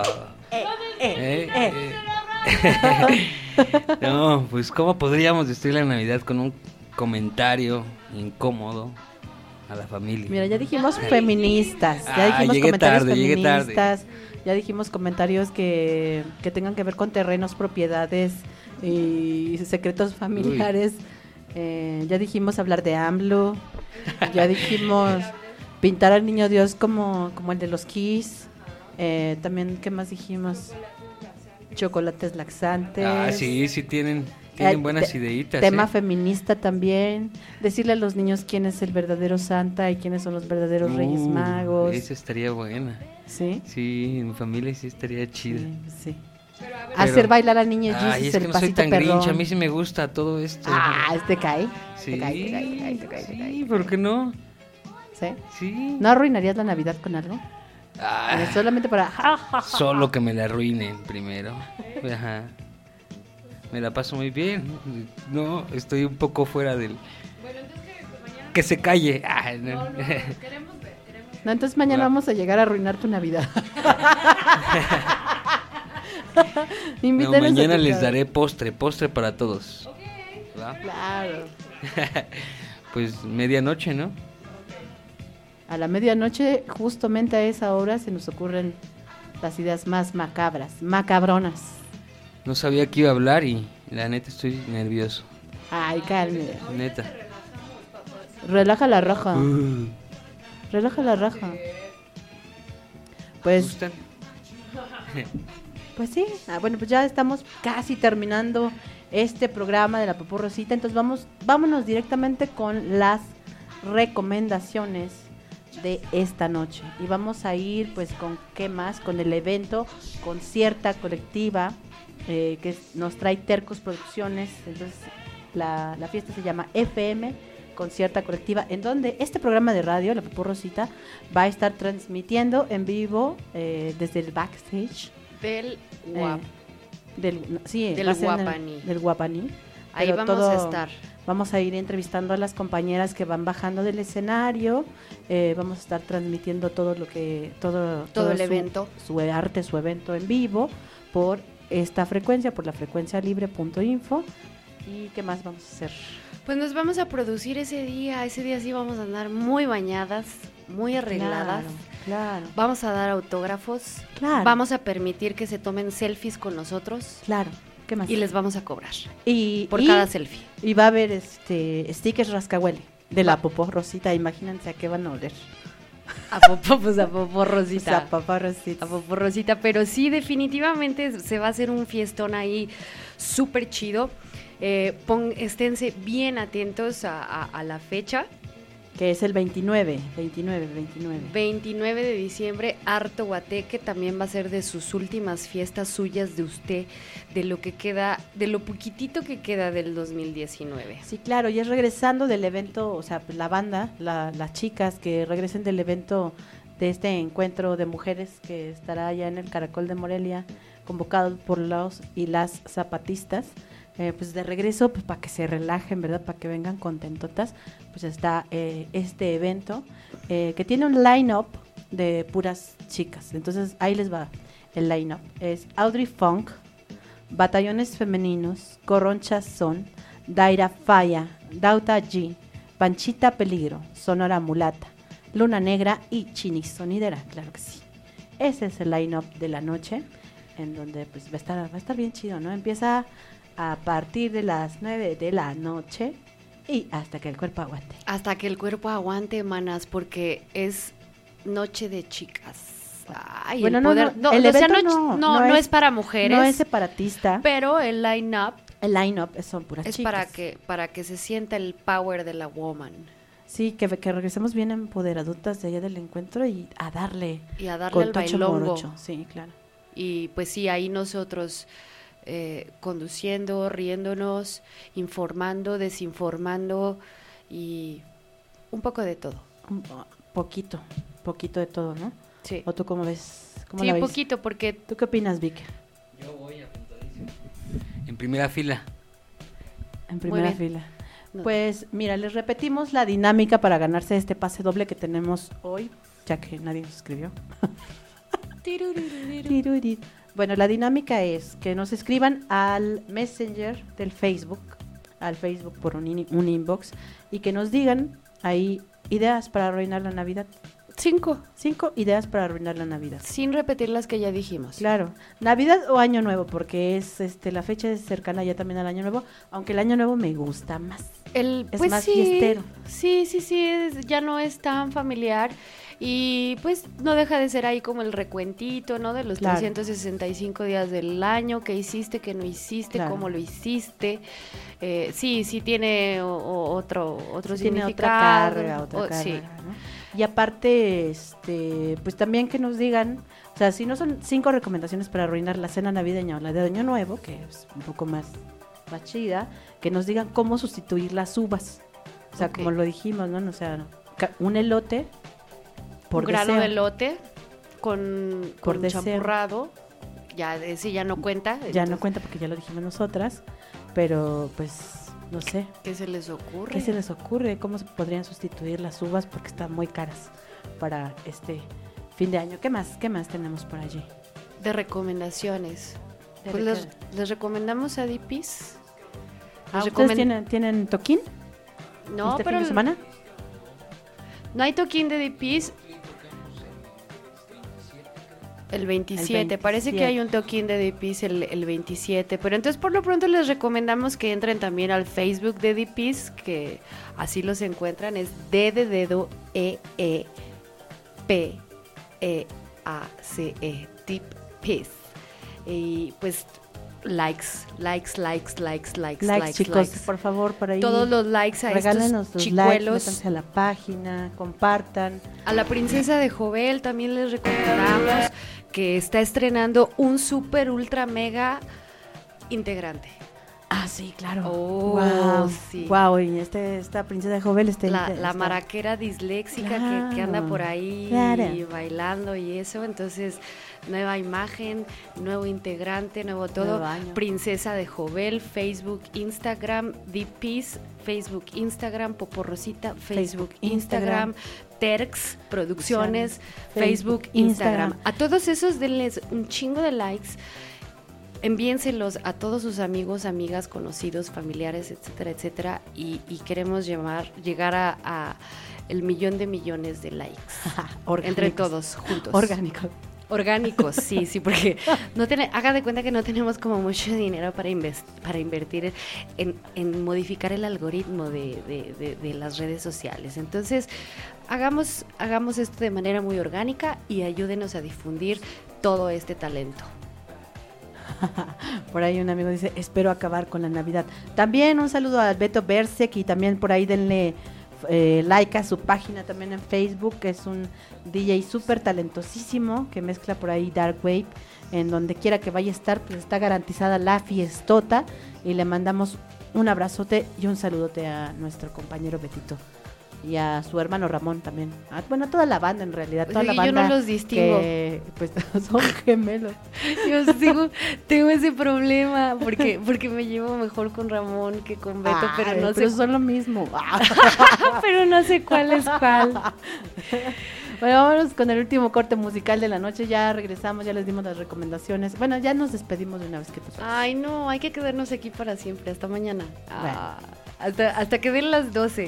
No, pues ¿cómo podríamos destruir la Navidad con un comentario incómodo a la familia? Mira, ya dijimos feministas, ya dijimos llegué comentarios tarde, feministas, ya dijimos comentarios que tengan que ver con terrenos, propiedades y secretos familiares. Ya dijimos hablar de AMLO, ya dijimos pintar al niño Dios como el de los Kiss. También, ¿qué más dijimos? Chocolates laxantes. Ah, sí, tienen buenas ideitas. Tema feminista también. Decirle a los niños quién es el verdadero Santa y quiénes son los verdaderos Reyes Magos. Esa estaría buena. ¿Sí? Sí, en mi familia sí estaría chida. Sí. Hacer bailar a niños Jesus, es que el no soy pasito tan perrón. grinch, a mí sí me gusta todo esto. ¿Te cae? Sí, Te cae. sí, ¿por qué no? ¿Sí? Sí. ¿No arruinarías la Navidad con algo? Solamente para... Solo que me la arruinen primero. Ajá. Me la paso muy bien. No, estoy un poco fuera del... Que se calle. No. No, entonces mañana vamos a llegar a arruinar tu Navidad. No, mañana les daré postre para todos. ¿Va? Claro. Pues medianoche, ¿no? A la medianoche, justamente a esa hora, se nos ocurren las ideas más macabronas. No sabía que iba a hablar y la neta estoy nervioso. Ay, calme. Neta. Relaja la raja. Relaja la raja. Pues sí. Bueno, pues ya estamos casi terminando este programa de la Popó Rosita. Entonces vámonos directamente con las recomendaciones de esta noche. Y vamos a ir pues con ¿qué más? Con el evento Concierta Colectiva que nos trae Tercos Producciones. Entonces la fiesta se llama FM Concierta Colectiva, en donde este programa de radio, la Popó Rosita, va a estar transmitiendo en vivo desde el backstage del Guapaní. Del Guapaní. Ahí vamos a estar. Vamos a ir entrevistando a las compañeras que van bajando del escenario. Vamos a estar transmitiendo todo el evento, su arte, su evento en vivo por esta frecuencia, por la frecuencialibre.info. ¿Y qué más vamos a hacer? Pues nos vamos a producir ese día sí vamos a andar muy bañadas, muy arregladas. Claro. Vamos a dar autógrafos. Claro. Vamos a permitir que se tomen selfies con nosotros. Claro. ¿Qué más? Y les vamos a cobrar por cada selfie. Y va a haber stickers rascahuele de la Popó Rosita. Imagínense a qué van a oler. A Popó Rosita. A Popó Rosita. A Popó Rosita. Pero sí, definitivamente se va a hacer un fiestón ahí súper chido. Esténse bien atentos a la fecha. que es el 29. 29 de diciembre, Harto Guateque, también va a ser de sus últimas fiestas suyas de usted, de lo que queda, de lo poquitito que queda del 2019. Sí, claro, y es regresando del evento, o sea, la banda, las chicas que regresen del evento de este encuentro de mujeres que estará allá en el Caracol de Morelia, convocado por los y las zapatistas. Pues de regreso, pues para que se relajen, ¿verdad? Para que vengan contentotas, pues está este evento que tiene un line-up de puras chicas. Entonces ahí les va el line-up. Es Audrey Funk, Batallones Femeninos, Corroncha Son, Daira Falla, Dauta G, Panchita Peligro, Sonora Mulata, Luna Negra y Chini Sonidera, claro que sí. Ese es el line-up de la noche, en donde pues va a estar bien chido, ¿no? Empieza a partir de las 9 de la noche y hasta que el cuerpo aguante. Hasta que el cuerpo aguante, manas, porque es noche de chicas. Ay, bueno, el poder, el evento no es para mujeres. No es separatista. Pero el line-up son puras es chicas. para que se sienta el power de la woman. Sí, que regresemos bien empoderadotas de allá del encuentro y a darle al bailongo. Morocho. Sí, claro. Y pues sí, ahí nosotros conduciendo, riéndonos, informando, desinformando y un poco de todo. Un poquito de todo, ¿no? Sí. ¿O tú cómo ves? Sí, un poquito, porque... ¿Tú qué opinas, Vic? Yo voy apuntadísimo. En primera fila. En primera fila. No. Pues mira, les repetimos la dinámica para ganarse este pase doble que tenemos hoy, ya que nadie nos escribió. Bueno, la dinámica es que nos escriban al Messenger del Facebook, por un inbox, y que nos digan ahí ideas para arruinar la Navidad. 5 ideas para arruinar la Navidad. Sin repetir las que ya dijimos. Claro, Navidad o Año Nuevo, porque es la fecha es cercana ya también al Año Nuevo, aunque el Año Nuevo me gusta más. Es pues más sí, fiestero. Sí, ya no es tan familiar. Y pues no deja de ser ahí como el recuentito, ¿no? De los 365 días del año, qué hiciste, qué no hiciste, cómo lo hiciste. Sí tiene otro significado. Tiene otra carga, sí. ¿no? Y aparte, pues también que nos digan, o sea, si no son 5 recomendaciones para arruinar la cena navideña o la de Año Nuevo, que es un poco más chida, que nos digan cómo sustituir las uvas. O sea, como lo dijimos, ¿no? O sea, un elote por un grano deseo. de elote con champurrado, ya no cuenta. Ya no cuenta porque ya lo dijimos nosotras, pero pues no sé. ¿Qué se les ocurre? ¿Cómo se podrían sustituir las uvas? Porque están muy caras para este fin de año. ¿Qué más tenemos por allí? De recomendaciones. Pues les recomendamos a Dipis. ¿Ustedes tienen toquín? No, pero fin de semana? No hay toquín de Dipis. El 27, parece que hay un toquín de Dipis el 27, pero entonces por lo pronto les recomendamos que entren también al Facebook de Dipis, que así los encuentran, es D de dedo EEPEACE, Dipis. Y pues likes, chicos, por favor, por ahí. Todos los likes a regálenos estos chicuelos. Métanse a la página, compartan. A la princesa de Jovel también les recomendamos que está estrenando un super ultra mega integrante. Ah, sí, claro. Wow, sí. Wow, y esta princesa de Jovel la maraquera disléxica que anda por ahí bailando y eso, entonces nueva imagen, nuevo integrante, nuevo todo. Princesa de Jovel, Facebook, Instagram, Dipis, Facebook, Instagram, Poporrosita, Facebook, Instagram, Terx Producciones, Facebook, Instagram. A todos esos denles un chingo de likes. Envíenselos a todos sus amigos, amigas, conocidos, familiares, etcétera, etcétera, y queremos llegar a el 1,000,000 de millones de likes entre todos juntos. Orgánicos, sí, porque haga de cuenta que no tenemos como mucho dinero para invertir en modificar el algoritmo de las redes sociales. Entonces, hagamos esto de manera muy orgánica y ayúdenos a difundir todo este talento. Por ahí un amigo dice, espero acabar con la Navidad. También un saludo a Beto Bersek y también por ahí denle like a su página también en Facebook. Es un DJ súper talentosísimo que mezcla por ahí Dark Wave. En donde quiera que vaya a estar, pues está garantizada la fiestota. Y le mandamos un abrazote y un saludote a nuestro compañero Betito. Y a su hermano Ramón también. Bueno, a toda la banda en realidad. Toda la banda. Yo no los distingo. Que, pues son gemelos. Yo tengo ese problema porque me llevo mejor con Ramón que con Beto, pero no sé. Son lo mismo. Pero no sé cuál es cuál. Bueno, vámonos con el último corte musical de la noche. Ya regresamos, ya les dimos las recomendaciones. Bueno, ya nos despedimos de una vez que tú sabes. Ay, no, hay que quedarnos aquí para siempre. Hasta mañana. Hasta que den las 12.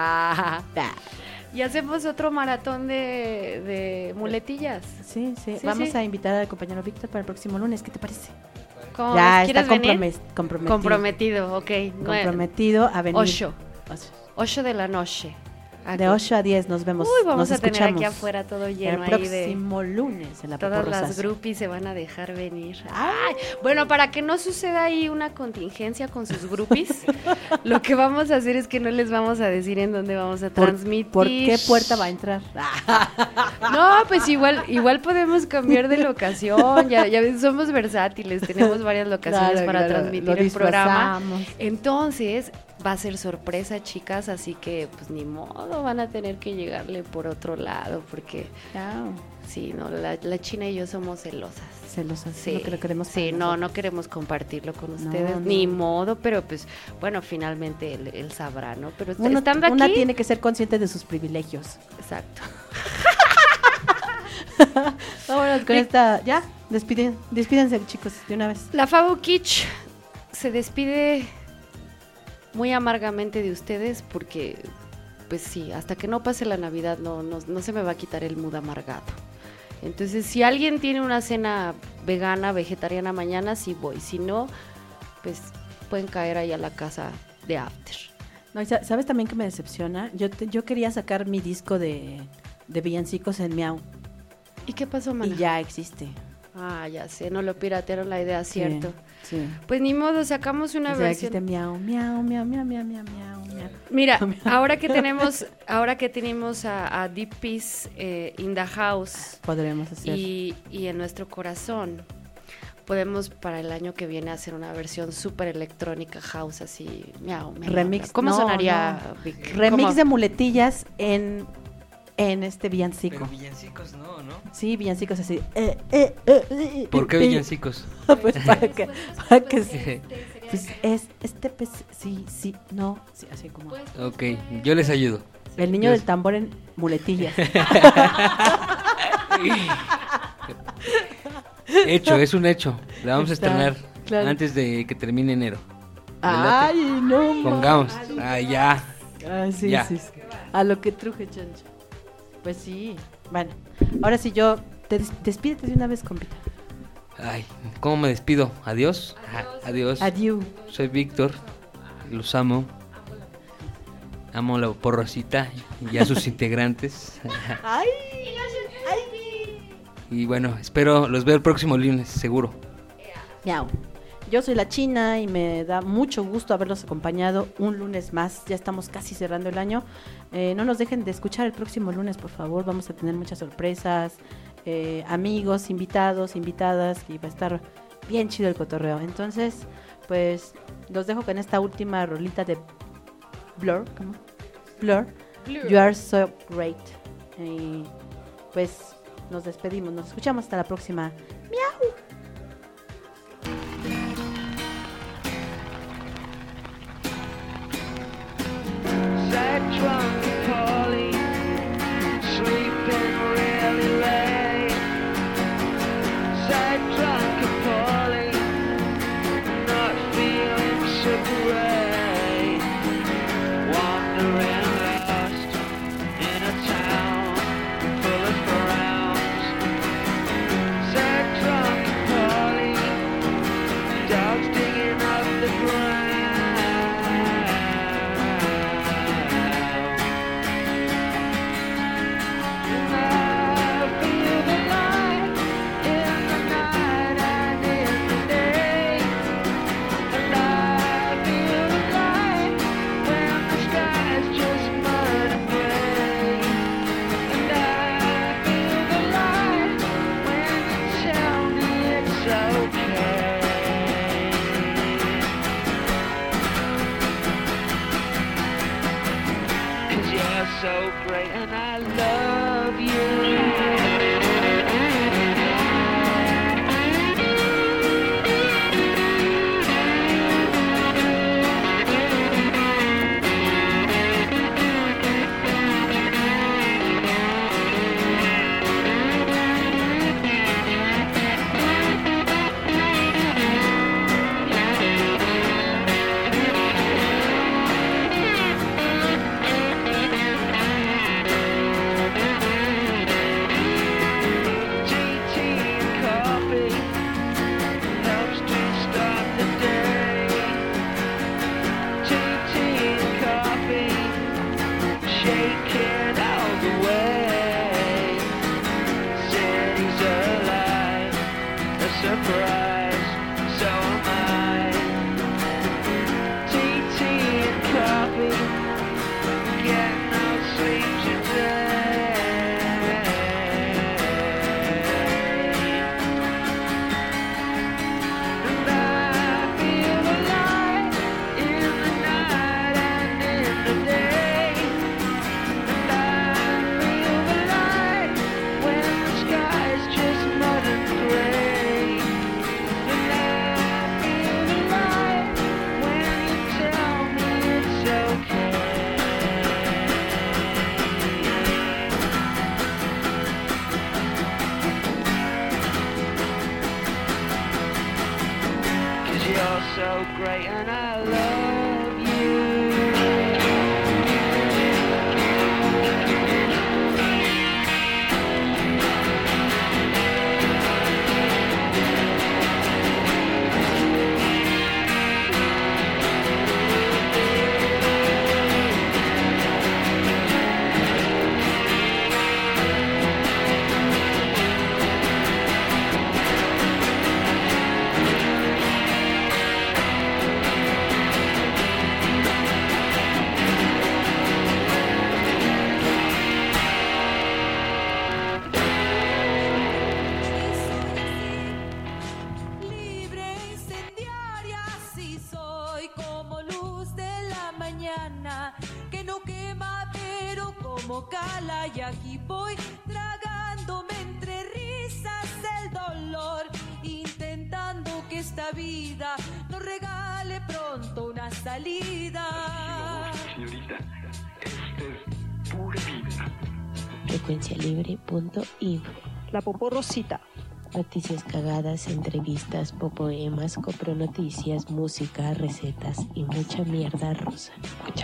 Y hacemos otro maratón de muletillas. Sí. Vamos a invitar al compañero Víctor para el próximo lunes. ¿Qué te parece? ¿Cómo ya está comprometido. Comprometido, ok. Comprometido a venir. 8 de la noche. De 8 a 10 nos vemos. Uy, vamos nos a tener aquí afuera todo lleno. El próximo lunes en la todas las groupies se van a dejar venir. Ay, bueno, para que no suceda ahí una contingencia con sus groupies, lo que vamos a hacer es que no les vamos a decir en dónde vamos a transmitir. ¿Por qué puerta va a entrar? No, pues igual podemos cambiar de locación. Ya somos versátiles, tenemos varias locaciones para transmitir el programa. Entonces va a ser sorpresa, chicas, así que pues ni modo, van a tener que llegarle por otro lado, porque sí, no, la China y yo somos celosas. Sí, lo que lo queremos. Sí, no queremos compartirlo con ustedes, ni modo, pero pues bueno, finalmente él sabrá, ¿no? Pero estando aquí, una tiene que ser consciente de sus privilegios. Exacto. Vámonos con esta, ya, despídense, chicos, de una vez. La Fabo Kitsch se despide muy amargamente de ustedes porque, pues sí, hasta que no pase la Navidad no se me va a quitar el mood amargado. Entonces, si alguien tiene una cena vegana, vegetariana mañana, sí voy. Si no, pues pueden caer ahí a la casa de After. No, ¿sabes también que me decepciona? Yo quería sacar mi disco de villancicos en Miau. ¿Y qué pasó, mana? Y ya existe. Ah, ya sé, no lo piratearon la idea, ¿cierto? Sí. Pues ni modo, sacamos una versión. Existe Miau, Miau, Miau, Miau, Miau, Miau, Miau. Mira, ahora que tenemos a Deep Peace in the house, podremos hacer. Y en nuestro corazón, podemos para el año que viene hacer una versión súper electrónica house, así, miau. Remix. ¿Cómo sonaría, Vic? Remix ¿Cómo? de muletillas en este villancico. Pero villancicos no. Sí, villancicos así. ¿Por qué villancicos? Pues para que pues sí, no, sí, así como. Ok, yo les ayudo. El niño del tambor en muletillas. Hecho, es un hecho. La vamos a estrenar antes de que termine enero. Ay, no. Pongamos. Ya. Sí, ya. Sí. A lo que truje, chancho. Pues sí. Bueno, ahora sí despídete de una vez, compita. Ay, ¿cómo me despido? Adiós. Adiós. Adiós. Soy Víctor. Los amo. Amo la porrosita y a sus integrantes. Ay. Y bueno, los veo el próximo lunes, seguro. Miau. Yo soy la China y me da mucho gusto haberlos acompañado un lunes más. Ya estamos casi cerrando el año. No nos dejen de escuchar el próximo lunes, por favor. Vamos a tener muchas sorpresas, amigos, invitados, invitadas, y va a estar bien chido el cotorreo. Entonces, pues, los dejo con esta última rolita de Blur. ¿Cómo? Blur. You are so great. Y pues, nos despedimos. Nos escuchamos hasta la próxima. ¡Miau! Drunk Polly, sleeping really late. Sad drunk Polly, not feeling so great. Wandering lost in a town full of frowns. Sad drunk Polly, dogs digging up the ground. great and I love you. So great and I love you. Que no quema pero como cala y aquí voy tragándome entre risas el dolor, intentando que esta vida nos regale pronto una salida. Señorita, esta es pura vida. Frecuencialibre.info. La Poporrosita. Noticias cagadas, entrevistas, popoemas, copronoticias, música, recetas y mucha mierda rosa.